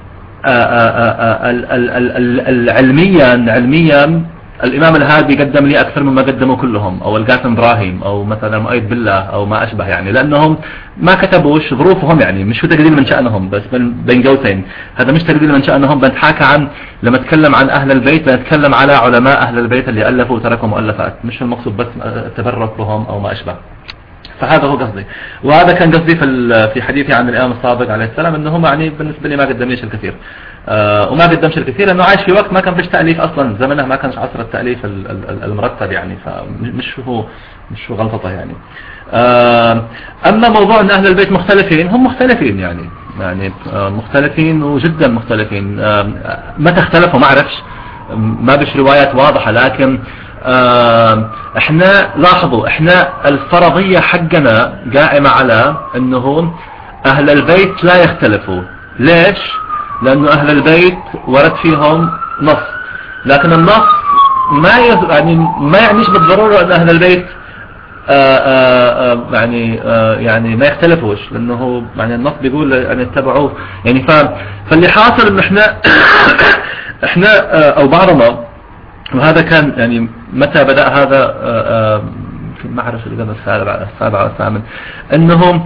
علميا علميا الإمام الهادي قدم لي أكثر مما قدموا كلهم، أو القاسم إبراهيم، أو مثلا مؤيد بالله، أو ما أشبه يعني، لأنهم ما كتبوش ظروفهم يعني. مش هو تقليل من شأنهم، بس بين قوسين هذا مش تقليل من شأنهم. بنتحاكى عن لما أتكلم عن أهل البيت بنتكلم على علماء أهل البيت اللي ألفوا وتركوا مؤلفات، مش المقصود بس التبرك بهم أو ما أشبه. فهذا هو قصدي، وهذا كان قصدي في في حديثي عن الإمام الصادق عليه السلام، أنه يعني بالنسبة لي ما قدمليش الكثير. آه وما قدمش الكثير لأنه عايش في وقت ما كان فيش تأليف أصلا، زمنه ما كانش عصر التأليف المرتب يعني، فمش هو مش هو غلطته يعني. آه أما موضوع أن أهل البيت مختلفين، هم مختلفين يعني يعني آه مختلفين وجدا مختلفين. آه متى اختلفوا ما أعرفش، ما بش روايات واضحة، لكن آه احنا لاحظوا احنا الفرضية حقنا قائمة على انه اهل البيت لا يختلفوا. ليش؟ لانه اهل البيت ورد فيهم نص، لكن النص ما يعني ما يعنيش بالضرورة ان اهل البيت آآ آآ يعني آآ يعني ما يختلفوش، لانه يعني النص بيقول يعني اتبعوه يعني. فاللي حاصل انه احنا احنا او بعضنا، وهذا كان يعني متى بدأ هذا في ما أعرف القرن السابع السابع والثامن، أنهم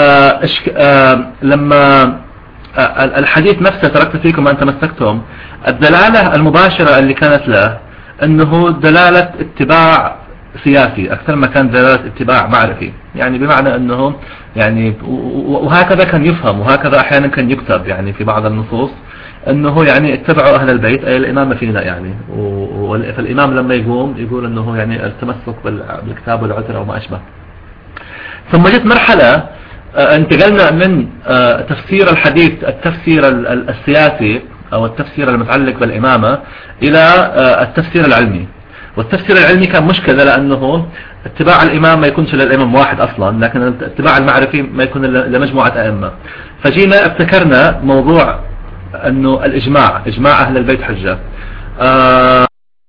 لما الحديث نفسه تركت فيكم ما أن تمسكتم، الدلالة المباشرة اللي كانت له أنه دلالة اتباع سياسي أكثر ما كان دلالة اتباع معرفي يعني. بمعنى أنه يعني وهكذا كان يفهم، وهكذا أحيانا كان يكتب يعني في بعض النصوص أنه يعني اتبعوا أهل البيت أي الإمام فينا يعني. فالإمام لما يقوم يقول أنه يعني التمسك بالكتاب والعترة وما أشبه. ثم جت مرحلة انتقلنا من تفسير الحديث التفسير السياسي أو التفسير المتعلق بالإمامة إلى التفسير العلمي. والتفسير العلمي كان مشكلة، لأنه اتباع الإمام ما يكونش للإمام واحد أصلا، لكن الاتباع المعرفي ما يكون لمجموعة أئمة. فجينا ابتكرنا موضوع أنه الإجماع، إجماع أهل البيت حجة. آه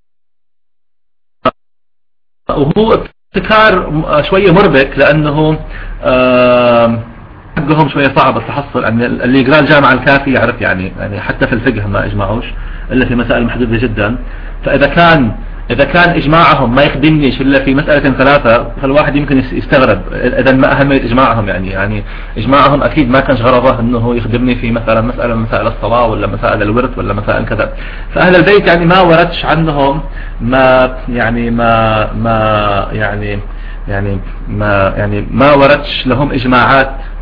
وهو ابتكار شوية مربك، لأنه آه حقهم شوية صعب التحصل يعني. اللي يقرأ الجامعة الكافي يعرف يعني يعني حتى في الفقه ما إجمعوش إلا في مسائل محدودة جدا. فإذا كان إذا كان إجماعهم ما يخدمنيش إلا في مسألة ثلاثة، فالواحد يمكن يستغرب إذا ما أهمية إجماعهم يعني. يعني إجماعهم أكيد ما كانش غرضه أنه يخدمني في مثلا مسألة من مسائل الصلاة ولا مسائل الورث ولا مسائل كذا. فأهل البيت يعني ما وردش عنهم ما يعني ما ما يعني يعني ما يعني ما وردش لهم إجماعات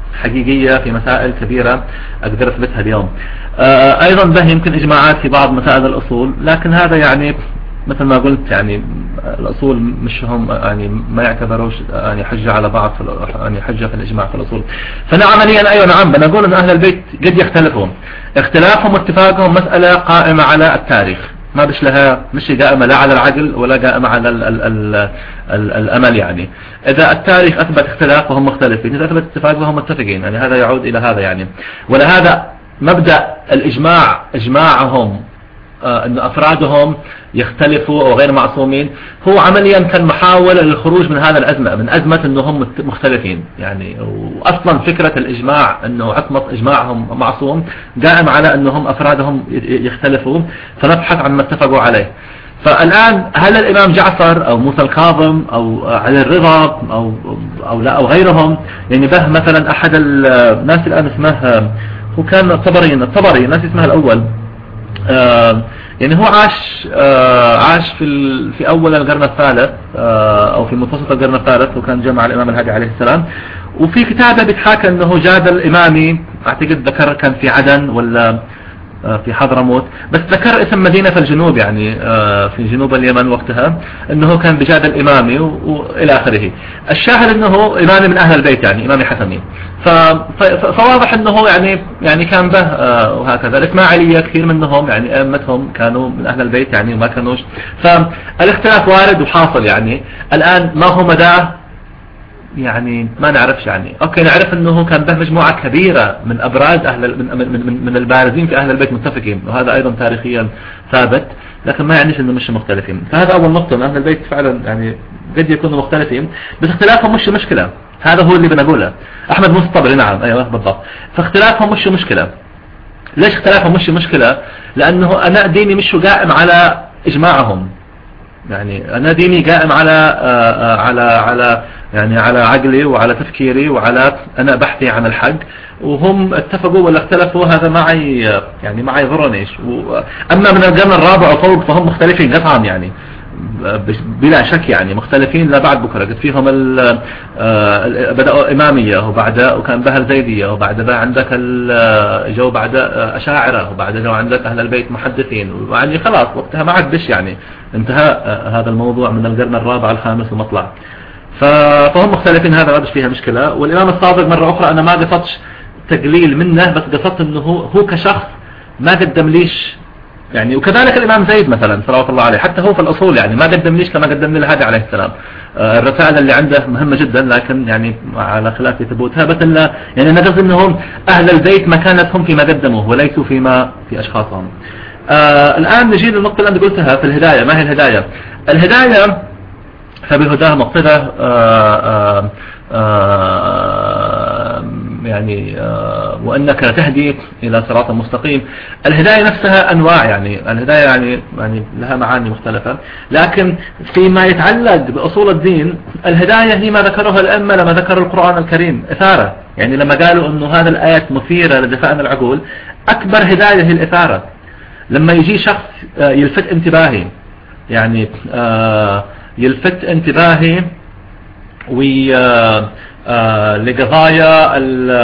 حقيقية في مسائل كبيرة أقدر أثبتها اليوم. أيضا به يمكن إجماعات في بعض مسائل الأصول، لكن هذا يعني مثل ما قلت يعني الأصول مش هم يعني ما يعتبروش يعني حجة على بعض في يعني حجة في الإجماع في الأصول. فأنا عمليا أيوة نعم بنقول أن أهل البيت قد يختلفون، اختلافهم واتفاقهم مسألة قائمة على التاريخ، ما بش لها مش قائمة لا على العقل ولا قائمة على ال ال ال ال الأمل. يعني إذا التاريخ أثبت اختلاف فهم مختلفين، إذا أثبت اتفاق فهم متفقين، يعني هذا يعود إلى هذا. يعني ولهذا مبدأ الإجماع إجماعهم آه أن أفرادهم يختلفوا أو غير معصومين هو عمليا كان محاولة للخروج من هذا الأزمة، من أزمة أنهم مختلفين. يعني وأصلا فكرة الإجماع أنه عصمة إجماعهم معصوم قائم على أنهم أفرادهم يختلفوا، فنبحث عن ما اتفقوا عليه. فالآن هل الإمام جعفر أو موسى الكاظم أو علي الرضا أو أو لا أو غيرهم، يعني به مثلا أحد الناس الآن اسمه هو كان الطبري الطبري الناس اسمها الأول آه يعني هو عاش آه عاش في في أول القرن الثالث آه أو في منتصف القرن الثالث، وكان جمع الإمام الهادي عليه السلام. وفي كتابه بيتحاكى أنه جادل إمامي، أعتقد ذكر كان في عدن ولا في حضرموت، بس ذكر اسم مدينة في الجنوب يعني في جنوب اليمن وقتها، انه كان بجادل امامي والى اخره. الشاهد انه امامي من اهل البيت، يعني امامي حسني، فواضح انه يعني يعني كان به وهكذا. الاسماعيلية كثير منهم يعني ائمتهم كانوا من اهل البيت يعني وما كانوش، فالاختلاف وارد وحاصل. يعني الان ما هو مداه يعني ما نعرفش. يعني اوكي نعرف انه كان به مجموعة كبيرة من ابراز اهل من من من, من البارزين في اهل البيت متفقين، وهذا ايضا تاريخيا ثابت، لكن ما يعنيش انه مش مختلفين. فهذا اول نقطة، ان اهل البيت فعلا يعني قد يكونوا مختلفين، بس اختلافهم مش مشكلة. هذا هو اللي بنقوله. احمد موسى الطبري نعم ايوه بالضبط، فاختلافهم مش مشكلة. ليش اختلافهم مش مشكلة؟ لانه انا ديني مش قائم على اجماعهم، يعني أنا ديني قائم على على على يعني على عقلي وعلى تفكيري وعلى أنا بحثي عن الحق، وهم اتفقوا ولا اختلفوا هذا معي يعني ما يضرنيش. أما من القرن الرابع وفوق فهم مختلفين قطعا يعني بلا شك، يعني مختلفين لا بعد بكرة. قد فيهم بدأوا إمامية وبعد وكان بها الزيدية، وبعد بقى عندك جو بعد أشاعرة، وبعد جو عندك أهل البيت محدثين، يعني خلاص وقتها ما عدش يعني انتهى هذا الموضوع من القرن الرابع الخامس ومطلع. فهم مختلفين، هذا ما فيها مشكلة. والإمام الصادق مرة أخرى أنا ما قصدش تقليل منه، بس قصدت أنه هو كشخص ما قدم ليش يعني. وكذلك الإمام زيد مثلا صلوات الله عليه، حتى هو في الأصول يعني ما قدم ليش كما قدم لي الهادي عليه السلام. آه الرسائل اللي عنده مهمة جدا، لكن يعني على خلاف ثبوتها، بس إلا يعني نقصد أنهم أهل البيت مكانتهم فيما قدموه وليسوا فيما في أشخاصهم. آه الآن نجي للنقطة اللي أنا قلتها في الهداية. ما هي الهداية؟ الهداية فبهداه مقصده آه آه آه يعني آه وأنك تهدي إلى صراط مستقيم. الهداية نفسها أنواع، يعني الهداية يعني يعني لها معاني مختلفة، لكن فيما يتعلق بأصول الدين الهداية هي ما ذكرها الأئمة لما ذكروا القرآن الكريم إثارة. يعني لما قالوا أنه هذا الآيات مثيرة لدفاعنا العقول، أكبر هداية هي الإثارة. لما يجي شخص يلفت انتباهي، يعني آه يلفت انتباهي وي آه لقضايا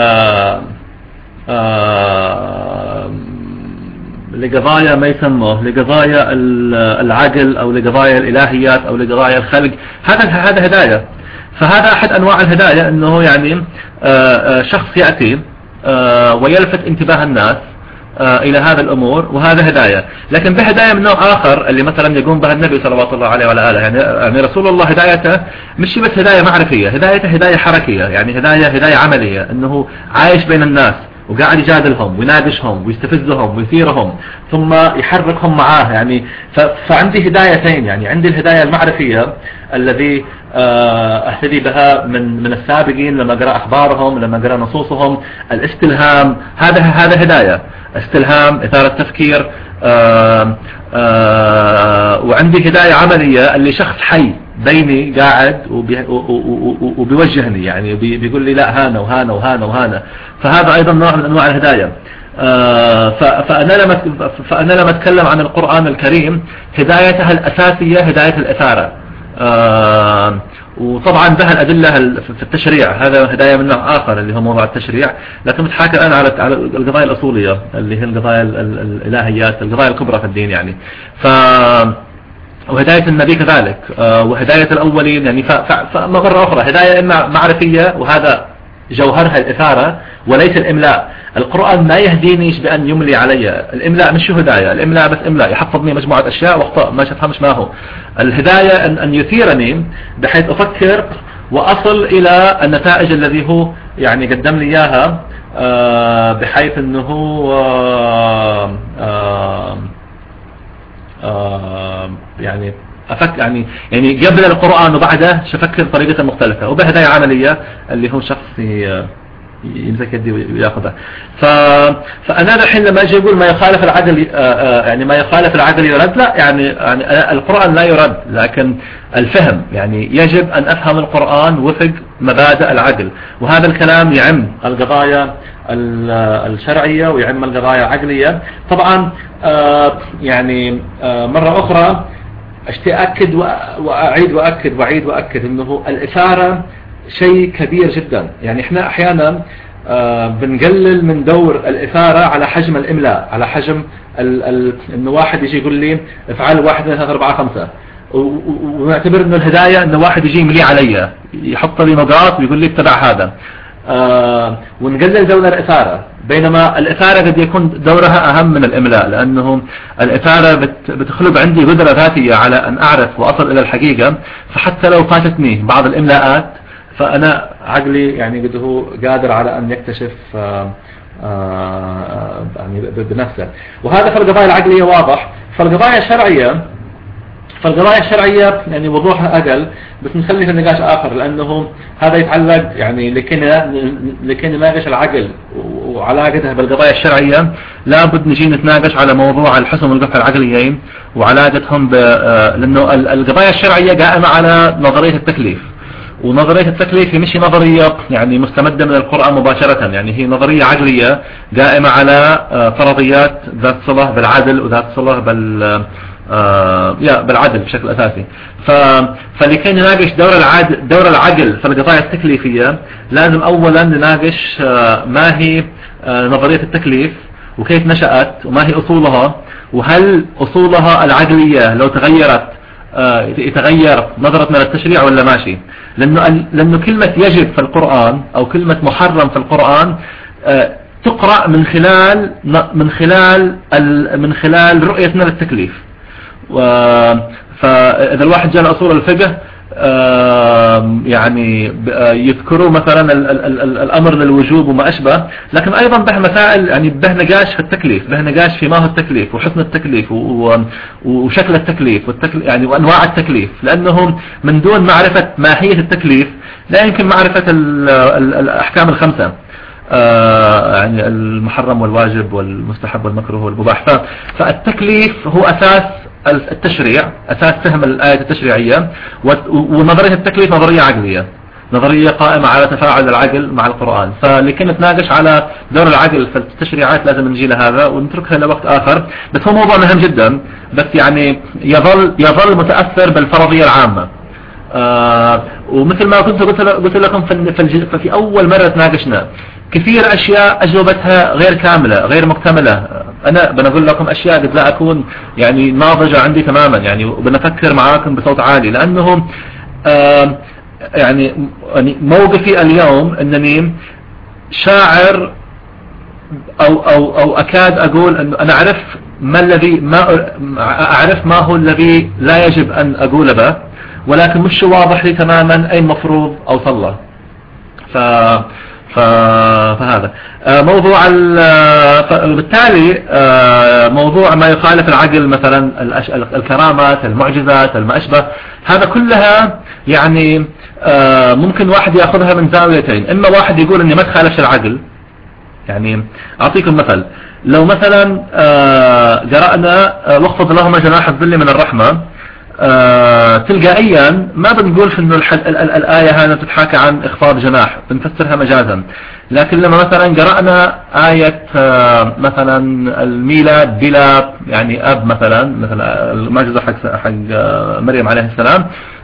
آه لقضايا ما يسموه لقضايا العقل او لقضايا الالهيات او لقضايا الخلق، هذا هذا هداية. فهذا احد انواع الهداية، انه يعني آه شخص يأتي آه ويلفت انتباه الناس آه إلى هذا الأمور، وهذا هداية. لكن بهداية من نوع آخر اللي مثلا يقوم بها النبي صلوات الله عليه وعلى آله، يعني, يعني رسول الله هدايته مش بس هداية معرفية، هدايته هداية حركية، يعني هداية هداية عملية، أنه عايش بين الناس وقاعد يجادلهم ويناقشهم ويستفزهم ويثيرهم ثم يحركهم معاه. يعني فعندي هدايتين، يعني عندي الهداية المعرفية الذي أهتدي بها من من السابقين لما قرأ أخبارهم، لما قرأ نصوصهم. الاستلهام هذا هذا هداية، استلهام، إثارة تفكير. آآ آآ وعندي هداية عملية اللي شخص حي بيني قاعد وبيوجهني، يعني بيقول لي لا هانا وهانا وهانا وهانا. فهذا أيضا نوع من أنواع الهداية. فأنا لما فأنا لما أتكلم عن القرآن الكريم هدايتها الأساسية هداية الإثارة، وطبعا ده الأدلة في التشريع، هذا هداية من نوع آخر اللي هو موضوع التشريع، لكن بتحاكي الآن على على القضايا الأصولية اللي هي القضايا الإلهيات، القضايا الكبرى في الدين يعني. ف وهداية النبي كذلك، وهداية الأولين يعني. فمرة أخرى هداية إما معرفية، وهذا جوهرها الإثارة وليس الإملاء. القرآن ما يهدينيش بأن يملي علي. الإملاء مش هداية، الإملاء بس إملاء يحفظني مجموعة أشياء واخطاء ما أفهمش ما هو. الهداية أن, أن يثيرني بحيث أفكر وأصل إلى النتائج الذي هو يعني قدم لي إياها، بحيث أنه آآ آآ آآ يعني أفكر يعني يعني قبل القرآن وبعده شفكر طريقة مختلفة، وبهداية عملية اللي هو شخص يمسك يدي وياخذها. ف... فأنا الحين لما أجي أقول ما يخالف العدل يعني ما يخالف العدل يرد، لا يعني, يعني القرآن لا يرد، لكن الفهم يعني يجب أن أفهم القرآن وفق مبادئ العدل، وهذا الكلام يعم القضايا الشرعية ويعم القضايا العقلية. طبعا يعني مرة أخرى أتأكد وأعيد وأكد وأعيد وأكد أنه الإثارة شيء كبير جدا. يعني إحنا أحيانا بنقلل من دور الإثارة على حجم الإملاء، على حجم ال ال إنه واحد يجي يقول لي افعل واحد اثنين ثلاثة أربعة خمسة، ونعتبر إنه الهداية إنه واحد يجي يملي علي يحط لي نقاط ويقول لي اتبع هذا، آه ونقلل دور الإثارة. بينما الإثارة قد يكون دورها أهم من الإملاء، لأنه الإثارة بت بتخلق عندي قدرة ذاتية على أن أعرف وأصل إلى الحقيقة، فحتى لو فاتتني بعض الإملاءات فأنا عقلي يعني قد هو قادر على أن يكتشف آآ آآ يعني بنفسه. وهذا في القضايا العقلية واضح. فالقضايا الشرعية فالقضايا الشرعية يعني وضوحها أقل، بس نخلي في النقاش آخر، لأنه هذا يتعلق يعني لكي نناقش العقل وعلاقتها بالقضايا الشرعية لابد نجي نتناقش على موضوع الحسم والقطع العقليين وعلاقتهم ب لأنه القضايا الشرعية قائمة على نظرية التكليف، ونظرية التكليف هي مش نظرية يعني مستمدة من القرآن مباشرة، يعني هي نظرية عقلية قائمة على فرضيات ذات صلة بالعدل وذات صلة بال آه يا بالعدل بشكل أساسي. ف... فلكي نناقش دور العدل دور العقل في القضايا التكليفية لازم أولا نناقش آه ما هي آه نظرية التكليف وكيف نشأت وما هي أصولها، وهل أصولها العقلية لو تغيرت آه يتغير نظرتنا للتشريع ولا ماشي. لأنه, لأنه كلمة يجب في القرآن أو كلمة محرم في القرآن آه تقرأ من خلال من خلال من خلال رؤيتنا للتكليف. فإذا الواحد جاء لأصول الفقه يعني يذكروا مثلا الأمر للوجوب وما أشبه، لكن أيضا به مسائل يعني به نقاش في التكليف، به نقاش في ما هو التكليف وحسن التكليف وشكل التكليف والتكليف يعني وأنواع التكليف، لأنه من دون معرفة ماهية التكليف لا يمكن معرفة الأحكام الخمسة، آه يعني المحرم والواجب والمستحب والمكروه والمباح. فالتكليف هو أساس التشريع، أساس فهم الآية التشريعية. ونظرية التكليف نظرية عقلية، نظرية قائمة على تفاعل العقل مع القرآن. فلكي نتناقش على دور العقل في التشريعات لازم نجي لهذا ونتركها لوقت آخر. بس هو موضوع مهم جدا، بس يعني يظل يظل متأثر بالفرضية العامة. آه ومثل ما كنت قلت لكم في, في أول مرة تناقشنا كثير أشياء أجوبتها غير كاملة غير مكتملة. أنا بنقول لكم أشياء قد لا أكون يعني ناضجة عندي تماما، يعني وبنفكر معاكم بصوت عالي، لأنه آه يعني موقفي اليوم أنني شاعر أو, أو, أو أكاد أقول أنه أنا أعرف ما الذي ما أعرف ما هو الذي لا يجب أن أقول به، ولكن مش واضح لي تماما أي مفروض أوصل له. ف... ف... فهذا موضوع ال... بالتالي موضوع ما يخالف العقل مثلا الكرامات المعجزات الما أشبه، هذا كلها يعني ممكن واحد يأخذها من زاويتين. إما واحد يقول أني ما تخالفش العقل، يعني أعطيكم مثل، لو مثلا قرأنا واخفض لهم جناح الذل من الرحمة، آه تلقائيا ما بنقول في انه الآية هذه تتحاكى عن اخفاض جناح، بنفسرها مجازا. لكن لما مثلا قرأنا آية آه مثلا الميلاد بلا يعني اب مثلا مثلا المعجزة حق, حق آه مريم عليه السلام،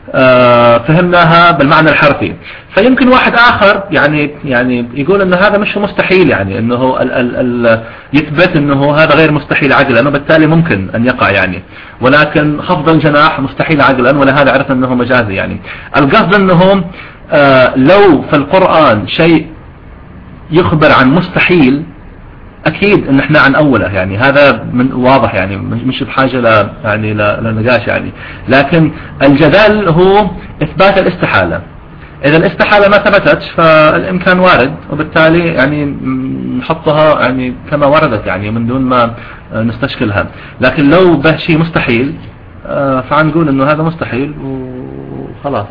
فهمناها بالمعنى الحرفي. فيمكن واحد آخر يعني يعني يقول أنه هذا مش مستحيل، يعني أنه ال ال ال يثبت أنه هذا غير مستحيل عقلا وبالتالي ممكن أن يقع يعني، ولكن خفض الجناح مستحيل عقلا ولهذا عرفنا أنه مجازي. يعني القصد أنه آه لو في القرآن شيء يخبر عن مستحيل أكيد أن احنا عن أوله، يعني هذا من واضح، يعني مش بحاجة ل يعني لنقاش يعني. لكن الجدل هو إثبات الاستحالة. إذا الاستحالة ما ثبتت فالإمكان وارد، وبالتالي يعني نحطها يعني كما وردت يعني من دون ما نستشكلها. لكن لو به شيء مستحيل فعنقول أنه هذا مستحيل وخلاص.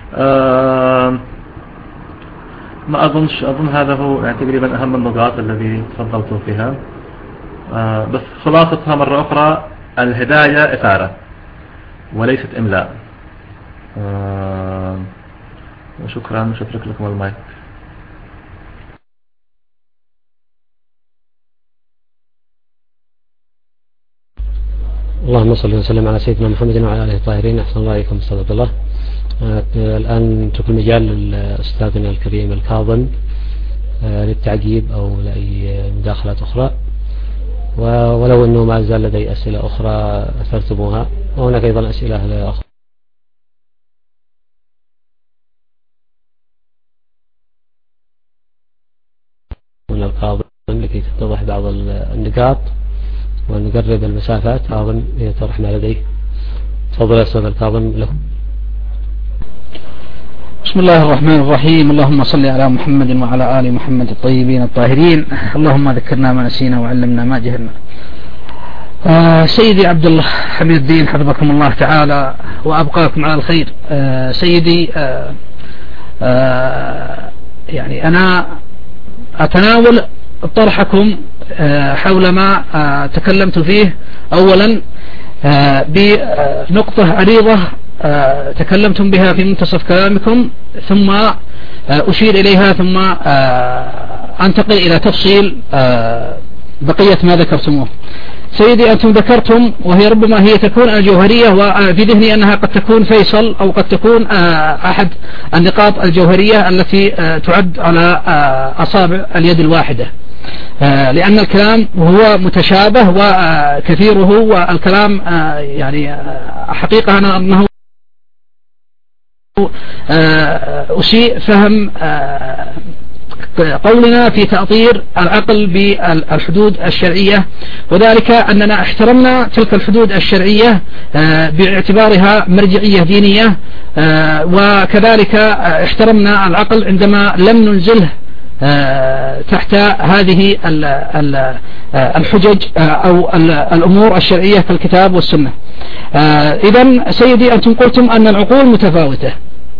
ما أظنش أظن هذا هو يعني تقريبا أهم النقاط الذي تفضلتم فيها. آه بس خلاصتها مرة أخرى، الهداية إثارة وليست إملاء. آه وشكرا، مش أترك لكم المايك. اللهم صل وسلم على سيدنا محمد وعلى آله الطاهرين. أحسن الله إليكم أستاذ عبد الله. الآن نترك المجال لأستاذنا الكريم الكاظم للتعقيب أو لأي مداخلات أخرى، ولو أنه ما زال لدي أسئلة أخرى أثرتموها، وهناك أيضا أسئلة أخرى. من الكاظم لكي تتضح بعض النقاط ونقرب المسافات. كاظم يطرح ما لديه. تفضل يا أستاذ الكاظم له. بسم الله الرحمن الرحيم. اللهم صل على محمد وعلى آل محمد الطيبين الطاهرين. اللهم ذكرنا ما نسينا وعلمنا ما جهلنا. آه سيدي عبد الله حميد الدين حفظكم الله تعالى وأبقاكم على الخير. آه سيدي آه آه يعني أنا أتناول طرحكم آه حول ما آه تكلمت فيه أولا آه بنقطة عريضة آه تكلمتم بها في منتصف كلامكم، ثم آه أشير إليها، ثم آه أنتقل إلى تفصيل آه بقية ما ذكرتموه. سيدي أنتم ذكرتم، وهي ربما هي تكون الجوهرية، وفي ذهني أنها قد تكون فيصل أو قد تكون آه أحد النقاط الجوهرية التي آه تعد على آه أصابع اليد الواحدة، آه لأن الكلام هو متشابه وكثيره، والكلام آه يعني آه حقيقة أنا أنه أسيء فهم قولنا في تأطير العقل بالحدود الشرعية، وذلك أننا احترمنا تلك الحدود الشرعية باعتبارها مرجعية دينية، وكذلك احترمنا العقل عندما لم ننزله تحت هذه الحجج أو الأمور الشرعية كالكتاب والسنة. إذن سيدي أنتم قلتم أن العقول متفاوتة،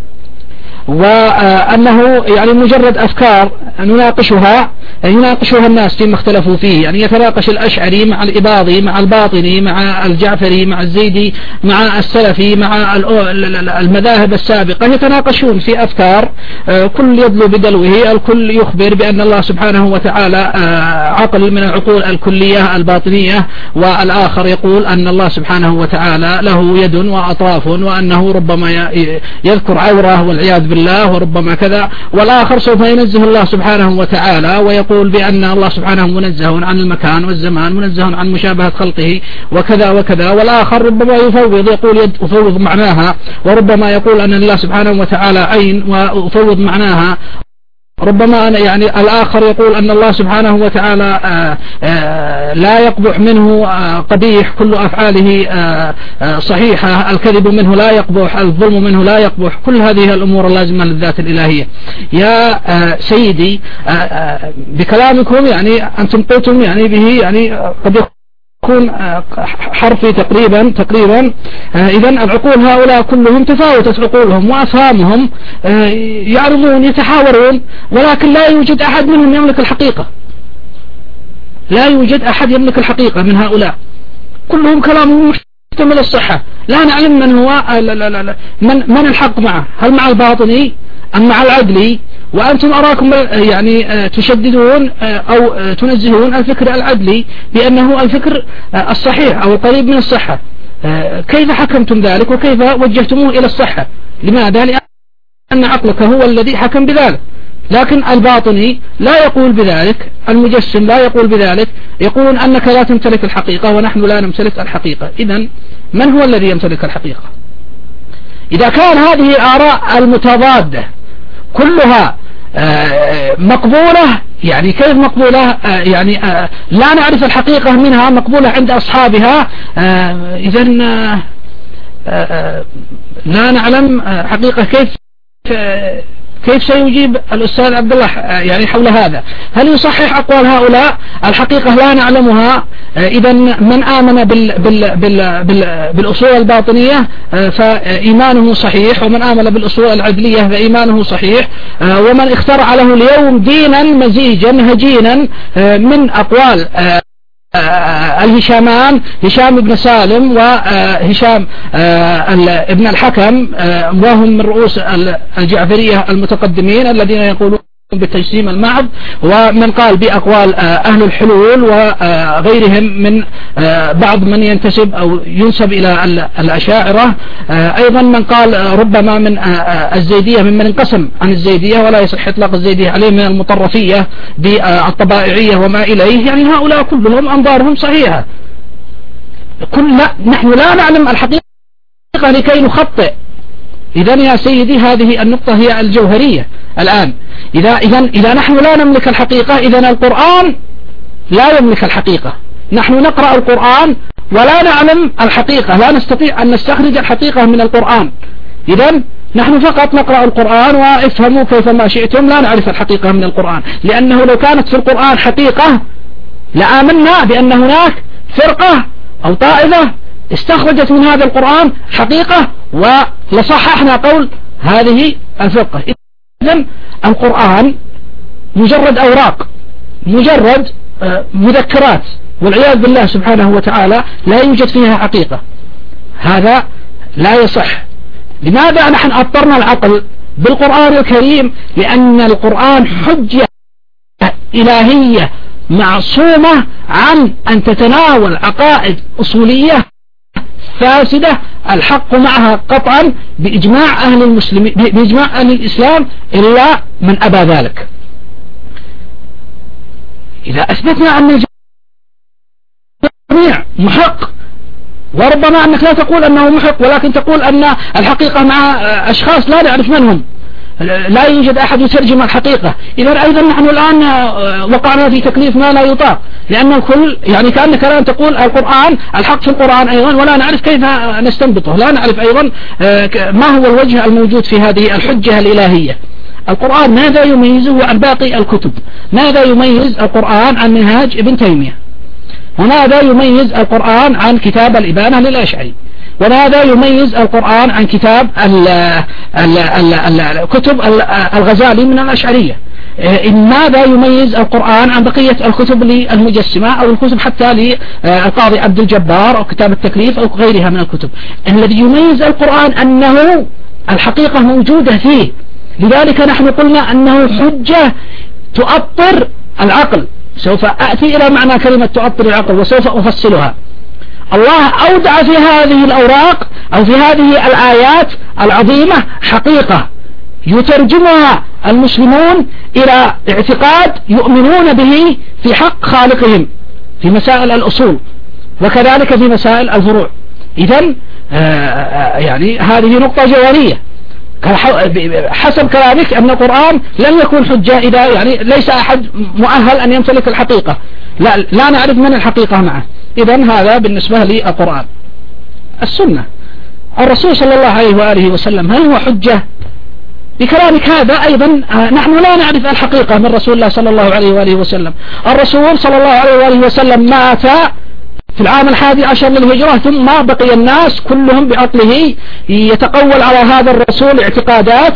وأنه يعني مجرد أفكار نناقشها يناقشها الناس فيما اختلفوا فيه، يعني يتناقش الأشعري مع الإباضي مع الباطني مع الجعفري مع الزيدي مع السلفي مع المذاهب السابقة، يتناقشون في أفكار، كل يدلو بدلوه، الكل يخبر بأن الله سبحانه وتعالى عقل من العقول الكلية الباطنية، والآخر يقول أن الله سبحانه وتعالى له يد وأطراف، وأنه ربما يذكر عورة والعياذ بالله الله وربما كذا، والآخر سوف ينزه الله سبحانه وتعالى ويقول بأن الله سبحانه منزه عن المكان والزمان، منزه عن مشابهة خلقه وكذا وكذا، والآخر ربما يفوض يقول يد أفوض معناها، وربما يقول أن الله سبحانه وتعالى عين وأفوض معناها، ربما أنا يعني الآخر يقول أن الله سبحانه وتعالى آآ آآ لا يقبح منه قبيح، كل أفعاله صحيحة، الكذب منه لا يقبح، الظلم منه لا يقبح، كل هذه الأمور اللازمة للذات الإلهية. يا سيدي بكلامكم يعني أنتم قلتم يعني به يعني قد يكون حرفي تقريبا تقريبا إذن العقول هؤلاء كلهم تفاوتت عقولهم وأفهامهم، يعرضون يتحاورون، ولكن لا يوجد أحد منهم يملك الحقيقة، لا يوجد أحد يملك الحقيقة من هؤلاء، كلهم كلامهم محتمل الصحة، لا نعلم من هو لا لا لا من من الحق معه، هل مع الباطني أم مع العدلي؟ وأنتم أراكم يعني تشددون أو تنزهون الفكر العدلي بأنه الفكر الصحيح أو القريب من الصحة، كيف حكمتم ذلك وكيف وجهتموه إلى الصحة؟ لماذا؟ لأن عقلك هو الذي حكم بذلك، لكن الباطني لا يقول بذلك، المجسم لا يقول بذلك، يقولون أنك لا تمتلك الحقيقة ونحن لا نمتلك الحقيقة. إذن من هو الذي يمتلك الحقيقة؟ إذا كان هذه الآراء المتضادة كلها مقبولة، يعني كيف مقبولة؟ يعني لا نعرف الحقيقة منها مقبولة عند أصحابها، إذن لا نعلم حقيقة. كيف كيف سيجيب الأستاذ عبد الله يعني حول هذا؟ هل يصحح أقوال هؤلاء؟ الحقيقة لا نعلمها. إذا من آمن بال بال بال بال بالأصول الباطنية فإيمانه صحيح، ومن آمن بالأصول العدلية فإيمانه صحيح، ومن اخترع له اليوم دينا مزيجا هجينا من أقوال الهشامان، هشام بن سالم وهشام ابن الحكم، وهم من رؤوس الجعفرية المتقدمين الذين يقولون بالتجسيم المعض، ومن قال بأقوال أهل الحلول وغيرهم من بعض من ينتسب أو ينسب إلى الأشاعرة، أيضا من قال ربما من الزيدية ممن انقسم عن الزيدية ولا يصح إطلاق الزيدية عليه، من المطرفية بالطبائعية وما إليه. يعني هؤلاء كلهم أنظارهم صحيحة. كل نحن لا نعلم الحقيقة لكي نخطئ. إذن يا سيدي هذه النقطة هي الجوهرية الآن. إذا, إذن إذا نحن لا نملك الحقيقة، إذن القرآن لا يملك الحقيقة. نحن نقرأ القرآن ولا نعلم الحقيقة، لا نستطيع أن نستخرج الحقيقة من القرآن. إذن نحن فقط نقرأ القرآن وافهموا كيفما شئتم، لا نعرف الحقيقة من القرآن، لأنه لو كانت في القرآن حقيقة لآمنا بأن هناك فرقة أو طائفة استخرجت من هذا القرآن حقيقة ولصححنا قول هذه الفرقة. إذن القرآن مجرد أوراق، مجرد مذكرات، والعياذ بالله سبحانه وتعالى لا يوجد فيها حقيقة. هذا لا يصح. لماذا نحن أضطرنا العقل بالقرآن الكريم؟ لأن القرآن حجة إلهية معصومة عن أن تتناول عقائد أصولية فاسدة الحق معها قطعا بإجماع أهل المسلمين، بإجماع أهل الإسلام، إلا من أبى ذلك. إذا أثبتنا أن الجميع محق، وربما أنك لا تقول أنه محق ولكن تقول أن الحقيقة مع أشخاص لا نعرف من هم، لا يوجد أحد يترجم الحقيقة، إذا أيضا نحن الآن وقعنا في تكليف ما لا يطاق، لأن الكل يعني كأنك الآن تقول القرآن الحق في القرآن أيضا ولا نعرف كيف نستنبطه، لا نعرف أيضا ما هو الوجه الموجود في هذه الحجة الإلهية. القرآن ماذا يميزه عن باقي الكتب؟ ماذا يميز القرآن عن منهاج ابن تيمية؟ وماذا يميز القرآن عن كتاب الإبانة للأشعري؟ وماذا يميز القرآن عن كتاب ال ال ال ال كتب الغزالي من الأشعرية؟ ماذا يميز القرآن عن بقية الكتب للمجسمة أو الكتب حتى للقاضي عبد الجبار أو كتاب التكليف أو غيرها من الكتب؟ الذي يميز القرآن أنه الحقيقة موجودة فيه. لذلك نحن قلنا أنه حجة تؤطر العقل. سوف أأتي إلى معنى كلمة تؤطر العقل وسوف أفصلها. الله أودع في هذه الأوراق أو في هذه الآيات العظيمة حقيقة يترجمها المسلمون إلى اعتقاد يؤمنون به في حق خالقهم في مسائل الأصول وكذلك في مسائل الفروع. إذن يعني هذه نقطة جوهرية. حسب كلامك أن القرآن لم يكن حجة إذا يعني ليس أحد مؤهل أن يمتلك الحقيقة، لا, لا نعرف من الحقيقة معه. إذن هذا بالنسبة للقرآن. السنة، الرسول صلى الله عليه وآله وسلم هل هو حجة؟ بكلامك هذا أيضا نحن لا نعرف الحقيقة من رسول الله صلى الله عليه وآله وسلم. الرسول صلى الله عليه وآله وسلم مات في العام الحادي عشر للهجرة، ثم ما بقي الناس كلهم بعقله يتقول على هذا الرسول اعتقادات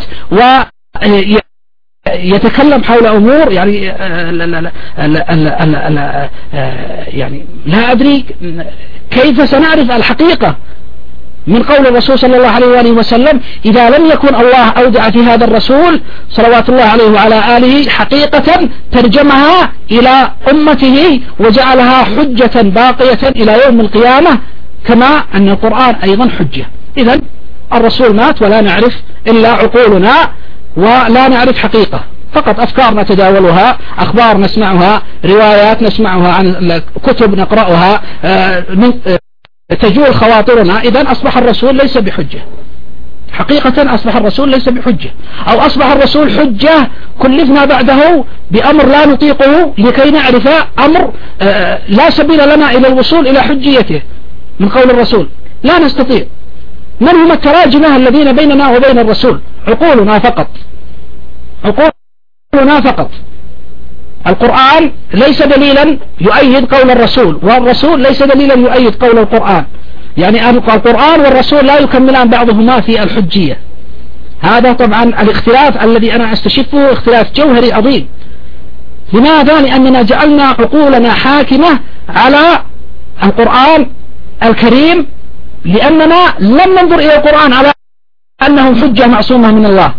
ويتكلم حول أمور يعني لا لا لا لا لا لا يعني لا أدري كيف سنعرف الحقيقة من قول الرسول صلى الله عليه وآله وسلم إذا لم يكن الله أودع في هذا الرسول صلوات الله عليه وعلى آله حقيقة ترجمها إلى أمته وجعلها حجة باقية إلى يوم القيامة كما أن القرآن أيضا حجة. إذن الرسول مات ولا نعرف إلا عقولنا ولا نعرف حقيقة، فقط أفكار نتداولها، أخبار نسمعها، روايات نسمعها، عن كتب نقرأها، تجول خواطرنا. إذن أصبح الرسول ليس بحجة حقيقة، أصبح الرسول ليس بحجة، أو أصبح الرسول حجة كلفنا بعده بأمر لا نطيقه لكي نعرف أمر لا سبيل لنا إلى الوصول إلى حجيته من قول الرسول، لا نستطيع. من هم التراجمة الذين بيننا وبين الرسول؟ عقولنا فقط، عقولنا فقط. القرآن ليس دليلا يؤيد قول الرسول، والرسول ليس دليلا يؤيد قول القرآن، يعني القرآن والرسول لا يكملان بعضهما في الحجية. هذا طبعا الاختلاف الذي أنا استشفه اختلاف جوهري عظيم. لماذا؟ لأننا جعلنا عقولنا حاكمة على القرآن الكريم، لأننا لم ننظر إلى القرآن على أنه حجة معصومة من الله.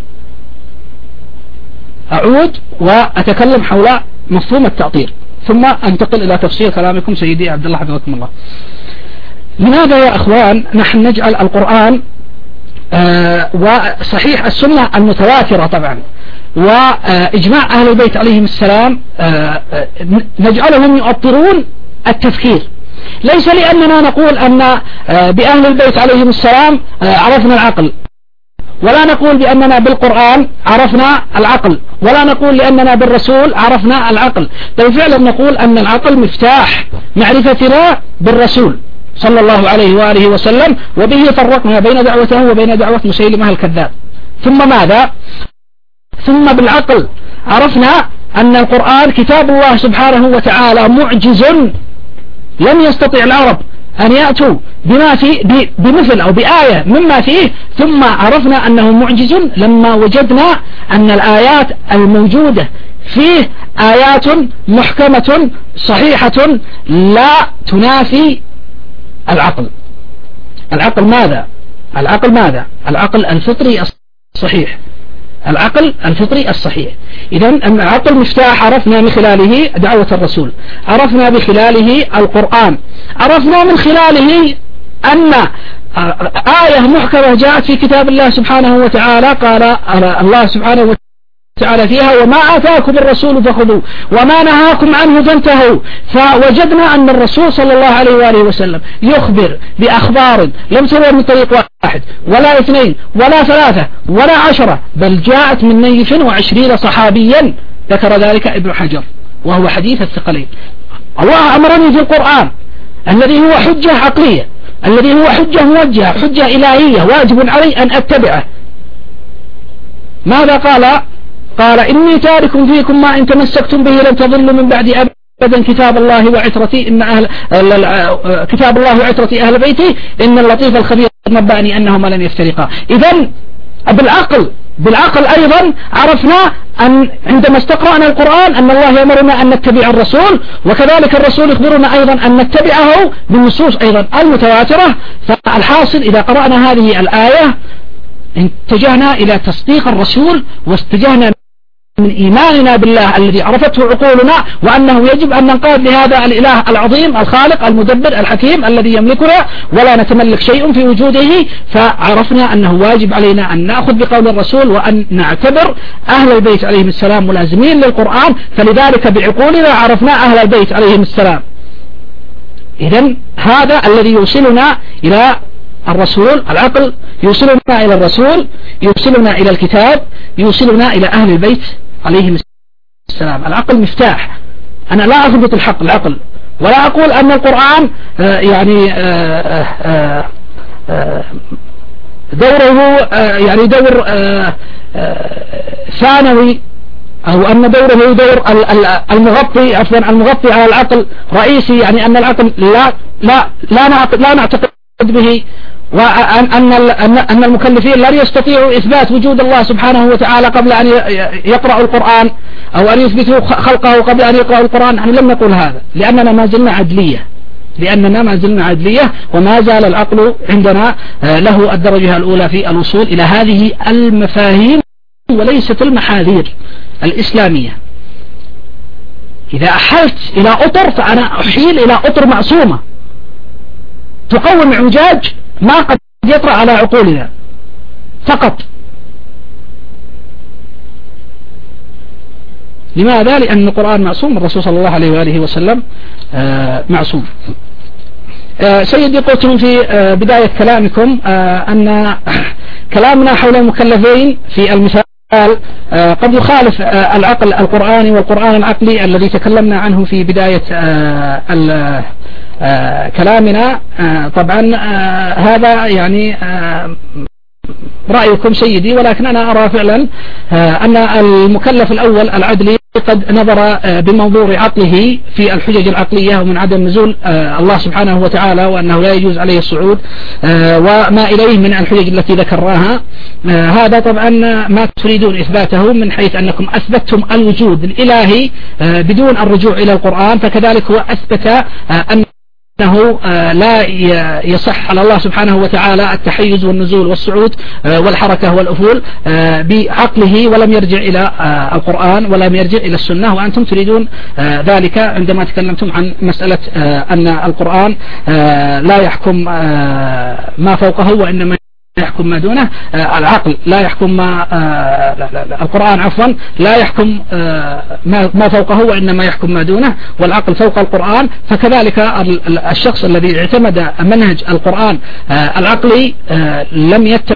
أعود وأتكلم حول مفهوم التعطيل ثم أنتقل إلى تفسير كلامكم سيدي عبد الله حفظكم الله. لماذا يا أخوان نحن نجعل القرآن آه وصحيح السنة المتواترة طبعا وإجماع أهل البيت عليهم السلام آه نجعلهم يؤطرون التفكير؟ ليس لأننا نقول أن آه بأهل البيت عليهم السلام آه عرفنا العقل، ولا نقول بأننا بالقرآن عرفنا العقل، ولا نقول لأننا بالرسول عرفنا العقل، بل فعلا نقول أن العقل مفتاح معرفتنا بالرسول صلى الله عليه وآله وسلم، وبه فرقنا بين دعوته وبين دعوة مسيلمة الكذاب. ثم ماذا؟ ثم بالعقل عرفنا أن القرآن كتاب الله سبحانه وتعالى معجز، لم يستطيع العرب أن يأتوا بما فيه بمثل أو بآية مما فيه. ثم عرفنا أنه معجز لما وجدنا أن الآيات الموجودة فيه آيات محكمة صحيحة لا تنافي العقل. العقل ماذا؟ العقل ماذا؟ العقل الفطري الصحيح، العقل الفطري الصحيح. إذن العقل مفتاح عرفنا من خلاله دعوة الرسول، عرفنا بخلاله القرآن، عرفنا من خلاله أن آية محكمة جاءت في كتاب الله سبحانه وتعالى، قال الله سبحانه وتعالى تعالى فيها: وما آتاكم الرسول فخذوه وما نهاكم عنه فانتهوا. فوجدنا أن الرسول صلى الله عليه وآله وسلم يخبر بأخبار لم تروى من طريق واحد ولا اثنين ولا ثلاثة ولا عشرة، بل جاءت من نيف وعشرين صحابيا، ذكر ذلك ابن حجر وهو حديث الثقلين. الله أمرني في القرآن الذي هو حجة عقلية، الذي هو حجة موجهة، حجة إلهية، واجب علي أن أتبعه. ماذا قال؟ قال: إني تارك فيكم ما إن تمسكتم به لن تضلوا من بعد أبدا كتاب الله وعترتي إن أهل كتاب الله وعترتي أهل بيتي إن اللطيف الخبير نبأني أنهما لن يفترقا. إذن بالعقل بالعقل أيضا عرفنا أن عندما استقرأنا القرآن أن الله يأمرنا أن نتبع الرسول، وكذلك الرسول يخبرنا أيضا أن نتبعه بالنصوص أيضا المتواترة. فالحاصل إذا قرأنا هذه الآية اتجهنا إلى تصديق الرسول، واستجهنا من إيماننا بالله الذي عرفته عقولنا، وأنه يجب أن ننقاد لهذا الإله العظيم الخالق المدبر الحكيم الذي يملكنا ولا نتملك شيء في وجوده. فعرفنا أنه واجب علينا أن نأخذ بقول الرسول وأن نعتبر أهل البيت عليهم السلام ملازمين للقرآن، فلذلك بعقولنا عرفنا أهل البيت عليهم السلام. إذن هذا الذي يوصلنا إلى الرسول، العقل يوصلنا إلى الرسول، يوصلنا إلى الكتاب، يوصلنا إلى أهل البيت عليهم السلام. العقل مفتاح. أنا لا أضبط الحق العقل، ولا أقول أن القرآن آه يعني آه آه آه دوره آه يعني دور آه آه ثانوي، أو أن دوره دور المغطي عفوا المغطي على العقل رئيسي، يعني أن العقل لا لا لا نعتقد, لا نعتقد به، وأن أن المكلفين لن يستطيعوا إثبات وجود الله سبحانه وتعالى قبل أن يقرأوا القرآن، أو أن يثبتوا خلقه قبل أن يقرأوا القرآن. نحن لم نقول هذا، لأننا ما زلنا عدلية لأننا ما زلنا عدلية وما زال العقل عندنا له الدرجة الأولى في الوصول إلى هذه المفاهيم وليست المحاذير الإسلامية. إذا أحلت إلى أطر فأنا أحيل إلى أطر معصومة تقوم اعوجاج ما قد يطرأ على عقولنا فقط. لماذا؟ لأن القرآن معصوم، الرسول صلى الله عليه وآله وسلم معصوم. سيدي قلتم في بداية كلامكم أن كلامنا حول المكلفين في المثال قد يخالف العقل القرآني والقرآن العقلي الذي تكلمنا عنه في بداية كلامنا. طبعا هذا يعني رأيكم سيدي، ولكن أنا أرى فعلا أن المكلف الأول العدلي قد نظر بمنظور عقله في الحجج العقلية ومن عدم نزول الله سبحانه وتعالى وأنه لا يجوز عليه الصعود وما إليه من الحجج التي ذكرناها. هذا طبعا ما تريدون إثباته من حيث أنكم أثبتتم الوجود الإلهي بدون الرجوع إلى القرآن، فكذلك هو أثبت أن أنه لا يصح على الله سبحانه وتعالى التحيز والنزول والصعود والحركة والأفول بعقله، ولم يرجع إلى القرآن ولم يرجع إلى السنة، وأنتم تريدون ذلك عندما تكلمتم عن مسألة أن القرآن لا يحكم ما فوقه وإنما يحكم ما دونه. العقل لا يحكم ما لا لا لا القرآن عفوا لا يحكم ما ما فوقه وإنما يحكم ما دونه، والعقل فوق القرآن. فكذلك الشخص الذي اعتمد منهج القرآن العقلي لم يتبع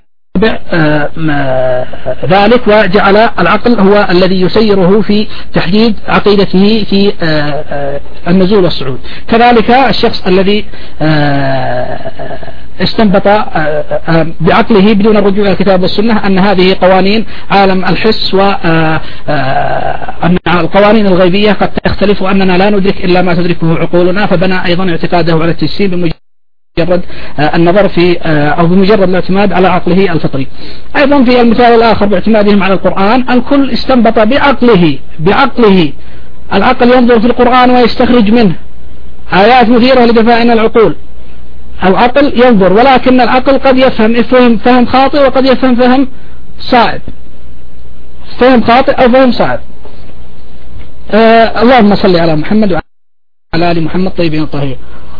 ذلك وجعل العقل هو الذي يسيره في تحديد عقيدته في النزول والصعود. كذلك الشخص الذي استنبط بعقله بدون الرجوع إلى الكتاب والسنة أن هذه قوانين عالم الحس وأن القوانين الغيبية قد تختلف وأننا لا ندرك إلا ما تدركه عقولنا، فبنى أيضا اعتقاده على التجسيم بمجرد النظر في أو بمجرد الاعتماد على عقله الفطري. أيضا في المثال الآخر باعتمادهم على القرآن الكل استنبط بعقله بعقله العقل ينظر في القرآن ويستخرج منه آيات مثيرة لدفائن العقول. العقل ينظر، ولكن العقل قد يفهم فهم فهم خاطئ وقد يفهم فهم صائب، فهم خاطئ أو فهم صائب. آه اللهم صل على محمد وعلى آل محمد طيبين الطاهرين.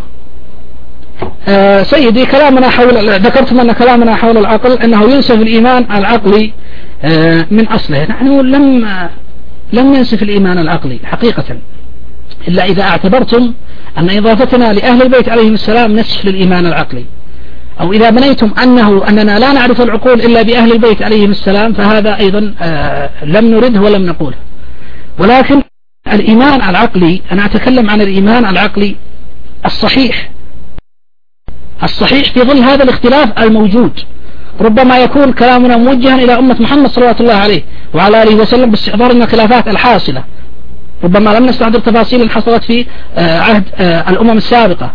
آه سيدي كلامنا حول ذكرتم أن كلامنا حول العقل أنه ينسف الإيمان العقلي آه من أصله. نحن لم لم ننسف الإيمان العقلي حقيقة، إلا إذا اعتبرتم أن إضافتنا لأهل البيت عليهم السلام نسف للإيمان العقلي، أو إذا بنيتم أنه أننا لا نعرف العقول إلا بأهل البيت عليهم السلام، فهذا أيضا آه لم نرده ولم نقوله. ولكن الإيمان العقلي، أنا أتكلم عن الإيمان العقلي الصحيح الصحيح في ظل هذا الاختلاف الموجود. ربما يكون كلامنا موجها إلى أمة محمد صلى الله عليه وعلى آله وسلم باستحضار الخلافات الحاصلة، ربما لم نستحضر تفاصيل حصلت في عهد الأمم السابقة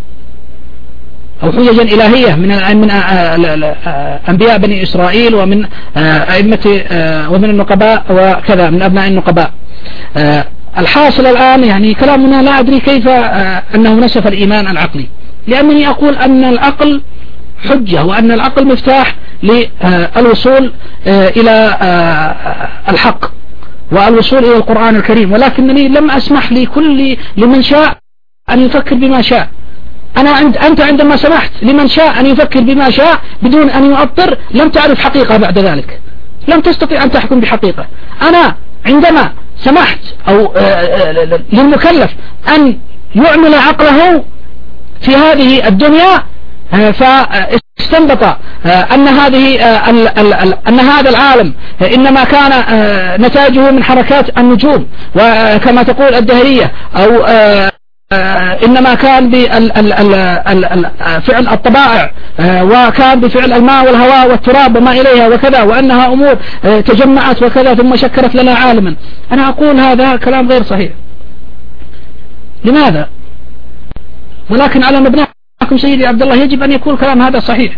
أو حججا إلهية من من أنبياء بني إسرائيل ومن أئمة ومن النقباء وكذا من أبناء النقباء. الحاصل الآن يعني كلامنا لا أدري كيف أنه نسف الإيمان العقلي، لأنني أقول أن العقل حجة وأن العقل مفتاح للوصول إلى الحق والوصول إلى القرآن الكريم، ولكنني لم أسمح لكل لمن شاء أن يفكر بما شاء. أنا عند أنت عندما سمحت لمن شاء أن يفكر بما شاء بدون أن يؤطر لم تعرف حقيقة بعد ذلك، لم تستطيع أن تحكم بحقيقة. أنا عندما سمحت أو للمكلف أن يعمل عقله في هذه الدنيا فاستنبط أن هذه أن هذا العالم إنما كان نتاجه من حركات النجوم وكما تقول الدهرية، أو إنما كان بفعل الطبائع وكان بفعل الماء والهواء والتراب وما إليها وكذا، وأنها أمور تجمعت وكذا ثم شكلت لنا عالما. أنا أقول هذا كلام غير صحيح. لماذا؟ ولكن على مبناكم سيدي عبد الله يجب أن يكون كلام هذا صحيح.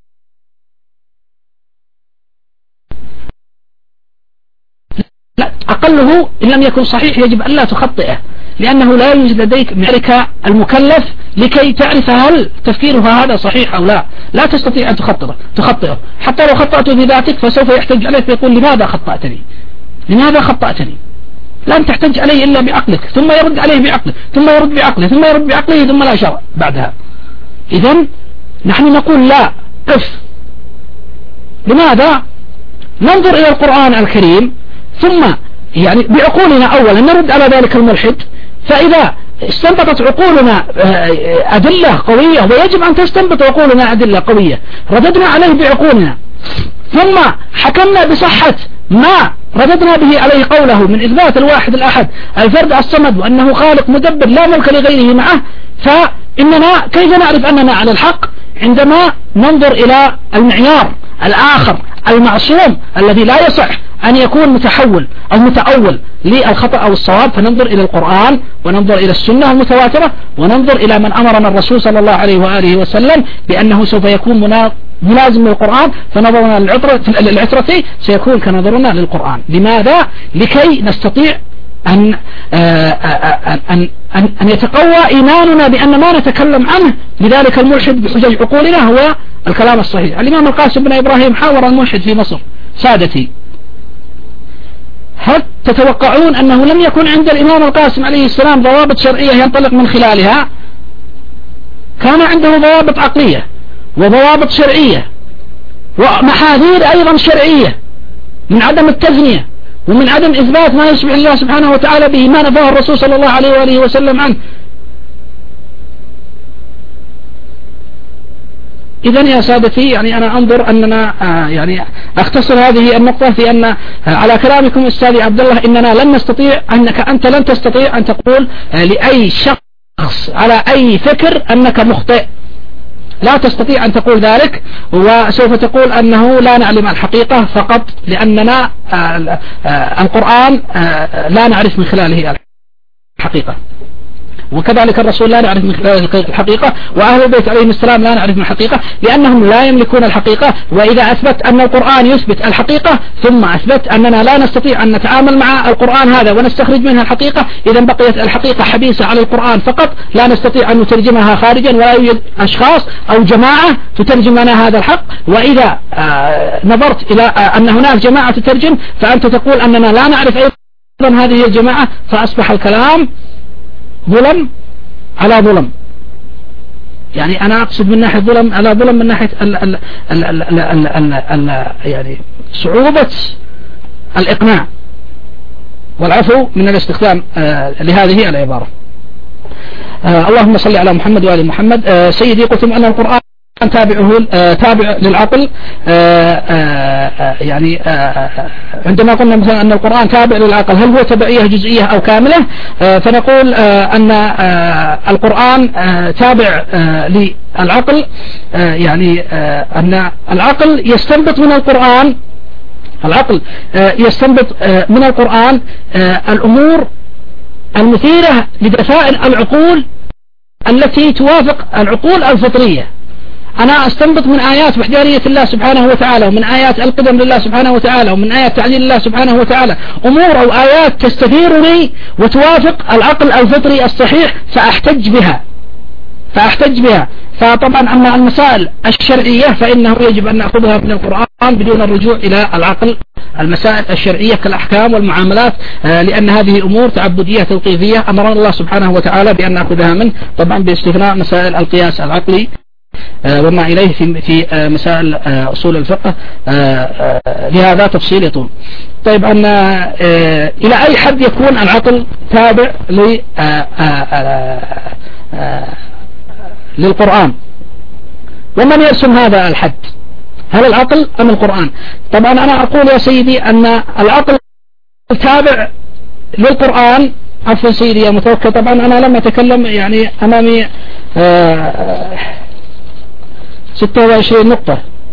لا أقله إن لم يكن صحيح يجب أن لا تخطئه، لأنه لا يوجد لديك معركة المكلف لكي تعرف هل تفكيرها هذا صحيح أو لا. لا تستطيع أن تخطئه تخطئه حتى لو خطأته في ذاتك فسوف يحتج عليك ويقول لماذا خطأتني لماذا خطأتني لن تحتج عليه إلا بعقلك، ثم يرد عليه بعقله ثم يرد بعقله ثم يرد بعقله ثم لا شرع بعدها. إذن نحن نقول لا، قف. لماذا؟ ننظر إلى القرآن الكريم ثم يعني بعقولنا أولا نرد على ذلك الملحد، فإذا استنبطت عقولنا أدلة قوية، ويجب أن تستنبط عقولنا أدلة قوية، رددنا عليه بعقولنا، ثم حكمنا بصحة ما رددنا به عليه قوله من إثبات الواحد الأحد الفرد الصمد وأنه خالق مدبر لا ملك لغيره معه، فإننا كيف نعرف أننا على الحق؟ عندما ننظر إلى المعيار الآخر المعصوم الذي لا يصح أن يكون متحول أو متأول للخطأ أو الصواب، فننظر إلى القرآن وننظر إلى السنة المتواترة وننظر إلى من أمرنا الرسول صلى الله عليه وآله وسلم بأنه سوف يكون ملازم للقرآن، فنظرنا للعترة سيكون كنظرنا للقرآن. لماذا؟ لكي نستطيع أن, أن, أن, أن يتقوى إيماننا بأن ما نتكلم عنه لذلك الملحد بحجج عقولنا هو الكلام الصحيح. الإمام القاسم بن إبراهيم حاور الملحد في مصر. سادتي، هل تتوقعون أنه لم يكن عند الإمام القاسم عليه السلام ضوابط شرعية ينطلق من خلالها؟ كان عنده ضوابط عقلية وضوابط شرعية ومحاذير أيضا شرعية من عدم التثنية ومن عدم إثبات ما يشبه الله سبحانه وتعالى به ما نفاه الرسول صلى الله عليه وآله وسلم عنه. إذن يا سادتي يعني أنا أنظر أننا آه يعني أختصر هذه النقطة في أن آه على كلامكم أستاذي عبد الله إننا لن نستطيع أنك أنت لن تستطيع أن تقول آه لأي شخص على أي فكر أنك مخطئ، لا تستطيع أن تقول ذلك، وسوف تقول أنه لا نعلم الحقيقة فقط لأننا آه آه القرآن آه لا نعرف من خلاله الحقيقة، وكذلك الرسول لا نعرف من خلاله الحقيقة، وأهل البيت عليهم السلام لا نعرف من الحقيقة لأنهم لا يملكون الحقيقة. وإذا أثبت أن القرآن يثبت الحقيقة ثم أثبت أننا لا نستطيع أن نتعامل مع القرآن هذا ونستخرج منها الحقيقة، إذا بقيت الحقيقة حبيسة على القرآن فقط، لا نستطيع أن نترجمها خارجا، ولا يوجد أشخاص أو جماعة تترجم لنا هذا الحق. وإذا آه نظرت إلى آه أن هناك جماعة تترجم فأنت تقول أننا لا نعرف أيضا هذه الجماعة، فأصبح الكلام ظلم على ظلم. يعني أنا أقصد من ناحية ظلم على ظلم من ناحية ال ال ال ال ال ال ال ال يعني صعوبة الإقناع والعفو من الاستخدام آه لهذه العبارة. آه اللهم صل على محمد وآل محمد. آه سيدي، قلت أن القرآن تابعه آه تابع للعقل. آه آه يعني آه عندما قلنا مثلا أن القرآن تابع للعقل، هل هو تبعية جزئية أو كاملة؟ آه فنقول آه أن آه القرآن آه تابع آه للعقل، آه يعني آه أن العقل يستنبط من القرآن العقل آه يستنبط آه من القرآن آه الأمور المثيرة لدفائن العقول التي توافق العقول الفطرية. أنا أستنبط من آيات وحدانية الله سبحانه وتعالى، ومن آيات القدم لله سبحانه وتعالى، ومن آيات تعديل الله سبحانه وتعالى أمور أو آيات تستثيرني وتوافق العقل الفطري الصحيح فأحتج بها فأحتج بها فطبعا أما المسائل الشرعية فإنه يجب أن نأخذها من القرآن بدون الرجوع إلى العقل. المسائل الشرعية كالأحكام والمعاملات آه لأن هذه أمور تعبدية توقيفية أمرنا الله سبحانه وتعالى بأن نأخذها منه، طبعا باستثناء مسائل القياس العقلي آه وما إليه في, في آه مسائل آه أصول الفقه. آه آه لهذا تفصيل يطول. طيب أن آه إلى أي حد يكون العقل تابع ل آه آه آه للقرآن، ومن يرسم هذا الحد؟ هل العقل أم القرآن؟ طبعا أنا أقول يا سيدي أن العقل تابع للقرآن. عفوا سيدي يا متوكل، طبعا أنا لم أتكلم يعني أمامي آه ستة وعشرين نقطة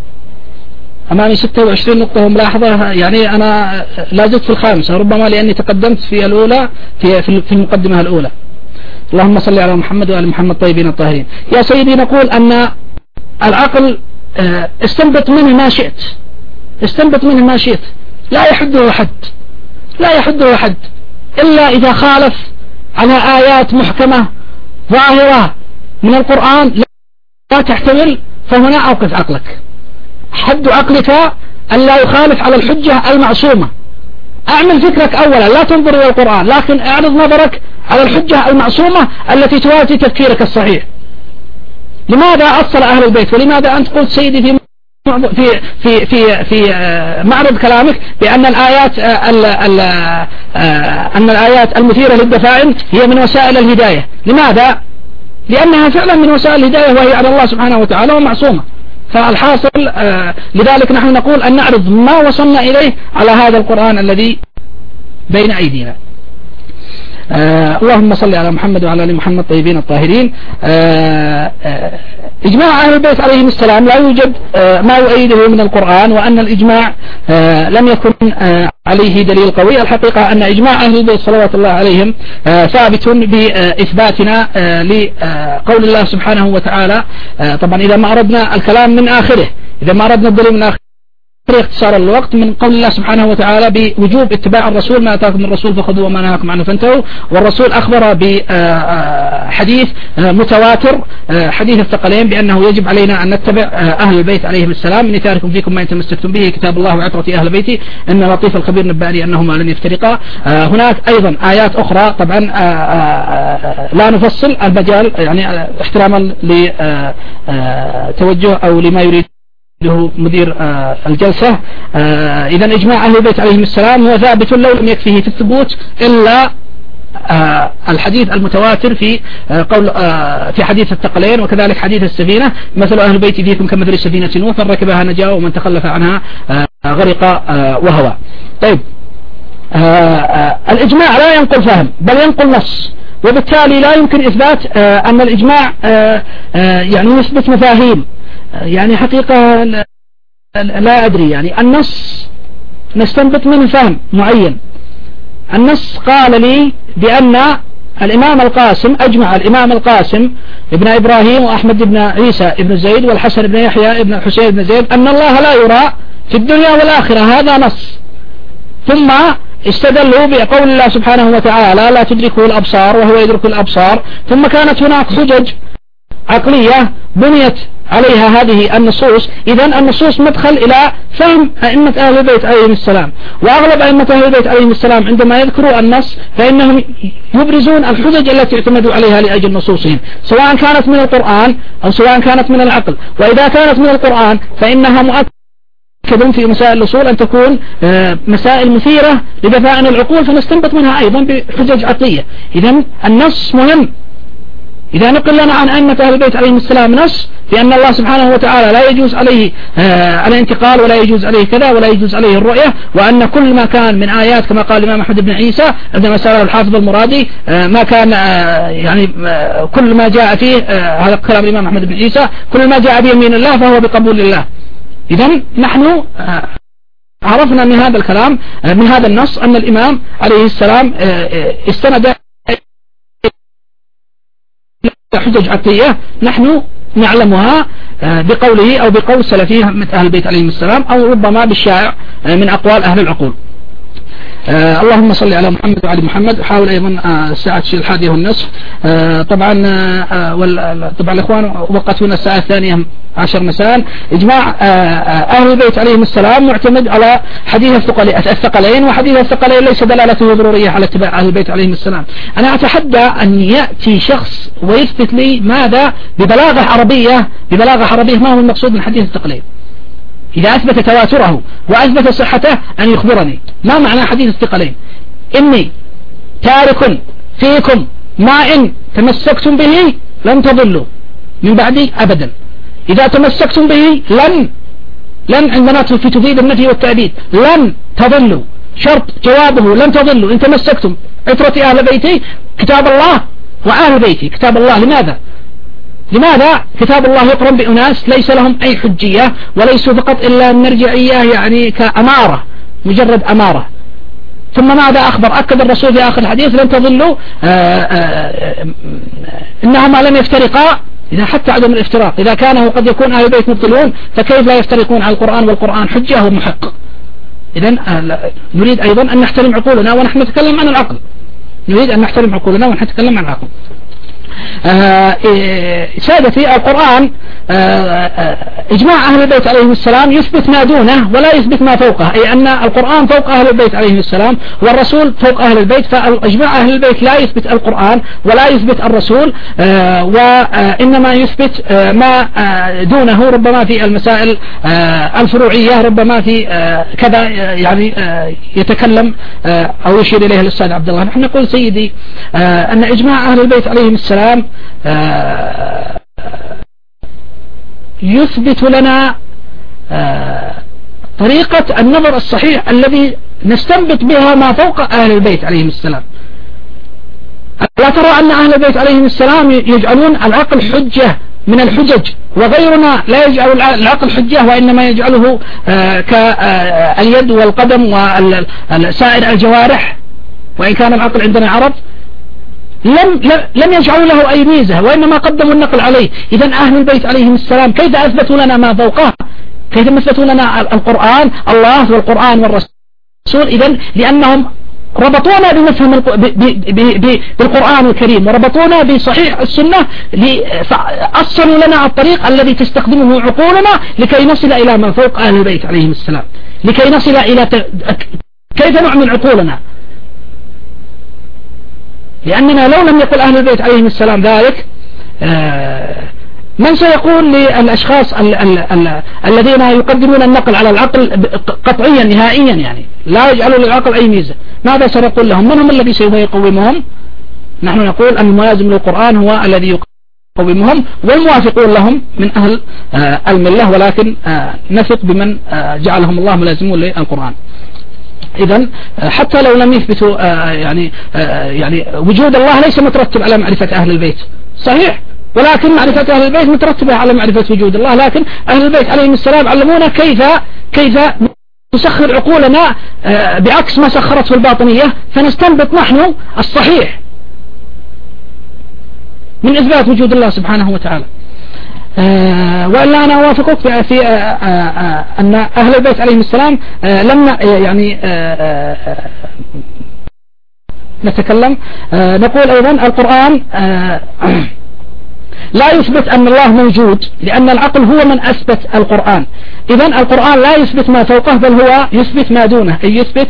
أمامي ستة وعشرين نقطة وملاحظة، يعني أنا لا زلت في الخامسة ربما لأني تقدمت في الأولى في في المقدمة الأولى. اللهم صل على محمد وآل محمد طيبين الطاهرين. يا سيدي، نقول أن العقل استنبط منه ما شئت استنبط منه ما شئت لا يحده حد لا يحده حد إلا إذا خالف على آيات محكمة ظاهرة من القرآن لا تحتمل، فهنا أوقف عقلك. حد عقلك أن لا يخالف على الحجة المعصومة. أعمل فكرك أولا، لا تنظر إلى القرآن، لكن اعرض نظرك على الحجة المعصومة التي توازي تفكيرك الصحيح. لماذا أصل أهل البيت؟ ولماذا أنت قلت سيدي في في في في في معرض كلامك بأن الآيات ال ال أن الآيات المثيرة للدفاعل هي من وسائل الهداية؟ لماذا؟ لأنها فعلا من وسائل الهداية وهي على الله سبحانه وتعالى ومعصومة. فالحاصل لذلك نحن نقول أن نعرض ما وصلنا إليه على هذا القرآن الذي بين أيدينا. آه اللهم صل على محمد وعلى آل محمد طيبين الطاهرين. آه آه إجماع أهل البيت عليهم السلام لا يوجد آه ما يؤيده من القرآن، وأن الإجماع آه لم يكن آه عليه دليل قوي. الحقيقة أن إجماع أهل البيت صلوات الله عليهم آه ثابت بإثباتنا آه لقول الله سبحانه وتعالى. آه طبعا إذا ما أردنا الكلام من آخره، إذا ما أردنا الدليل من آخره اختصار الوقت، من قول الله سبحانه وتعالى بوجوب اتباع الرسول، ما أتاكم من الرسول فخذوه وما نهاكم عنه فانتهوا. والرسول أخبر بحديث متواتر حديث الثقلين بأنه يجب علينا أن نتبع أهل البيت عليهم السلام. من تاركم فيكم ما إن تمسكتم به كتاب الله وعترة أهل بيتي إن لطيف الخبير نبأني أنهما لن يفترقا. هناك أيضا آيات أخرى طبعا لا نفصل المجال يعني احتراما لتوجه أو لما يريد له مدير آه الجلسة. آه إذا إجماع أهل البيت عليهم السلام هو ثابت لو لم يكفيه في الثبوت إلا آه الحديث المتواتر في آه قول آه في حديث الثقلين، وكذلك حديث السفينة مثل أهل البيت فيكم كمثل سفينة نوح من ركبها نجا ومن تخلف عنها آه غرق آه وهوى. طيب آه آه الإجماع لا ينقل فهم بل ينقل نص، وبالتالي لا يمكن إثبات آه أن الإجماع آه آه يعني يثبت مفاهيم. يعني حقيقة لا أدري، يعني النص نستنبط منه فهم معين. النص قال لي بأن الإمام القاسم أجمع الإمام القاسم ابن إبراهيم وأحمد بن عيسى ابن زيد والحسن بن يحيى ابن حسين بن زيد أن الله لا يرى في الدنيا والآخرة، هذا نص. ثم استدلوا بقول الله سبحانه وتعالى لا تدركه الأبصار وهو يدرك الأبصار. ثم كانت هناك حجج عقلية بنيت عليها هذه النصوص. إذن النصوص مدخل إلى فهم أئمة أهل البيت عليهم السلام. وأغلب أئمة أهل البيت عليهم السلام عندما يذكروا النص فإنهم يبرزون الحجج التي اعتمدوا عليها لأجل نصوصهم، سواء كانت من القرآن أو سواء كانت من العقل. وإذا كانت من القرآن فإنها مؤكد في مسائل الأصول أن تكون مسائل مثيرة لدفاعن العقول، فنستنبط منها أيضا بحجج عقلية. إذن النص مهم. إذا نقل لنا عن أئمة أهل البيت عليهم السلام نص بأن الله سبحانه وتعالى لا يجوز عليه آه الانتقال ولا يجوز عليه كذا ولا يجوز عليه الرؤية، وأن كل ما كان من آيات كما قال الإمام أحمد بن عيسى عندما سأله الحافظ المرادي آه ما كان آه يعني آه كل ما جاء فيه آه هذا كلام الإمام أحمد بن عيسى كل ما جاء بيمين الله فهو بقبول الله. إذن نحن آه عرفنا من هذا الكلام آه من هذا النص أن الإمام عليه السلام آه استند حجج عقلية نحن نعلمها بقوله أو بقول سلفيه من أهل البيت عليهم السلام، أو ربما بالشائع من أقوال أهل العقول. آه اللهم صل على محمد وعلى محمد. حاول أيضا آه الساعة الحادية والنصف. آه طبعا آه طبعا الإخوان وقتونا الساعة الثانية عشر مساء. إجماع آه أهل البيت عليهم السلام معتمد على حديث الثقلين، وحديث الثقلين ليس دلالته ضرورية على اتباع أهل البيت عليهم السلام. أنا أتحدى أن يأتي شخص ويثبت لي ماذا ببلاغة عربية ببلاغة عربية ما هو المقصود من حديث الثقلين. إذا أثبت تواتره وأثبت صحته أن يخبرني ما معنى حديث الثقلين. إني تارك فيكم ما إن تمسكتم به لن تضلوا من بعدي أبدا. إذا تمسكتم به لن لن عندنا في تفيد النفي والتأبيد لن تضلوا، شرط جوابه لن تضلوا إن تمسكتم عترة أهل بيتي كتاب الله وأهل بيتي كتاب الله. لماذا؟ لماذا كتاب الله يقرن بأناس ليس لهم أي حجية وليسوا فقط إلا مرجعية يعني كأمارة مجرد أمارة. ثم ماذا أخبر؟ أكد الرسول في آخر الحديث لن تضلوا إنهما لم يفترقا. إذا حتى عدم الافتراق إذا كان قد يكون أهل البيت مبطلون فكيف لا يفترقون على القرآن والقرآن حجة ومحق. إذن نريد أيضا أن نحترم عقولنا ونحن نتكلم عن العقل. نريد أن نحترم عقولنا ونحن نتكلم عن العقل. سادتي القرآن إجماع أهل البيت عليهم السلام يثبت ما دونه ولا يثبت ما فوقه، أي أن القرآن فوق أهل البيت عليهم السلام والرسول فوق أهل البيت، فإجماع أهل البيت لا يثبت القرآن ولا يثبت الرسول، وإنما يثبت ما دونه ربما في المسائل الفروعية، ربما في كذا يعني يتكلم أو يشير إليه الأستاذ عبد الله. نحن نقول سيدي أن إجماع أهل البيت عليهم السلام يثبت لنا طريقة النظر الصحيح الذي نستنبط بها ما فوق أهل البيت عليهم السلام. لا ترى أن أهل البيت عليهم السلام يجعلون العقل حجة من الحجج، وغيرنا لا يجعل العقل حجة وإنما يجعله كاليد والقدم وسائر الجوارح، وإن كان العقل عندنا عرض لم لم يجعلوا له أي ميزة وإنما قدموا النقل عليه. إذن أهل البيت عليهم السلام كيف أثبتوا لنا ما فوقه؟ كيف أثبتوا لنا القرآن الله والقرآن والرسول؟ إذن لأنهم ربطونا بمفهوم بالقرآن الكريم وربطونا بصحيح السنة، أصلوا لنا الطريق الذي تستخدمه عقولنا لكي نصل إلى ما فوق أهل البيت عليهم السلام، لكي نصل إلى ت... كيف نعمل عقولنا. لأننا لو لم يقل أهل البيت عليهم السلام ذلك من سيقول للأشخاص ال ال ال الذين يقدمون النقل على العقل قطعيا نهائيا، يعني لا يجعلوا للعقل أي ميزة، ماذا سنقول لهم؟ من هم الذي سوف يقومهم؟ نحن نقول أن الملازم للقرآن هو الذي يقومهم والموافقون لهم من أهل الملة، ولكن نثق بمن جعلهم الله ملازمون للقرآن. إذن حتى لو لم يثبتوا يعني يعني وجود الله ليس مترتب على معرفة أهل البيت، صحيح، ولكن معرفة أهل البيت مترتبة على معرفة وجود الله. لكن أهل البيت عليهم السلام علمونا كيف كيف نسخر عقولنا بعكس ما سخرته الباطنية، فنستنبط نحن الصحيح من إثبات وجود الله سبحانه وتعالى. آه وإلا أنا أوافقك في آه آه أن أهل البيت عليهم السلام آه لما يعني آه آه نتكلم آه نقول أيضا القرآن آه لا يثبت أن الله موجود، لأن العقل هو من أثبت القرآن. إذن القرآن لا يثبت ما فوقه بل هو يثبت ما دونه، أي يثبت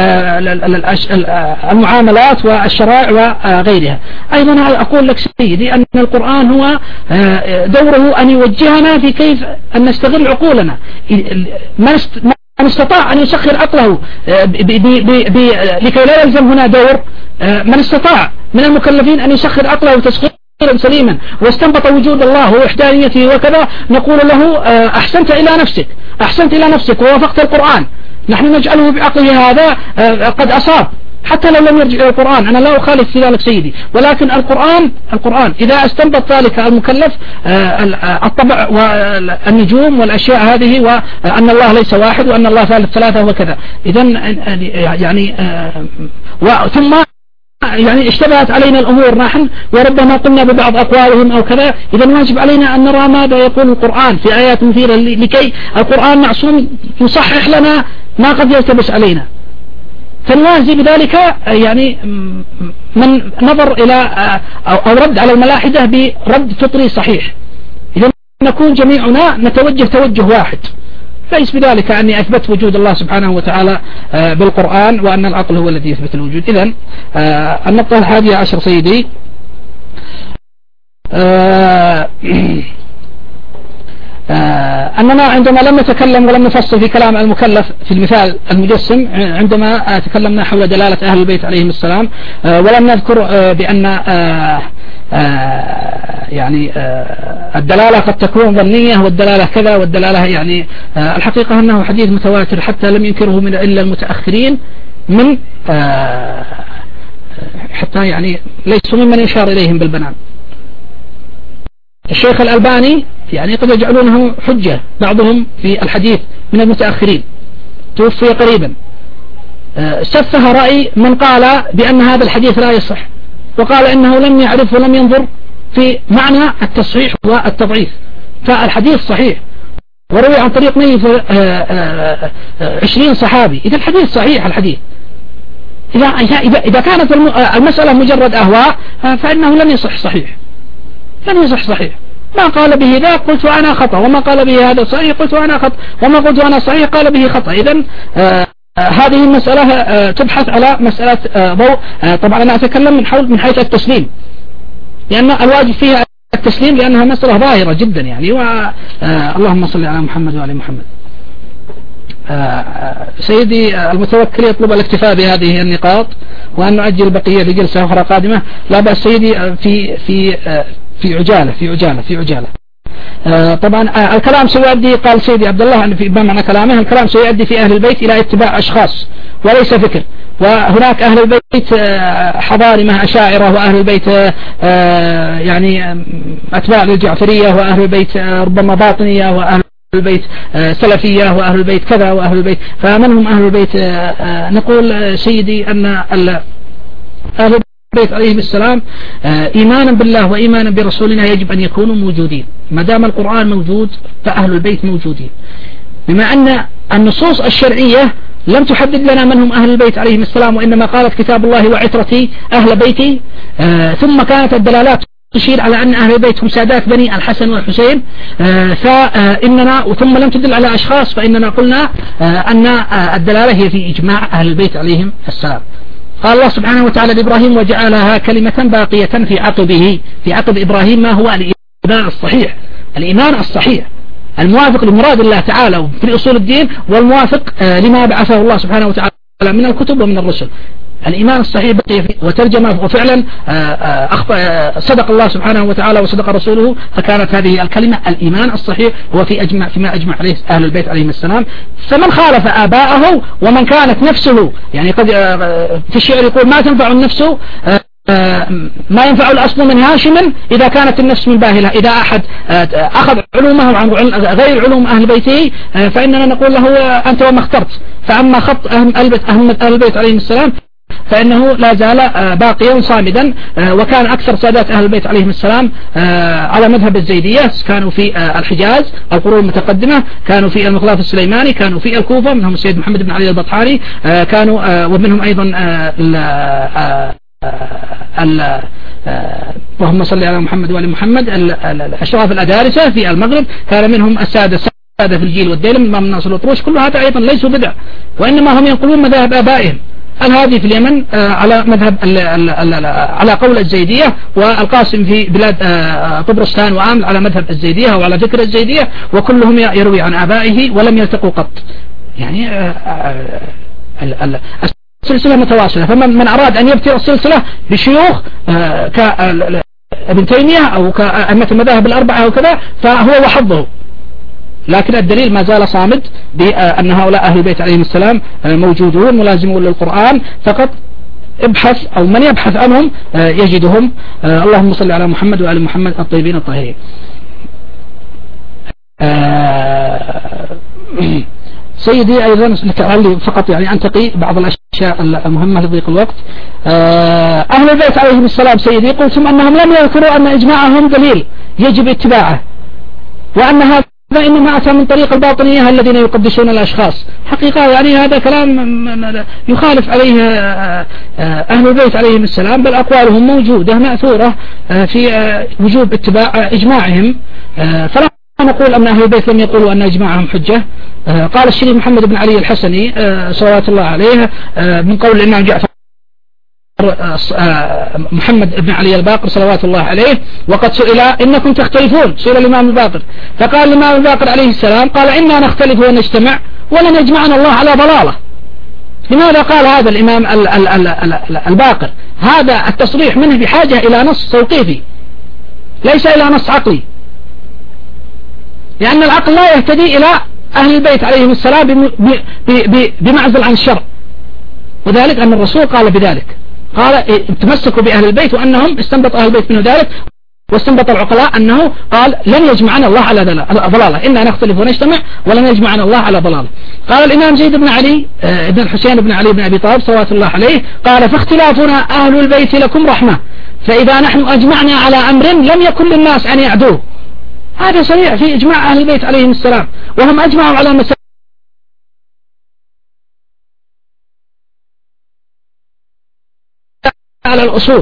المعاملات والشرائع وغيرها. أيضا أقول لك سيدي أن القرآن هو دوره أن يوجهنا في كيف أن نستغل عقولنا. من استطاع أن يسخر عقله لكي لا يلزم هنا دور، من استطاع من المكلفين أن يسخر عقله وتسخير سليما واستنبط وجود الله ووحدانيته وكذا، نقول له أحسنت إلى نفسك، أحسنت إلى نفسك ووافقت القرآن. نحن نجعله بعقله هذا قد أصاب حتى لو لم يرجع إلى القرآن، أنا لا أخالف في ذلك سيدي، ولكن القرآن القرآن إذا استنبط ذلك المكلف الطبع والنجوم والأشياء هذه، وأن الله ليس واحد وأن الله ثالث ثلاثة وكذا، إذن يعني ثم يعني اشتبهت علينا الأمور نحن وربما قلنا ببعض أقوالهم أو كذا، إذا واجب علينا أن نرى ماذا يقول القرآن في آيات مثيرة لكي القرآن معصوم يصحح لنا ما قد يلتبس علينا، فنوازي بذلك يعني من نظر إلى أو رد على الملاحدة برد فطري صحيح. إذا نكون جميعنا نتوجه توجه واحد، ليس بذلك أني أثبت وجود الله سبحانه وتعالى بالقرآن وأن العقل هو الذي يثبت الوجود. إذن النقطة الحادية عشر سيدي أننا عندما لم نتكلم ولم نفصل في كلام المكلف في المثال المجسم، عندما تكلمنا حول دلالة أهل البيت عليهم السلام ولم نذكر بأن يعني الدلالة قد تكون ظنية والدلالة كذا والدلالة يعني الحقيقة أنه حديث متواتر حتى لم ينكره من إلا المتأخرين من حتى يعني ليسوا ممن يشار إليهم بالبنان. الشيخ الألباني يعني قد يجعلونه حجة بعضهم في الحديث من المتأخرين، توفي قريبا، سفه رأي من قال بأن هذا الحديث لا يصح، وقال إنه لم يعرف ولم ينظر في معنى التصحيح والتضعيف، فالحديث صحيح وروي عن طريق نيف عشرين صحابي، إذا الحديث صحيح. الحديث إذا, إذا, إذا كانت المسألة مجرد أهواء فإنه لم يصح صحيح، لم يصح صحيح. ما قال به ذا قلت أنا خطأ، وما قال به هذا صحيح قلت أنا خطأ، وما قلت أنا صحيح قال به خطأ. إذن آه هذه المسألة آه تبحث على مسألة آه ضوء. آه طبعا أنا أتكلم من حول من حيث التسليم، لأن الواجب فيها التسليم لأنها مسألة ظاهرة جدا يعني. اللهم صل على محمد وعلى محمد. سيدي المتوكل يطلب الاكتفاء بهذه النقاط وأن نؤجل بقية لجلسة أخرى قادمة. لا بأس سيدي، في في في عجالة في عجالة في عجالة. طبعا الكلام سيؤدي، قال سيدي عبد الله في بمعنى كلامه، الكلام سيؤدي في أهل البيت إلى اتباع أشخاص وليس فكر. وهناك أهل البيت حضارمة أشاعرة، وأهل البيت يعني أتباع للجعفرية، وأهل البيت ربما باطنية، وأهل البيت سلفية، وأهل البيت كذا وأهل البيت. فمنهم أهل البيت نقول سيدي أن أهل البيت عليهم السلام إيمانا بالله وإيمانا برسولنا يجب أن يكونوا موجودين. ما دام القرآن موجود فأهل البيت موجودين، بما أن النصوص الشرعية لم تحدد لنا من هم أهل البيت عليهم السلام، وإنما قالت كتاب الله وعترتي أهل بيتي. آه ثم كانت الدلالات تشير على أن أهل البيت هم سادات بني الحسن والحسين. آه فإننا ثم لم تدل على أشخاص، فإننا قلنا آه أن آه الدلالة هي في إجماع أهل البيت عليهم السلام. قال الله سبحانه وتعالى لإبراهيم وجعلها كلمة باقية في عقبه. في عقب إبراهيم ما هو الإيمان الصحيح، الإيمان الصحيح الموافق لمراد الله تعالى في أصول الدين، والموافق لما بعثه الله سبحانه وتعالى من الكتب ومن الرسل. الإيمان الصحيح بقي فيه وترجمه، وفعلا صدق الله سبحانه وتعالى وصدق رسوله، فكانت هذه الكلمة الإيمان الصحيح هو في أجمع فيما أجمع عليه أهل البيت عليهم السلام. فمن خالف آباءه ومن كانت نفسه يعني قد في الشعر يقول ما تنفع النفس ما ينفع الأصل من هاشم إذا كانت النفس من باهلة. إذا أحد أخذ علومه عن غير علوم أهل بيته فإننا نقول له أنت وما اخترت. فأما خط أهل البيت عليهم السلام فإنه لا زال باقيا صامدا. وكان أكثر سادات أهل البيت عليهم السلام على مذهب الزيدية، كانوا في الحجاز القرون المتقدمة، كانوا في المخلاف السليماني، كانوا في الكوفة، منهم السيد محمد بن علي البطحاني، كانوا ومنهم أيضا اللهم صل على محمد وعلى محمد الأشراف الأدارسة في المغرب، كان منهم السادة السادة في الجيل والديلم، الإمام الناصر الأطروش. كل هذا أيضا ليسوا بدع، وإنما هم ينقلون مذاهب آبائهم. الهادي في اليمن على مذهب على قول الزيدية، والقاسم في بلاد طبرستان وآمل على مذهب الزيدية وعلى ذكر الزيدية، وكلهم يروي عن آبائه ولم يلتقوا قط. يعني السلسلة متواصلة. فمن أراد أن يبتر السلسلة بشيوخ كابن تيمية أو كأئمة المذاهب الأربعة أو كذا فهو وحظه، لكن الدليل ما زال صامد بأن هؤلاء أهل البيت عليهم السلام موجودون ملازمون للقرآن. فقط ابحث أو من يبحث عنهم يجدهم. اللهم صل على محمد وعلى محمد الطيبين الطاهرين. سيدي أيضا لعلي فقط يعني أنتقي بعض الأشياء المهمة لضيق الوقت. أهل البيت عليهم السلام سيدي قلتم أنهم لم يذكروا أن إجماعهم دليل يجب اتباعه، وأن هذا إنما أتى من طريق الباطنية الذين يقدسون الأشخاص. حقيقة يعني هذا كلام يخالف عليه أهل البيت عليهم السلام، بل أقوالهم موجودة مأثورة في وجوب اتباع إجماعهم. فلا نقول أن أهل البيت لم يقولوا أن إجماعهم حجة. قال الشريف محمد بن علي الحسني صلوات الله عليه من قول الإمام جعفر محمد بن علي الباقر صلوات الله عليه، وقد سئل إنكم تختلفون، سئل الإمام الباقر فقال الإمام الباقر عليه السلام قال إنا نختلف ونجتمع ولن يجمعنا الله على ضلالة. لماذا قال هذا الإمام الباقر؟ هذا التصريح منه بحاجة إلى نص توقيفي ليس إلى نص عقلي، لأن العقل لا يهتدي إلى أهل البيت عليهم السلام بمعزل عن الشرع، وذلك أن الرسول قال بذلك، قال تمسكوا بأهل البيت، وأنهم استنبط أهل البيت منه ذلك، واستنبط العقلاء أنه قال لن يجمعنا الله على ضلالة، إنا نختلف ونجتمع ولن يجمعنا الله على ضلالة. قال الإمام زيد بن علي ابن الحسين بن علي بن أبي طالب صلوات الله عليه قال فاختلافنا أهل البيت لكم رحمة، فإذا نحن أجمعنا على أمر لم يكن للناس أن يعدوه. هذا صريح في إجماع أهل البيت عليهم السلام، وهم أجمعوا على مسائل على الأصول،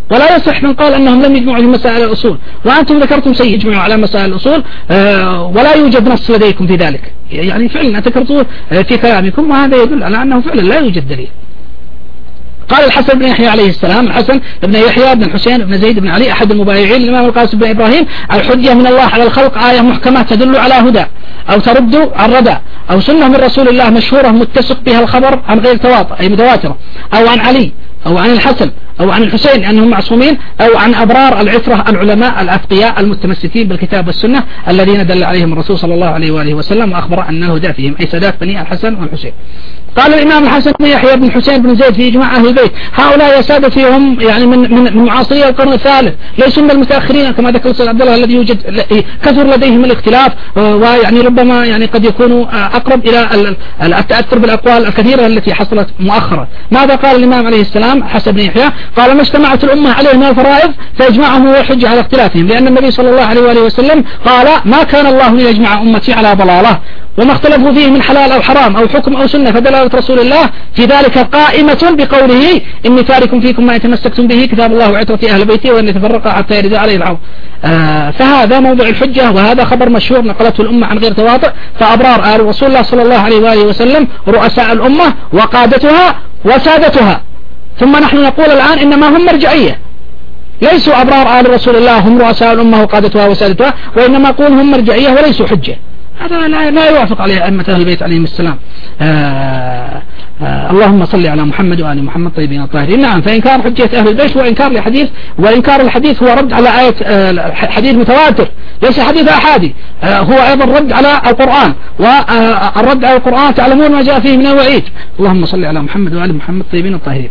ولا يصح من قال أنهم لم يجمعوا في مسائل الأصول، وأنتم ذكرتم شيء يجمعوا على مسائل الأصول ولا يوجد نص لديكم في ذلك، يعني فعلا ذكرتوه في كلامكم، وهذا يدل على أنه فعلا لا يوجد دليل. قال الحسن بن يحيى عليه السلام، الحسن بن يحيى بن الحسين بن زيد بن علي أحد المبايعين الإمام القاسم بن إبراهيم: الحجة من الله على الخلق آية محكمة تدل على هدى أو ترد عن ردى، أو سنة من رسول الله مشهورة متسق بها الخبر عن غير تواتر أي متواترة، أو عن علي أو عن الحسن أو عن الحسين أنهم معصومين، أو عن أبرار العترة العلماء الأتقياء المتمسكين بالكتاب والسنة الذين دل عليهم الرسول صلى الله عليه وآله وسلم وأخبر أن الهدى فيهم، أي سادات بني الحسن والحسين. قال الإمام الحسن بن يحيى بن الحسين بن زيد في إجماع أهل البيت: هؤلاء يا سادتي هم يعني من من من معاصري القرن الثالث، ليسوا من المتأخرين كما ذكر الأستاذ عبد الله الذي يوجد كثر لديهم الاختلاف، ويعني ربما يعني قد يكونوا أقرب إلى التأثر بالأقوال الكثيرة التي حصلت مؤخرا. ماذا قال الإمام عليه السلام حسن بن يحيى؟ قال: ما اجتمعت الأمة عليه من الفرائض فيجمعهم هو الحجة على اختلافهم، لأن النبي صلى الله عليه وآله وسلم قال: ما كان الله ليجمع أمتي على ضلالة، وما اختلفوا فيه من حلال أو حرام أو حكم أو سنة فدلالة رسول الله في ذلك قائمة بقوله: إني تارك فيكم ما يتمسكتم به كتاب الله وعترة أهل بيتي وأن يتفرق حتى يرد عليه العرض. آه فهذا موضع الحجة، وهذا خبر مشهور نقلته الأمة عن غير تواطؤ، فأبرار آل رسول الله صلى الله عليه وآله وسلم رؤساء الأمة وقادتها وسادتها. ثم نحن نقول الآن إنما هم مرجعية، ليسوا أبرار آل رسول الله هم رؤساء الأمة وقادتها وسادتها، وإنما نقول هم مرجعية وليسوا حجة. هذا لا, لا يوافق عليه أئمة أهل البيت عليهم السلام. آآ آآ اللهم صل على محمد وآل محمد طيبين الطاهرين. نعم، فإنكار حجية أهل البيت هو إنكار لحديث، وإنكار الحديث هو رد على آية حديث متواتر ليس حديث أحادي، هو أيضا رد على القرآن، والرد على القرآن تعلمون ما جاء فيه من الوعيد. اللهم صل على محمد وآل محمد طيبين الطاهرين.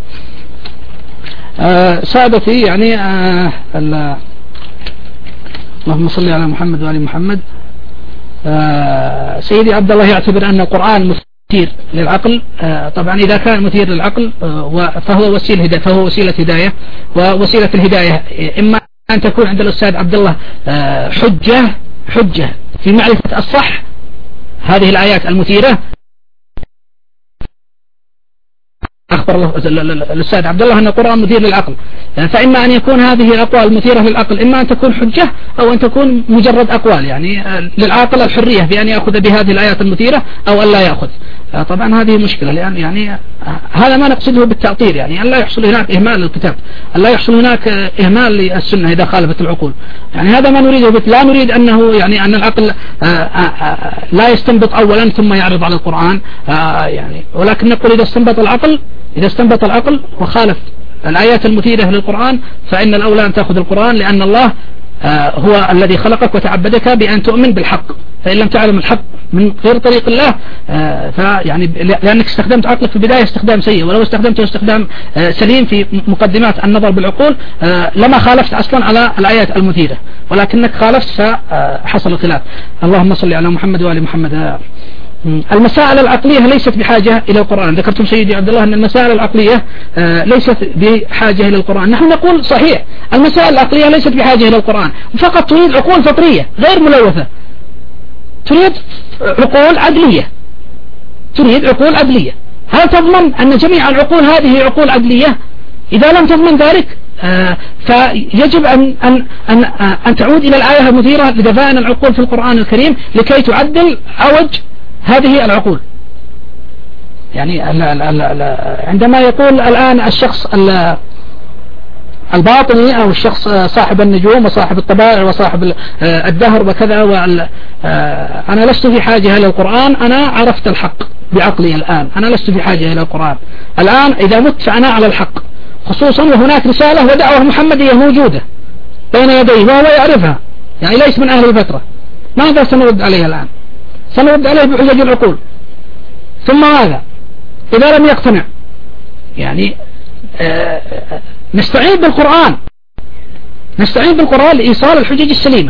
سادتي يعني اللهم صل على محمد وآل محمد. آه سيدي عبد الله يعتبر أن القرآن مثير للعقل. آه طبعا إذا كان مثير للعقل آه فهو وسيلة هداية، فهو وسيلة هداية، ووسيلة الهداية إما أن تكون عند الأستاذ عبد الله آه حجة حجة في معرفة الصح هذه الآيات المثيرة. أخبر الله الأستاذ عبد الله أن القرآن مثير للعقل، فإما أن يكون هذه الأقوال مثيرة للعقل، إما أن تكون حجة أو أن تكون مجرد أقوال، يعني للعاقل الحرية في أن يأخذ بهذه الآيات المثيرة أو أن لا يأخذ. طبعا هذه مشكلة، لأن يعني هذا ما نقصده بالتعطيل، يعني أن لا يحصل هناك إهمال للكتاب، أن لا يحصل هناك إهمال للسنة إذا خالفت العقول، يعني هذا ما نريده. لا نريد أنه يعني أن العقل لا يستنبط أولا ثم يعرض على القرآن، يعني ولكن نقول إذا استنبط العقل إذا استنبط العقل وخالف الآيات المثيرة للقرآن فإن الأولى أن تأخذ القرآن، لأن الله هو الذي خلقك وتعبدك بأن تؤمن بالحق، فإن لم تعلم الحق من غير طريق الله فيعني لأنك استخدمت عقلك في البداية استخدام سيء، ولو استخدمته استخدام سليم في مقدمات النظر بالعقول لما خالفت أصلا على الآيات المثيرة، ولكنك خالفت فحصل الخلاف. اللهم صل على محمد وآل محمد. المسائل العقلية ليست بحاجة إلى القرآن. ذكرتم سيدي عبد الله أن المسائل العقلية ليست بحاجة إلى القرآن. نحن نقول صحيح المسائل العقلية ليست بحاجة إلى القرآن، فقط تريد عقول فطرية غير ملوثة، تريد عقول عدلية، تريد عقول عدلية. هل تضمن أن جميع العقول هذه عقول عدلية؟ إذا لم تضمن ذلك آه فيجب أن, أن, أن, أن تعود إلى الآية المثيرة لدفائن العقول في القرآن الكريم لكي تعدل عوج هذه العقول. يعني ال ال ال ال عندما يقول الآن الشخص الباطني أو الشخص صاحب النجوم وصاحب الطبائع وصاحب الدهر وكذا، أنا لست في حاجة إلى القرآن، أنا عرفت الحق بعقلي الآن، أنا لست في حاجة إلى القرآن الآن، إذا مت فأنا على الحق، خصوصا وهناك رسالة ودعوة محمدية موجودة بين يديه وهو يعرفها، يعني ليس من أهل الفترة. ماذا سنرد عليه الآن؟ سنرد عليه بحجج العقول. ثم ماذا إذا لم يقتنع؟ يعني آآ آآ نستعين بالقرآن، نستعين بالقرآن لإيصال الحجج السليمة.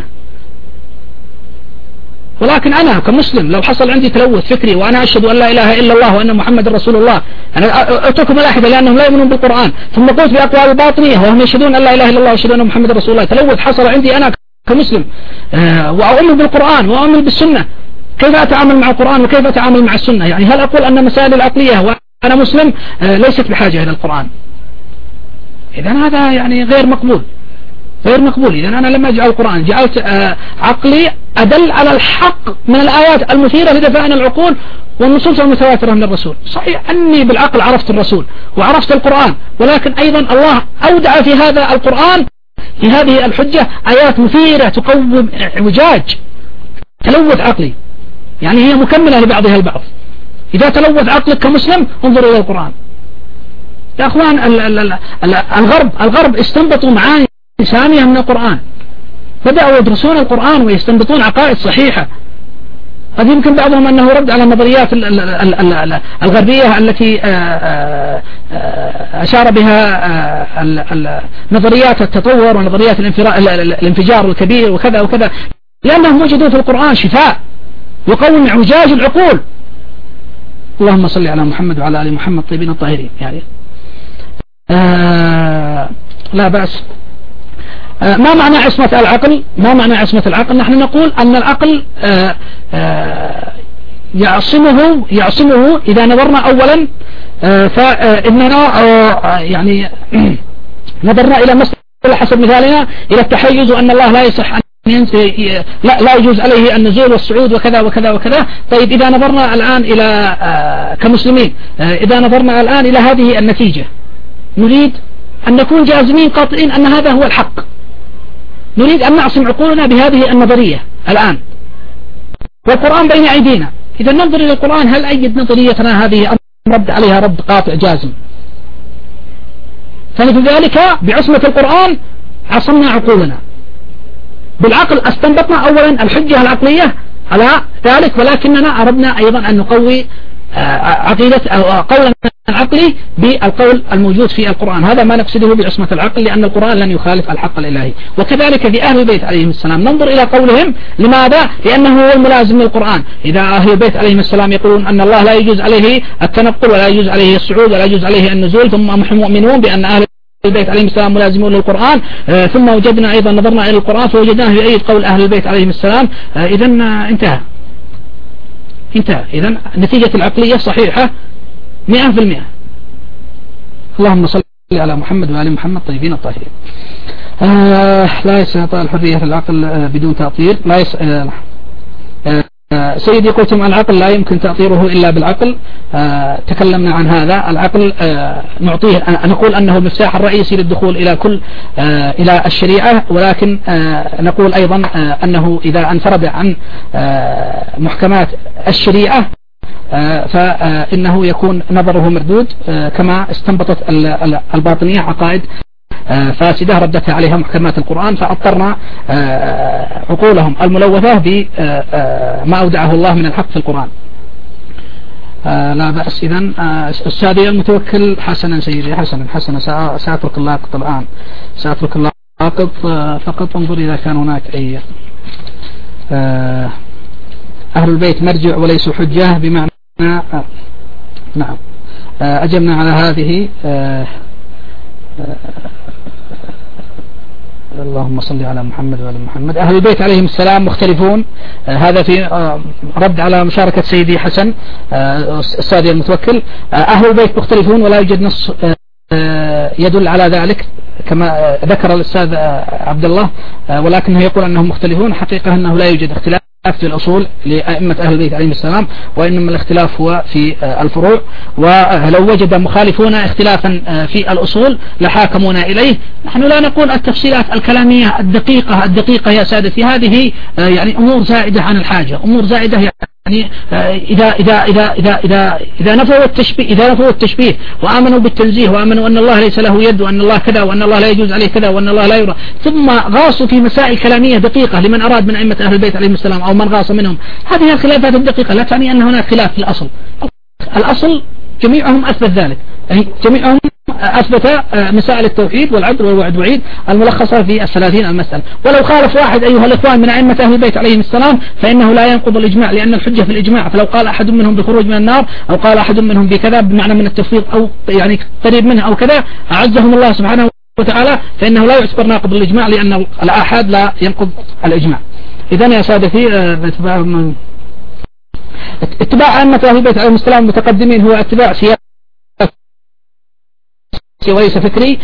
ولكن أنا كمسلم لو حصل عندي تلوث فكري وأنا أشهد أن لا إله إلا الله وأن محمد رسول الله، أنا أترك ملاحدة لأنهم لا يؤمنون بالقرآن، ثم قلت بأقوال باطنية وهم يشهدون أن لا إله إلا الله ويشهدون أن محمد رسول الله، تلوث حصل عندي أنا كمسلم وأؤمن بالقرآن وأؤمن بالسنة، كيف أتعامل مع القرآن وكيف أتعامل مع السنة؟ يعني هل أقول أن مسائل العقلية وأنا مسلم ليست بحاجة إلى القرآن؟ إذا هذا يعني غير مقبول غير مقبول. إذا أنا لما أجعل القرآن جعلت عقلي أدل على الحق من الآيات المثيرة لدفائن العقول والنصوص المتواترة من الرسول. صحيح أني بالعقل عرفت الرسول وعرفت القرآن، ولكن أيضا الله أودع في هذا القرآن في هذه الحجة آيات مثيرة تقوم اعوجاج تلوث عقلي، يعني هي مكملة لبعضها البعض. إذا تلوث عقلك كمسلم انظر إلى القرآن. يا أخوان الغرب الغرب استنبطوا معاني سامية من القرآن، بدأوا يدرسون القرآن ويستنبطون عقائد صحيحة. قد يمكن بعضهم أنه رد على النظريات الغربية التي أشار بها نظريات التطور ونظريات الانفجار الكبير وكذا وكذا، لأنهم وجدوا في القرآن شفاء يقوم اعوجاج العقول. اللهم صل على محمد وعلى آل محمد طيبين الطاهرين. يعني آه لا بأس. آه ما معنى عصمة العقل؟ ما معنى عصمة العقل؟ نحن نقول أن العقل آه آه يعصمه يعصمه إذا نظرنا أولا آه فإننا آه يعني نظرنا إلى مسألة حسب مثالنا إلى التحيز وأن الله لا يصح أن لا, لا يجوز عليه النزول والصعود وكذا وكذا وكذا. طيب إذا نظرنا الآن إلى آه كمسلمين آه إذا نظرنا الآن إلى هذه النتيجة، نريد أن نكون جازمين قاطئين أن هذا هو الحق، نريد أن نعصم عقولنا بهذه النظرية الآن، والقرآن بين أيدينا. إذا ننظر إلى القرآن هل أيد نظريتنا هذه رد عليها رد قاطع جازم؟ فمثل ذلك بعصمة القرآن عصمنا عقولنا. بالعقل استنبطنا أولا الحجة العقلية على ذلك، ولكننا أردنا أيضا أن نقوي عقيدة أو قولنا العقلي بالقول الموجود في القرآن. هذا ما نقصده بعصمة العقل، لأن القرآن لن يخالف الحق الإلهي. وكذلك في أهل البيت عليهم السلام ننظر إلى قولهم. لماذا؟ لأنه هو الملازم للقرآن. إذا أهل البيت عليهم السلام يقولون أن الله لا يجوز عليه التنقل ولا يجوز عليه الصعود ولا يجوز عليه النزول، ثم هم مؤمنون بأن أهل البيت عليهم السلام ملازمون للقرآن، آه ثم وجدنا أيضا نظرنا إلى القرآن فوجدناه يؤيد قول أهل البيت عليهم السلام، آه إذا انتهى انتهى إذا نتيجة العقلية صحيحة مئة في المئة. اللهم صل على محمد وعلى محمد طيبين الطاهرين. آه لا يستطيع الحرية العقل آه بدون تأطير. لا يس... آه آه سيدي قلتم العقل لا يمكن تأطيره إلا بالعقل. آه تكلمنا عن هذا. العقل آه نعطيه نقول أنه المفتاح الرئيسي للدخول إلى كل آه إلى الشريعة، ولكن آه نقول أيضا آه أنه إذا انفرد عن آه محكمات الشريعة آه فإنه يكون نظره مردود، آه كما استنبطت الباطنية عقائد آه فاسدة ردتها عليها محكمات القرآن، فأضطرنا آه عقولهم الملوثة بما أودعه الله من الحق في القرآن. آه لا بأس. إذن آه أستاذي المتوكل. حسنا سيدي حسنا حسنا سأترك اللاقط الآن سأترك اللاقط آه فقط انظر إذا كان هناك أي آه أهل البيت مرجع وليسوا حجة بمعنى آه نعم آه أجبنا على هذه. آه آه اللهم صل على محمد وعلى محمد. أهل البيت عليهم السلام مختلفون. آه هذا في آه رد على مشاركة سيدي حسن آه السادي المتوكل. آه أهل البيت مختلفون ولا يوجد نص آه يدل على ذلك كما آه ذكر الأستاذ آه عبد الله، آه ولكنه يقول أنهم مختلفون. حقيقة أنه لا يوجد اختلاف في الأصول لأئمة أهل البيت عليهم السلام، وإنما الاختلاف هو في الفروع. ولو وجد مخالفون اختلافا في الأصول لحاكمون إليه. نحن لا نقول التفصيلات الكلامية الدقيقة الدقيقة يا سادتي، هذه يعني أمور زائدة عن الحاجة، أمور زائدة يعني إذا إذا إذا إذا إذا إذا نفوا التشبيه إذا نفوا التشبيه وآمنوا بالتنزيه وآمنوا أن الله ليس له يد وأن الله كذا وأن الله لا يجوز عليه كذا وأن الله لا يرى، ثم غاصوا في مسائل كلامية دقيقة لمن أراد من أئمة أهل البيت عليهم السلام أو من غاص منهم، هذه الخلافات الدقيقة لا تعني أن هناك خلاف في الأصل. الأصل جميعهم أثبت ذلك، يعني جميعهم أثبت مسائل التوحيد والعدل والوعد والوعيد الملخصة في الثلاثين المسألة. ولو خالف واحد أيها الإخوان من أئمة أهل البيت عليهم السلام فإنه لا ينقض الإجماع، لأن الحجة في الإجماع. فلو قال أحد منهم بخروج من النار أو قال أحد منهم بكذا بمعنى من التفويض أو يعني قريب منه أو كذا أعزهم الله سبحانه وتعالى، فإنه لا يعتبر ناقض الإجماع، لأن الآحاد لا ينقض الإجماع. إذن يا سادتي اتباع أئمة أهل البيت عليهم السلام المتقدمين هو اتباع سياسة وليس فكري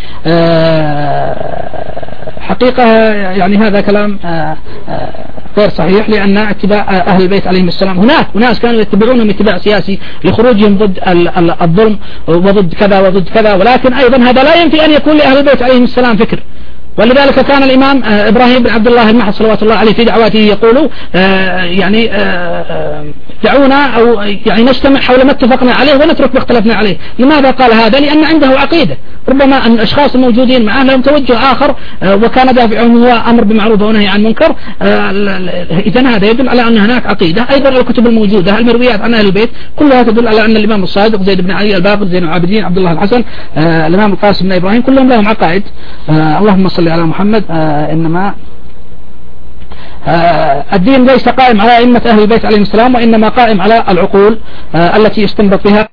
حقيقة يعني هذا كلام غير صحيح، لأن اتباع أهل البيت عليهم السلام هناك وناس كانوا يتبعونهم اتباع سياسي لخروجهم ضد الظلم وضد كذا وضد كذا، ولكن أيضا هذا لا ينفي أن يكون لأهل البيت عليهم السلام فكر. ولذلك كان الإمام إبراهيم بن عبد الله المحض صلوات الله عليه في دعواته يقول يعني دعونا أو يعني نجتمع حول ما اتفقنا عليه ونترك ما اختلفنا عليه. لماذا قال هذا؟ لأن عنده عقيدة، ربما أن الأشخاص الموجودين معه لهم توجه آخر وكان دافعهم هو أمر بمعروف ونهي عن منكر. إذن هذا يدل على أن هناك عقيدة. أيضا الكتب الموجودة المرويات عن أهل البيت كلها تدل على أن الإمام الصادق زيد بن علي الباقر زين العابدين عبد الله الحسن الإمام القاسم بن إبراهيم كلهم لهم عقائد. اللهم صل على محمد. آه إنما آه الدين ليس قائم على أئمة أهل البيت عليهم السلام، وإنما قائم على العقول آه التي يستنبط بها.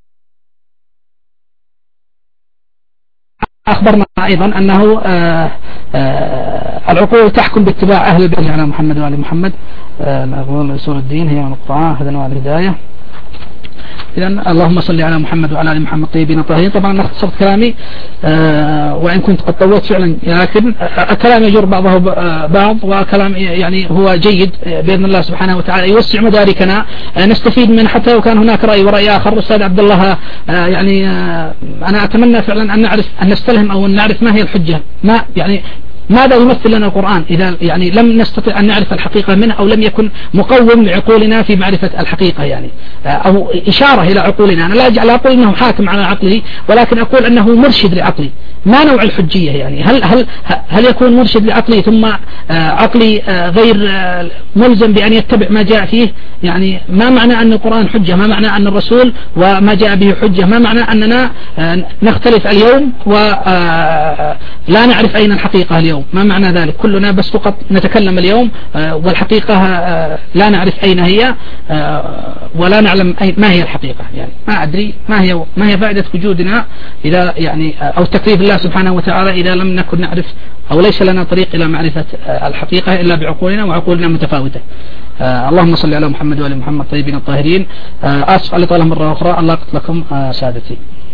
أخبرنا أيضا أنه آه آه العقول تحكم باتباع أهل البيت على محمد وآل محمد. نقول أصول الدين هي نقطة هذا نوع الهداية. إذن اللهم صل على محمد وعلى آل محمد طيبين الطاهرين. طبعا أنا اختصرت كلامي آه وإن كنت قد طولت فعلا، لكن الكلام يجر بعضه بعض، وكلام يعني هو جيد بإذن الله سبحانه وتعالى يوسع مداركنا آه نستفيد منه، حتى لو كان هناك رأي ورأي آخر. أستاذ عبد الله آه يعني آه أنا أتمنى فعلا أن نعرف أن نستلهم أو أن نعرف ما هي الحجة، ما يعني ماذا يمثل لنا القرآن إذا يعني لم نستطع أن نعرف الحقيقة منه أو لم يكن مقوم لعقولنا في معرفة الحقيقة، يعني أو إشارة إلى عقولنا. أنا لا أجعل أقول أنه حاكم على عقله، ولكن أقول أنه مرشد لعقلي. ما نوع الحجية؟ يعني هل هل هل يكون مرشد لعقلي ثم عقلي غير ملزم بأن يتبع ما جاء فيه؟ يعني ما معنى أن القرآن حجة؟ ما معنى أن الرسول وما جاء به حجة؟ ما معنى أننا نختلف اليوم ولا نعرف أين الحقيقة اليوم؟ ما معنى ذلك؟ كلنا بس فقط نتكلم اليوم والحقيقة لا نعرف أين هي ولا نعلم ما هي الحقيقة. يعني ما أدري ما هي ما هي فائدة وجودنا إذا يعني أو تكليف الله سبحانه وتعالى إذا لم نكن نعرف أو ليس لنا طريق إلى معرفة الحقيقة إلا بعقولنا، وعقولنا متفاوتة. آه اللهم صل على محمد وآل محمد طيبين الطاهرين. آه آسف على طالما مرة أخرى، الله يقتل لكم آه سادتي.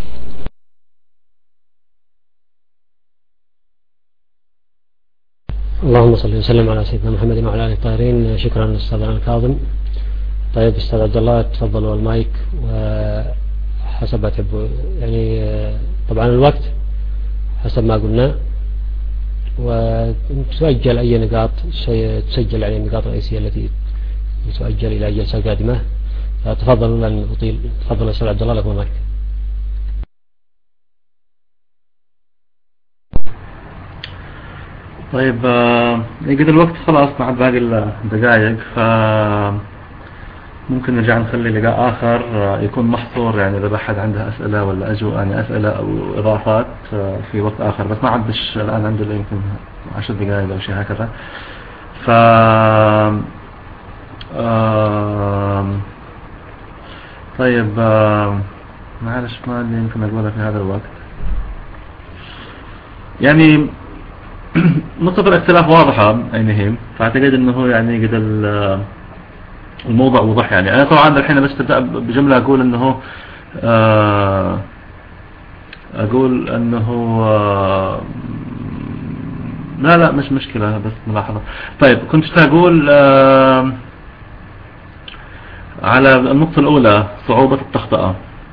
اللهم صل وسلم على سيدنا محمد وعلى آله الطاهرين. شكرا أستاذنا الكاظم. طيب أستاذ عبد الله تفضل والمايك، وحسب ما تحبوا يعني طبعا الوقت حسب ما قلنا، وتسجل أي نقاط تسجل على النقاط الرئيسية التي تسجل إلى الجلسة القادمة. فتفضل لن أطيل. تفضل أستاذ عبد الله لكم المايك. طيب يقدر الوقت خلاص مع باقي الدقائق، ف ممكن نرجع نخلي لقاء آخر يكون محصور، يعني إذا بحد عنده أسئلة ولا أجو يعني أسئلة أو إضافات في وقت آخر، بس ما عدش الآن عنده يمكن عشر دقائق أو شيء هكذا. ف طيب معلش ما اللي يمكن أقوله في هذا الوقت. يعني نقطة الاختلاف واضحة أينهي، فأعتقد أنه يعني قد الموضوع وضح. يعني أنا طبعا الحين بس تبدأ بجملة أقول أنه أقول أنه لا لا مش مشكلة، بس ملاحظة. طيب كنت أقول على النقطة الأولى صعوبة التخطئة.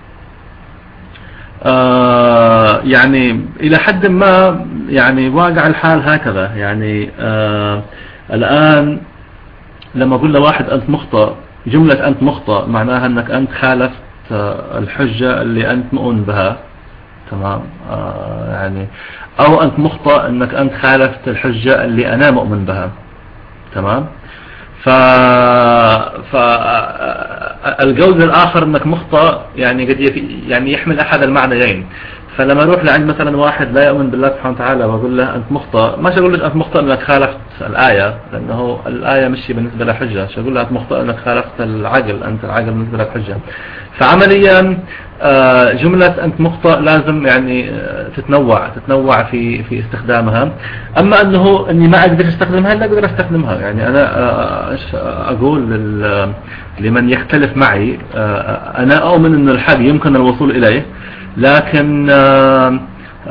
آه يعني إلى حد ما يعني واقع الحال هكذا. يعني آه الآن لما أقول لواحد أنت مخطئ، جملة أنت مخطئ معناها أنك أنت خالفت آه الحجة اللي أنت مؤمن بها، تمام؟ آه يعني أو أنت مخطئ أنك أنت خالفت الحجة اللي أنا مؤمن بها، تمام؟ ف فالقول الآخر أنك مخطئ يعني قد يعني يحمل أحد المعنيين. فلما أروح لعند مثلا واحد لا يؤمن بالله سبحانه وتعالى وأقول له أنت مخطئ، ما أقول له أنت مخطئ أنك خالفت الآية، لأنه الآية مش بالنسبة له حجة. أقول له أنت مخطئ أنك خالفت العقل، أنت العقل بالنسبة لك حجة. فعمليا جملة أنت مخطئ لازم يعني تتنوع تتنوع في في استخدامها. أما أنه أني ما أقدر أستخدمها، لا أقدر أستخدمها. يعني أنا أقول لمن يختلف معي أنا أؤمن أن الحق يمكن الوصول إليه، لكن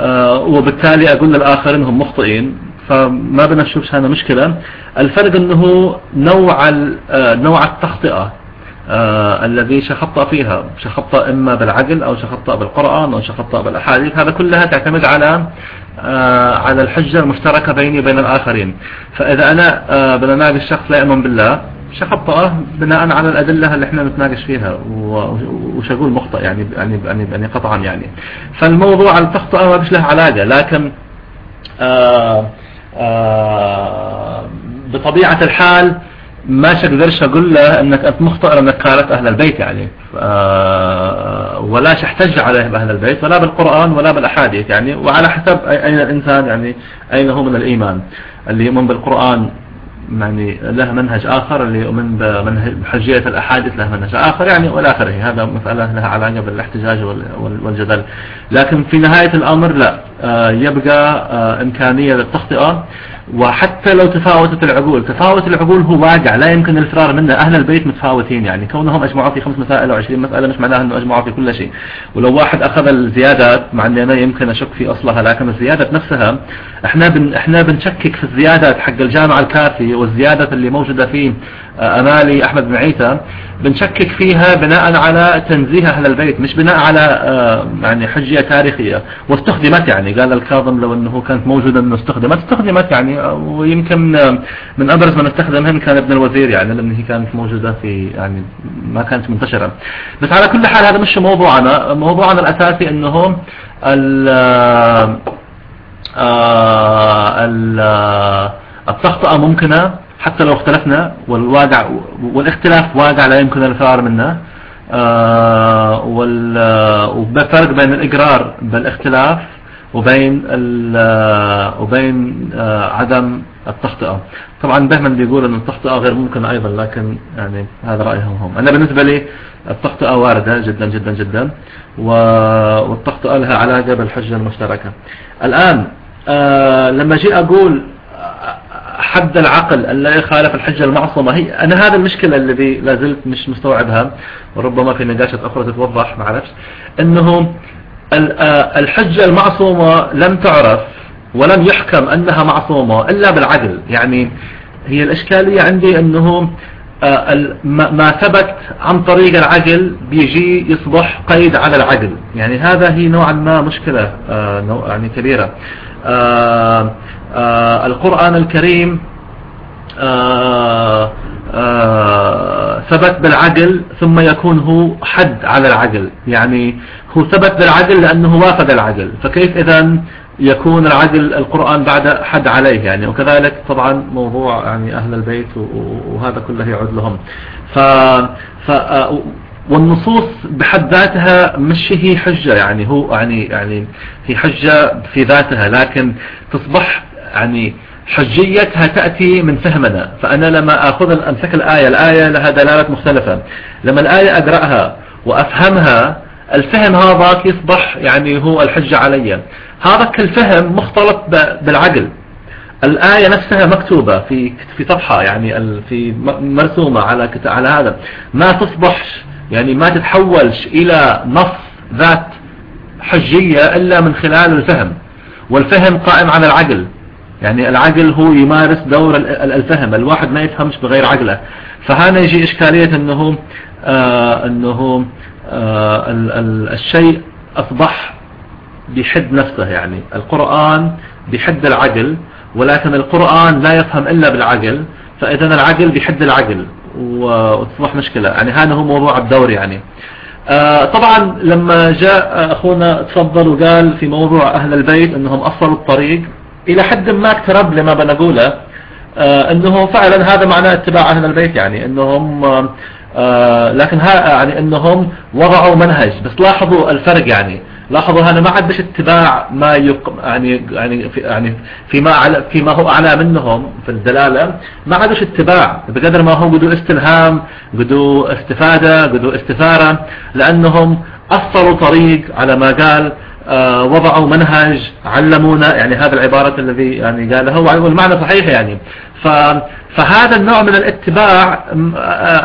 وبالتالي أقول للآخرين هم مخطئين، فما بدنا نشوف هذا مشكلة. الفرق أنه نوع نوع التخطئة آه الذي شخطأ فيها، شخطأ إما بالعقل أو شخطأ بالقرآن أو شخطأ بالأحاديث، هذا كلها تعتمد على آه على الحجة المشتركة بيني وبين الآخرين. فإذا أنا آه بنناقش الشخص لا يؤمن بالله شخطأه بناء على الأدلة اللي احنا نتناقش فيها، وش أقول مخطئ يعني يعني يعني, يعني قطعا يعني. فالموضوع التخطئة ما بيش له علاقة، لكن آه آه بطبيعة الحال ما شقدرش أقول له أنك أنت مخطئ لأنك خالفت أهل البيت يعني، آه ولا احتج عليه بأهل البيت ولا بالقرآن ولا بالأحاديث يعني، وعلى حسب أين الإنسان يعني أين هو من الإيمان. اللي يؤمن بالقرآن يعني له منهج آخر، اللي يؤمن بحجية الأحاديث له منهج آخر يعني، والى آخره. هذا مسألة لها علاقة بالاحتجاج والجدل، لكن في نهاية الأمر لا آه يبقى آه إمكانية للتخطئة. وحتى لو تفاوتت العقول، تفاوت العقول هو واقع لا يمكن الفرار منه. أهل البيت متفاوتين يعني، كونهم أجمعوا في خمس مسائل أو عشرين مسألة مش معناه أنه أجمعوا في كل شيء. ولو واحد أخذ الزيادات، مع أني أنا يمكن أشك في أصلها، لكن الزيادات نفسها إحنا بن إحنا بنشكك في الزيادات حق الجامع الكافي والزيادات اللي موجودة في أمالي أحمد بن عيسى، بنشكك فيها بناء على تنزيه أهل البيت، مش بناء على يعني حجية تاريخية. واستخدمت يعني، قال الكاظم لو أنه كانت موجودة أنه استخدمت استخدمت يعني، ويمكن من أبرز من استخدمهم كان ابن الوزير يعني، لأن هي كانت موجودة في يعني ما كانت منتشرة. بس على كل حال هذا مش موضوعنا. موضوعنا الأساسي أنه التخطئة ممكنة حتى لو اختلفنا، والواقع والاختلاف واقع لا يمكن الفرار منه. آه وبفرق بين الإقرار بالاختلاف وبين وبين آه عدم التخطئة. طبعا بهمن بيقول أن التخطئة غير ممكنة أيضا، لكن يعني هذا رأيهم هم. أنا بالنسبة لي التخطئة واردة جدا جدا جدا، والتخطئة لها علاقة بالحجة المشتركة. الآن آه لما جي أقول حد العقل أن لا يخالف الحجة المعصومة، هي أنا هذا المشكلة الذي لازلت مش مستوعبها، وربما في نقاشات أخرى تتوضح ما أعرفش. أنه الحجة المعصومة لم تعرف ولم يحكم أنها معصومة إلا بالعقل. يعني هي الإشكالية عندي أنه ما ثبت عن طريق العقل بيجي يصبح قيد على العقل، يعني هذا هي نوعا ما مشكلة يعني كبيرة. آآ آآ القرآن الكريم آآ آآ ثبت بالعقل ثم يكون هو حد على العقل، يعني هو ثبت بالعقل لأنه وافق العقل، فكيف إذن يكون العقل القرآن بعد حد عليه يعني. وكذلك طبعا موضوع يعني أهل البيت وهذا كله يعود لهم. ف, ف والنصوص بحد ذاتها مش هي حجة يعني، هو يعني يعني هي حجة في ذاتها، لكن تصبح يعني حجيتها تأتي من فهمنا. فأنا لما أخذ أمسك الآية، الآية لها دلالات مختلفة، لما الآية أقرأها وأفهمها، الفهم هذا يصبح يعني هو الحجة علي. هذا الفهم مختلط بالعقل. الآية نفسها مكتوبة في في صفحة يعني في مرسومة على على هذا، ما تصبح يعني ما تتحولش إلى نص ذات حجية إلا من خلال الفهم، والفهم قائم على العقل. يعني العقل هو يمارس دور الفهم، الواحد ما يفهمش بغير عقله. فهنا يجي إشكالية أنه آه أنه آه ال ال الشيء أصبح بحد نفسه، يعني القرآن بحد العقل، ولكن القرآن لا يفهم إلا بالعقل، فإذا العقل بحد العقل وتصبح مشكلة. يعني هذا هو موضوع الدور يعني. آه طبعا لما جاء أخونا تفضل وقال في موضوع أهل البيت أنهم أصلوا الطريق، إلى حد ما اقترب لما بنقوله، آه أنه فعلا هذا معناه اتباع أهل البيت، يعني أنهم آه لكن ها يعني أنهم وضعوا منهج. بس لاحظوا الفرق يعني، لاحظوا هذا ما عادش اتباع ما يق... يعني يعني في يعني فيما على فيما هو أعلى منهم في الدلالة، ما عادش اتباع بقدر ما هو قدوا استلهام، قدوا استفادة، قدوا استثارة، لأنهم أصلوا طريق على ما قال. آه وضعوا منهج، علمونا، يعني هذا العبارة الذي يعني قالها والمعنى صحيح يعني. ف فهذا النوع من الاتباع آآ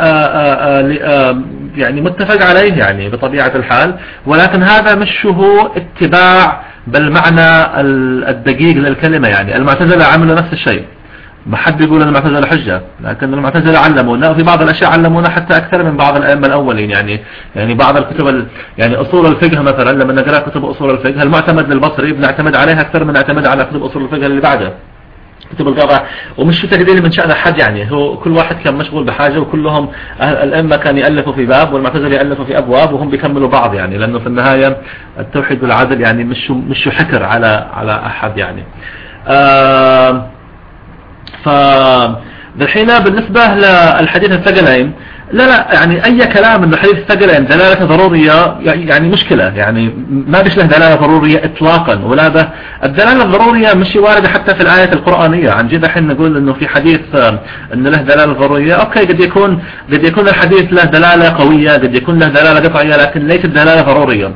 آآ آآ يعني متفق عليه يعني بطبيعة الحال، ولكن هذا مش هو اتباع بالمعنى الدقيق للكلمة. يعني المعتزلة عملوا نفس الشيء، ما حد يقول ان المعتزلة حجة، لكن المعتزلة علمونا، وفي بعض الاشياء علمونا حتى اكثر من بعض الائمة الاولين. يعني يعني بعض الكتب يعني اصول الفقه مثلا، لما نقرا كتب اصول الفقه المعتمد للبصري بنعتمد عليها اكثر من نعتمد على كتب اصول الفقه اللي بعده، كتب القضاء. ومش في تقدير من شأن أحد، يعني هو كل واحد كان مشغول بحاجة، وكلهم الأئمة كان يألفوا في باب والمعتزلة يألفوا في أبواب، وهم بيكملوا بعض. يعني لأنه في النهاية التوحيد والعدل يعني مش مش حكر على على أحد يعني. آه ف الحين بالنسبة للحديث الثقلين، لا لا يعني أي كلام إنه حديث الثقلين دلالة ضرورية يعني مشكلة، يعني ما بيش له دلالة ضرورية إطلاقا. ولا ده الدلالة الضرورية مش واردة حتى في الآية القرآنية. عن جد الحين نقول إنه في حديث إنه له دلالة ضرورية، أوكي قد يكون قد يكون الحديث له دلالة قوية، قد يكون له دلالة قطعية، لكن ليست دلالة ضرورية.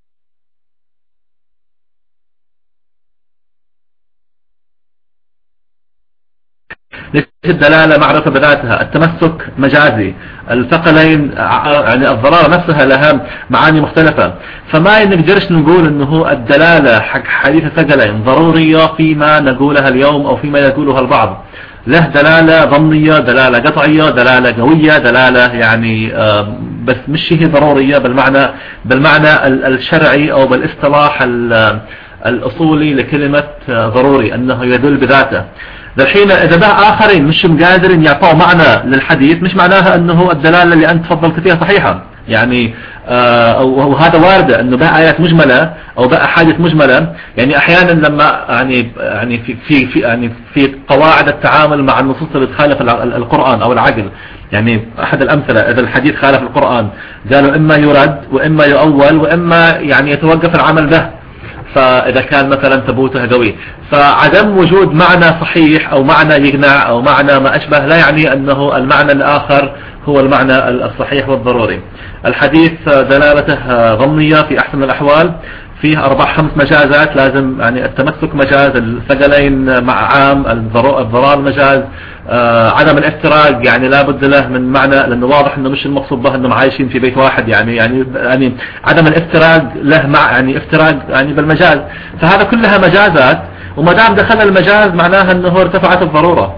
الدلالة معرفة بذاتها، التمسك مجازي، الثقلين يعني الضرارة نفسها لها معاني مختلفة. فما نقدرش نقول انه الدلالة حق حديث الثقلين ضرورية فيما نقولها اليوم او فيما يقولها البعض. له دلالة ضمنية، دلالة قطعية، دلالة قوية، دلالة يعني بس مش هي ضرورية بالمعنى بالمعنى الشرعي او بالاصطلاح الأصولي لكلمة ضروري، أنه يدل بذاته. الحين إذا بقى آخرين مش قادرين يعطوا معنى للحديث، مش معناها أنه الدلالة اللي أنت تفضلت فيها صحيحة. يعني آه وهذا وارد أنه بقى آيات مجملة أو بقى حادث مجملة. يعني أحيانا لما يعني يعني في في في يعني في قواعد التعامل مع النصوص اللي تخالف القرآن أو العقل. يعني أحد الأمثلة إذا الحديث خالف القرآن قالوا إما يرد وإما يؤول وإما يعني يتوقف العمل به. فإذا كان مثلا ثبوته قوي، فعدم وجود معنى صحيح أو معنى يقنع أو معنى ما أشبه لا يعني أنه المعنى الآخر هو المعنى الصحيح والضروري. الحديث دلالته ضمنية في أحسن الأحوال، فيه أربع خمس مجازات لازم، يعني التمسك مجاز، الثقلين مع عام، الضرار مجاز، آه عدم الافتراق يعني لا بد له من معنى، لأنه واضح أنه مش المقصود به أنهم عايشين في بيت واحد. يعني يعني يعني عدم الافتراق له مع يعني افتراق يعني بالمجاز. فهذا كلها مجازات، وما دام دخل المجاز معناها أنه ارتفعت الضرورة.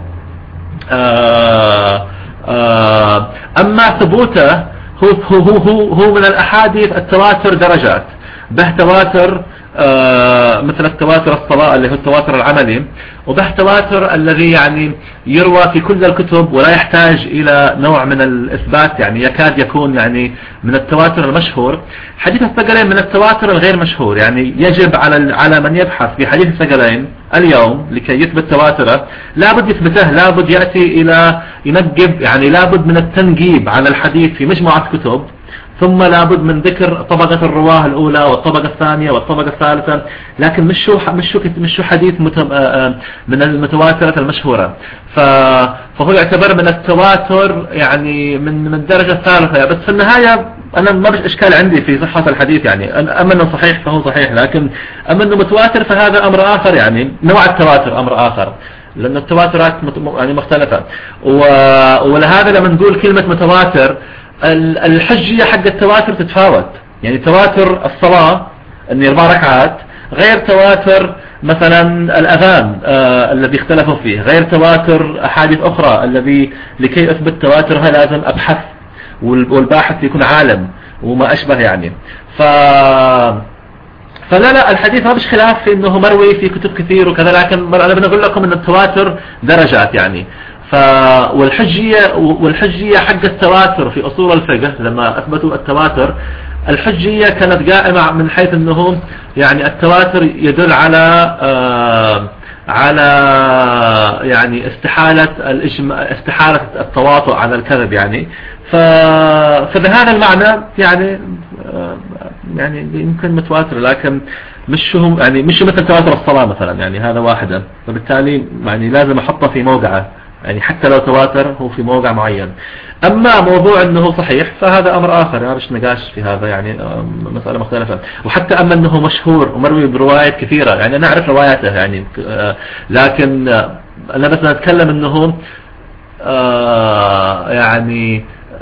آه آه أما ثبوته هو هو هو هو من الأحاديث التواتر درجات، به تواتر آه مثل التواتر الصلاة اللي هو التواتر العملي، وبه تواتر الذي يعني يروى في كل الكتب ولا يحتاج إلى نوع من الإثبات، يعني يكاد يكون يعني من التواتر المشهور. حديث الثقلين من التواتر الغير مشهور، يعني يجب على على من يبحث في حديث الثقلين اليوم لكي يثبت تواتره لابد يثبته، لابد يأتي إلى ينقب، يعني لابد من التنقيب على الحديث في مجموعة كتب، ثم لابد من ذكر طبقة الرواه الأولى والطبقة الثانية والطبقة الثالثة. لكن مش شو مش شو مش شو حديث من المتواترة المشهورة. فهو يعتبر من التواتر يعني من من الدرجة الثالثة. بس في النهاية أنا ما بش إشكال عندي في صحة الحديث، يعني أما أنه صحيح فهو صحيح، لكن أما أنه متواتر فهذا أمر آخر، يعني نوع التواتر أمر آخر، لأن التواترات يعني مختلفة. ولهذا لما نقول كلمة متواتر الحجية حق التواتر تتفاوت. يعني تواتر الصلاة أن أربع ركعات غير تواتر مثلا الأذان آه الذي اختلفوا فيه، غير تواتر أحاديث أخرى الذي لكي أثبت تواترها لازم أبحث والباحث يكون عالم وما أشبه. يعني ف فلا لا الحديث ما فيش خلاف في أنه مروي في كتب كثير وكذا، لكن أنا بنقول لكم أن التواتر درجات. يعني ف والحجية والحجية حق التواتر في أصول الفقه لما أثبتوا التواتر، الحجية كانت قائمة من حيث أنه يعني التواتر يدل على آه على يعني استحالة الإجماع، استحالة التواطؤ على الكذب. يعني ف فبهذا المعنى يعني آه يعني يمكن متواتر، لكن مش هم يعني مش مثل تواتر الصلاة مثلا، يعني هذا واحدة، فبالتالي يعني لازم أحطه في موقعه، يعني حتى لو تواتر هو في موقع معين. أما موضوع أنه صحيح فهذا أمر آخر، ما بش نقاش في هذا، يعني مسألة مختلفة. وحتى أما أنه مشهور ومروي بروايات كثيرة، يعني أنا أعرف رواياته، يعني لكن أنا بس نتكلم أنه يعني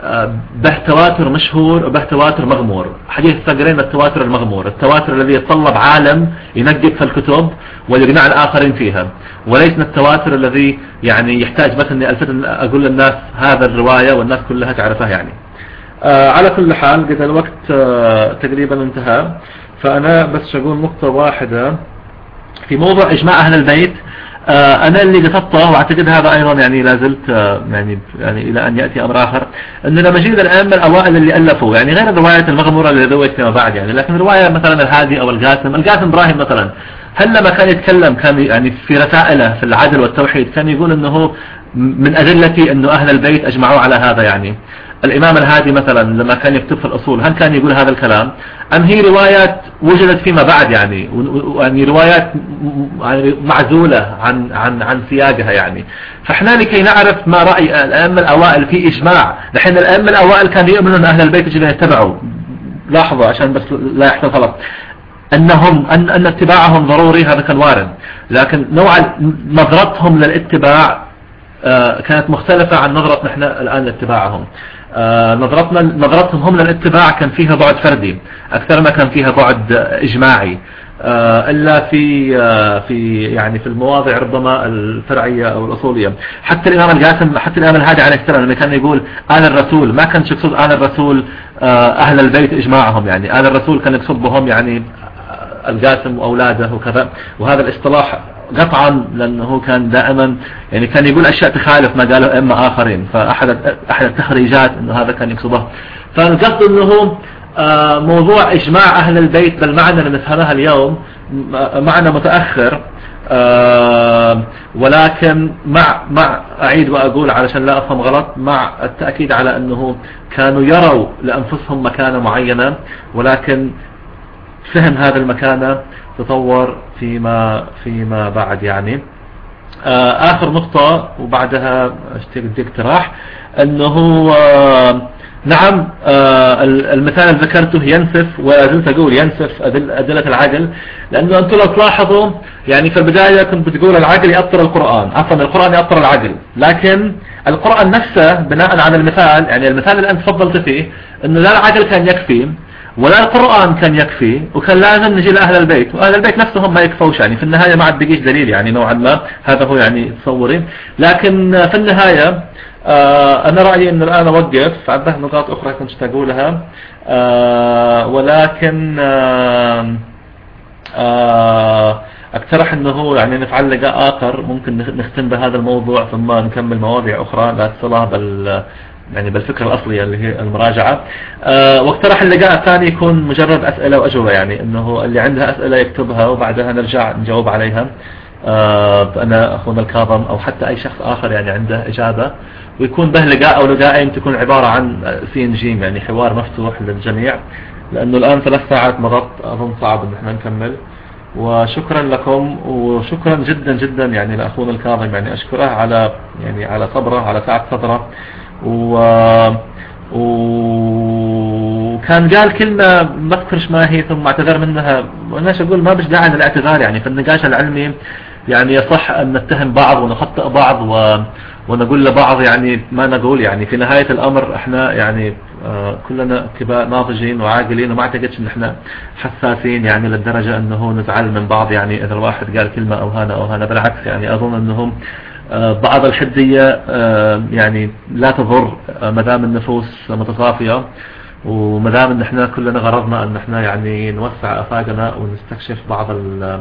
به تواتر مشهور وبه تواتر مغمور. حديث الثقلين التواتر المغمور، التواتر الذي يتطلب عالم ينقب في الكتب ويقنع الآخرين فيها، وليس التواتر الذي يعني يحتاج بس اني الفت اقول للناس هذا الرواية والناس كلها تعرفها يعني. آه على كل حال قد الوقت آه تقريبا انتهى، فأنا بس أقول نقطة واحدة في موضوع إجماع أهل البيت. آه أنا اللي قصدته وأعتقد هذا أيضا يعني لازلت آه يعني يعني إلى أن يأتي أمر آخر، أن لما جينا الأئمة الأوائل اللي ألفوا يعني غير الرواية المغمورة اللي رويت فيما بعد يعني، لكن رواية مثلا الهادي أو القاسم، القاسم إبراهيم مثلا، هل لما كان يتكلم كان يعني في رسائله في العدل والتوحيد كان يقول أنه من أدلتي أنه أهل البيت أجمعوا على هذا يعني؟ الإمام الهادي مثلا لما كان يكتب في الأصول هل كان يقول هذا الكلام، أم هي روايات وجدت فيما بعد يعني، يعني روايات معزولة عن عن عن سياقها يعني؟ فإحنا لكي نعرف ما رأي الأئمة الأوائل في إجماع، لحين الأئمة الأوائل كانوا يؤمنون أن أهل البيت يجب أن يتبعوا، لاحظوا عشان بس لا يحصل غلط، أنهم أن أن اتباعهم ضروري، هذا كان وارد، لكن نوع نظرتهم للاتباع آه كانت مختلفة عن نظرة نحن الآن لاتباعهم. آه نظرتنا نظرتهم هم للاتباع كان فيها بعد فردي أكثر ما كان فيها بعد إجماعي، آه إلا في آه في يعني في المواضع ربما الفرعية أو الأصولية. حتى الإمام القاسم، حتى الإمام الهادي عليه السلام لما كان يقول آل الرسول ما كان يقصد آل الرسول آه أهل البيت إجماعهم يعني، آل الرسول كان يقصد بهم يعني القاسم وأولاده وكذا، وهذا الاصطلاح قطعا لأنه كان دائما يعني كان يقول أشياء تخالف ما قاله أئمة آخرين، فأحد أحد التخريجات أنه هذا كان يقصده. فالقصد أنه موضوع إجماع أهل البيت بالمعنى اللي نفهمها اليوم معنى متأخر، ولكن مع مع أعيد وأقول علشان لا أفهم غلط، مع التأكيد على أنه كانوا يروا لأنفسهم مكانة معينة، ولكن فهم هذا المكانة تطور فيما فيما بعد يعني. آخر نقطة وبعدها اشتري اقتراح أنه آه نعم آه المثال اللي ذكرته ينسف، وأزلت أقول ينسف أدلة العقل، لأنه أنتم لو تلاحظوا يعني في البداية كنت بتقول العقل يأطر القرآن، عفوا القرآن يأطر العقل، لكن القرآن نفسه بناء على المثال يعني المثال اللي أنت تفضلت فيه أنه لا العقل كان يكفي ولا القرآن كان يكفي، وكان لازم نجي لأهل البيت، وأهل البيت نفسهم ما يكفوش يعني، في النهاية ما عاد بقيش دليل يعني نوعا ما، هذا هو يعني تصوري. لكن في النهاية آه أنا رأيي أن الآن أوقف، عندها نقاط أخرى كنت أقولها آه ولكن آه آه اقترح أنه يعني نفعل لقاء آخر ممكن نختم بهذا الموضوع ثم نكمل مواضيع أخرى لا تصلها بال يعني بالفكرة الأصلية اللي هي المراجعة. أه واقترح اللقاء الثاني يكون مجرد أسئلة وأجوبة، يعني أنه اللي عندها أسئلة يكتبها وبعدها نرجع نجاوب عليها. أه أنا أخونا الكاظم أو حتى أي شخص آخر يعني عنده إجابة، ويكون به لقاء أو لقاءين تكون عبارة عن سي ان جيم يعني حوار مفتوح للجميع، لأنه الآن ثلاث ساعات مضت أظن صعب أن احنا نكمل. وشكرا لكم، وشكرا جدا جدا يعني لأخونا الكاظم، يعني أشكره على يعني على صبره، على سعة صدره، و وكان قال كلمة ما اذكرش ما هي ثم اعتذر منها، وانا اقول ما بش داعي للاعتذار يعني، في النقاش العلمي يعني يصح ان نتهم بعض ونخطئ بعض و... ونقول لبعض يعني ما نقول يعني، في نهاية الامر احنا يعني آه كلنا كبار ناضجين وعاقلين، وما اعتقدش ان احنا حساسين يعني للدرجة انه نزعل من بعض يعني اذا الواحد قال كلمة او هنا او هنا، بالعكس يعني اظن انهم بعض الحدية يعني لا تضر مدام النفوس متصافية، ومدام ان احنا كلنا غرضنا ان احنا يعني نوسع افاقنا ونستكشف بعض ال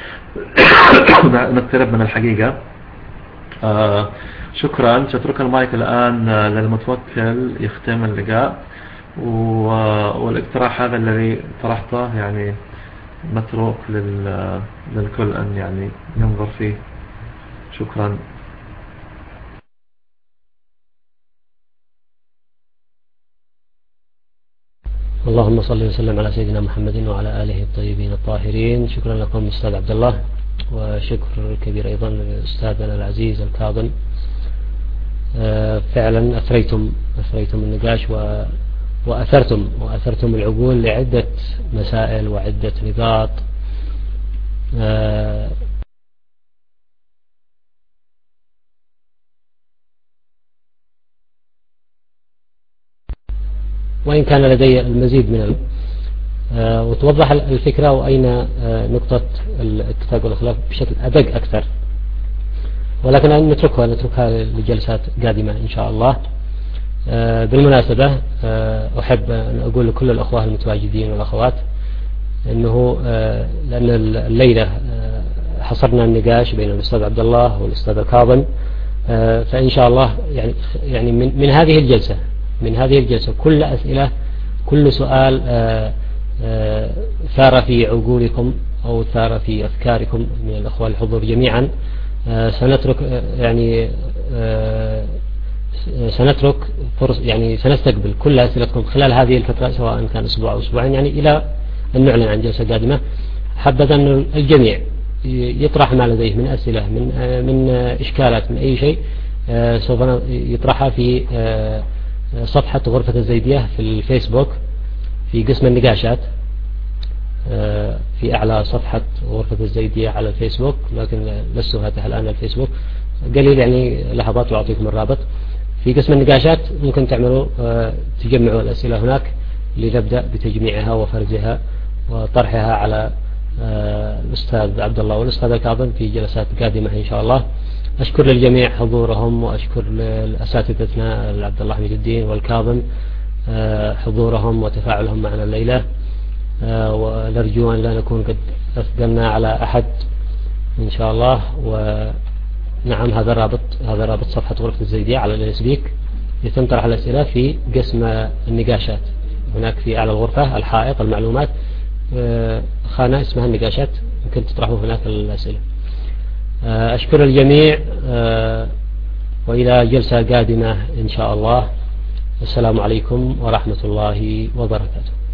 نقترب من الحقيقة. شكرا. سأترك المايك الآن للمتوكل يختم اللقاء، والاقتراح هذا الذي طرحته يعني متروك للكل أن يعني ينظر فيه. شكرا. اللهم صل وسلم على سيدنا محمد وعلى آله الطيبين الطاهرين. شكرا لكم أستاذ عبد الله، وشكر كبير أيضا لأستاذنا العزيز الكاظم. فعلا أثريتم أثريتم النقاش وأثرتم وأثرتم العقول لعدة مسائل وعدة نقاط. وإن كان لدي المزيد من ال... وتوضح الفكرة وأين نقطة الاتفاق والخلاف بشكل أدق أكثر، ولكن نتركها نتركها لجلسات قادمة إن شاء الله. بالمناسبة أحب أن أقول لكل الأخوة المتواجدين والأخوات أنه لأن الليلة حصرنا النقاش بين الأستاذ عبد الله والأستاذ الكاظم، فإن شاء الله يعني يعني من, من هذه الجلسة من هذه الجلسة كل أسئلة كل سؤال ثار في عقولكم أو ثار في أفكاركم من الأخوة الحضور جميعا سنترك يعني سنترك فرص يعني سنستقبل كل أسئلتكم خلال هذه الفترة سواء كان أسبوع أو أسبوعين يعني إلى أن نعلن عن جلسة قادمة. حبذا أن الجميع يطرح ما لديه من أسئلة من من إشكالات من أي شيء سوف يطرحها في صفحة غرفة الزيدية في الفيسبوك في قسم النقاشات في أعلى صفحة غرفة الزيدية على الفيسبوك، لكن لست فاتح الآن الفيسبوك قليل يعني لحظات وأعطيكم الرابط. في قسم النقاشات ممكن تعملوا تجمعوا الأسئلة هناك لنبدأ بتجميعها وفرزها وطرحها على الأستاذ عبد الله والأستاذ الكاظم في جلسات قادمة إن شاء الله. أشكر للجميع حضورهم وأشكر لأساتذتنا عبد الله حميد الدين والكاظم حضورهم وتفاعلهم معنا الليلة، ونرجو أن لا نكون قد أثقلنا على أحد إن شاء الله. ونعم هذا رابط هذا رابط صفحة غرفة الزيدية على الفيسبوك يتم طرح الأسئلة في قسم النقاشات هناك في أعلى الغرفة الحائط المعلومات خانة اسمها النقاشات يمكن تطرحوا هناك الأسئلة. أشكر الجميع وإلى جلسة قادمة إن شاء الله. السلام عليكم ورحمة الله وبركاته.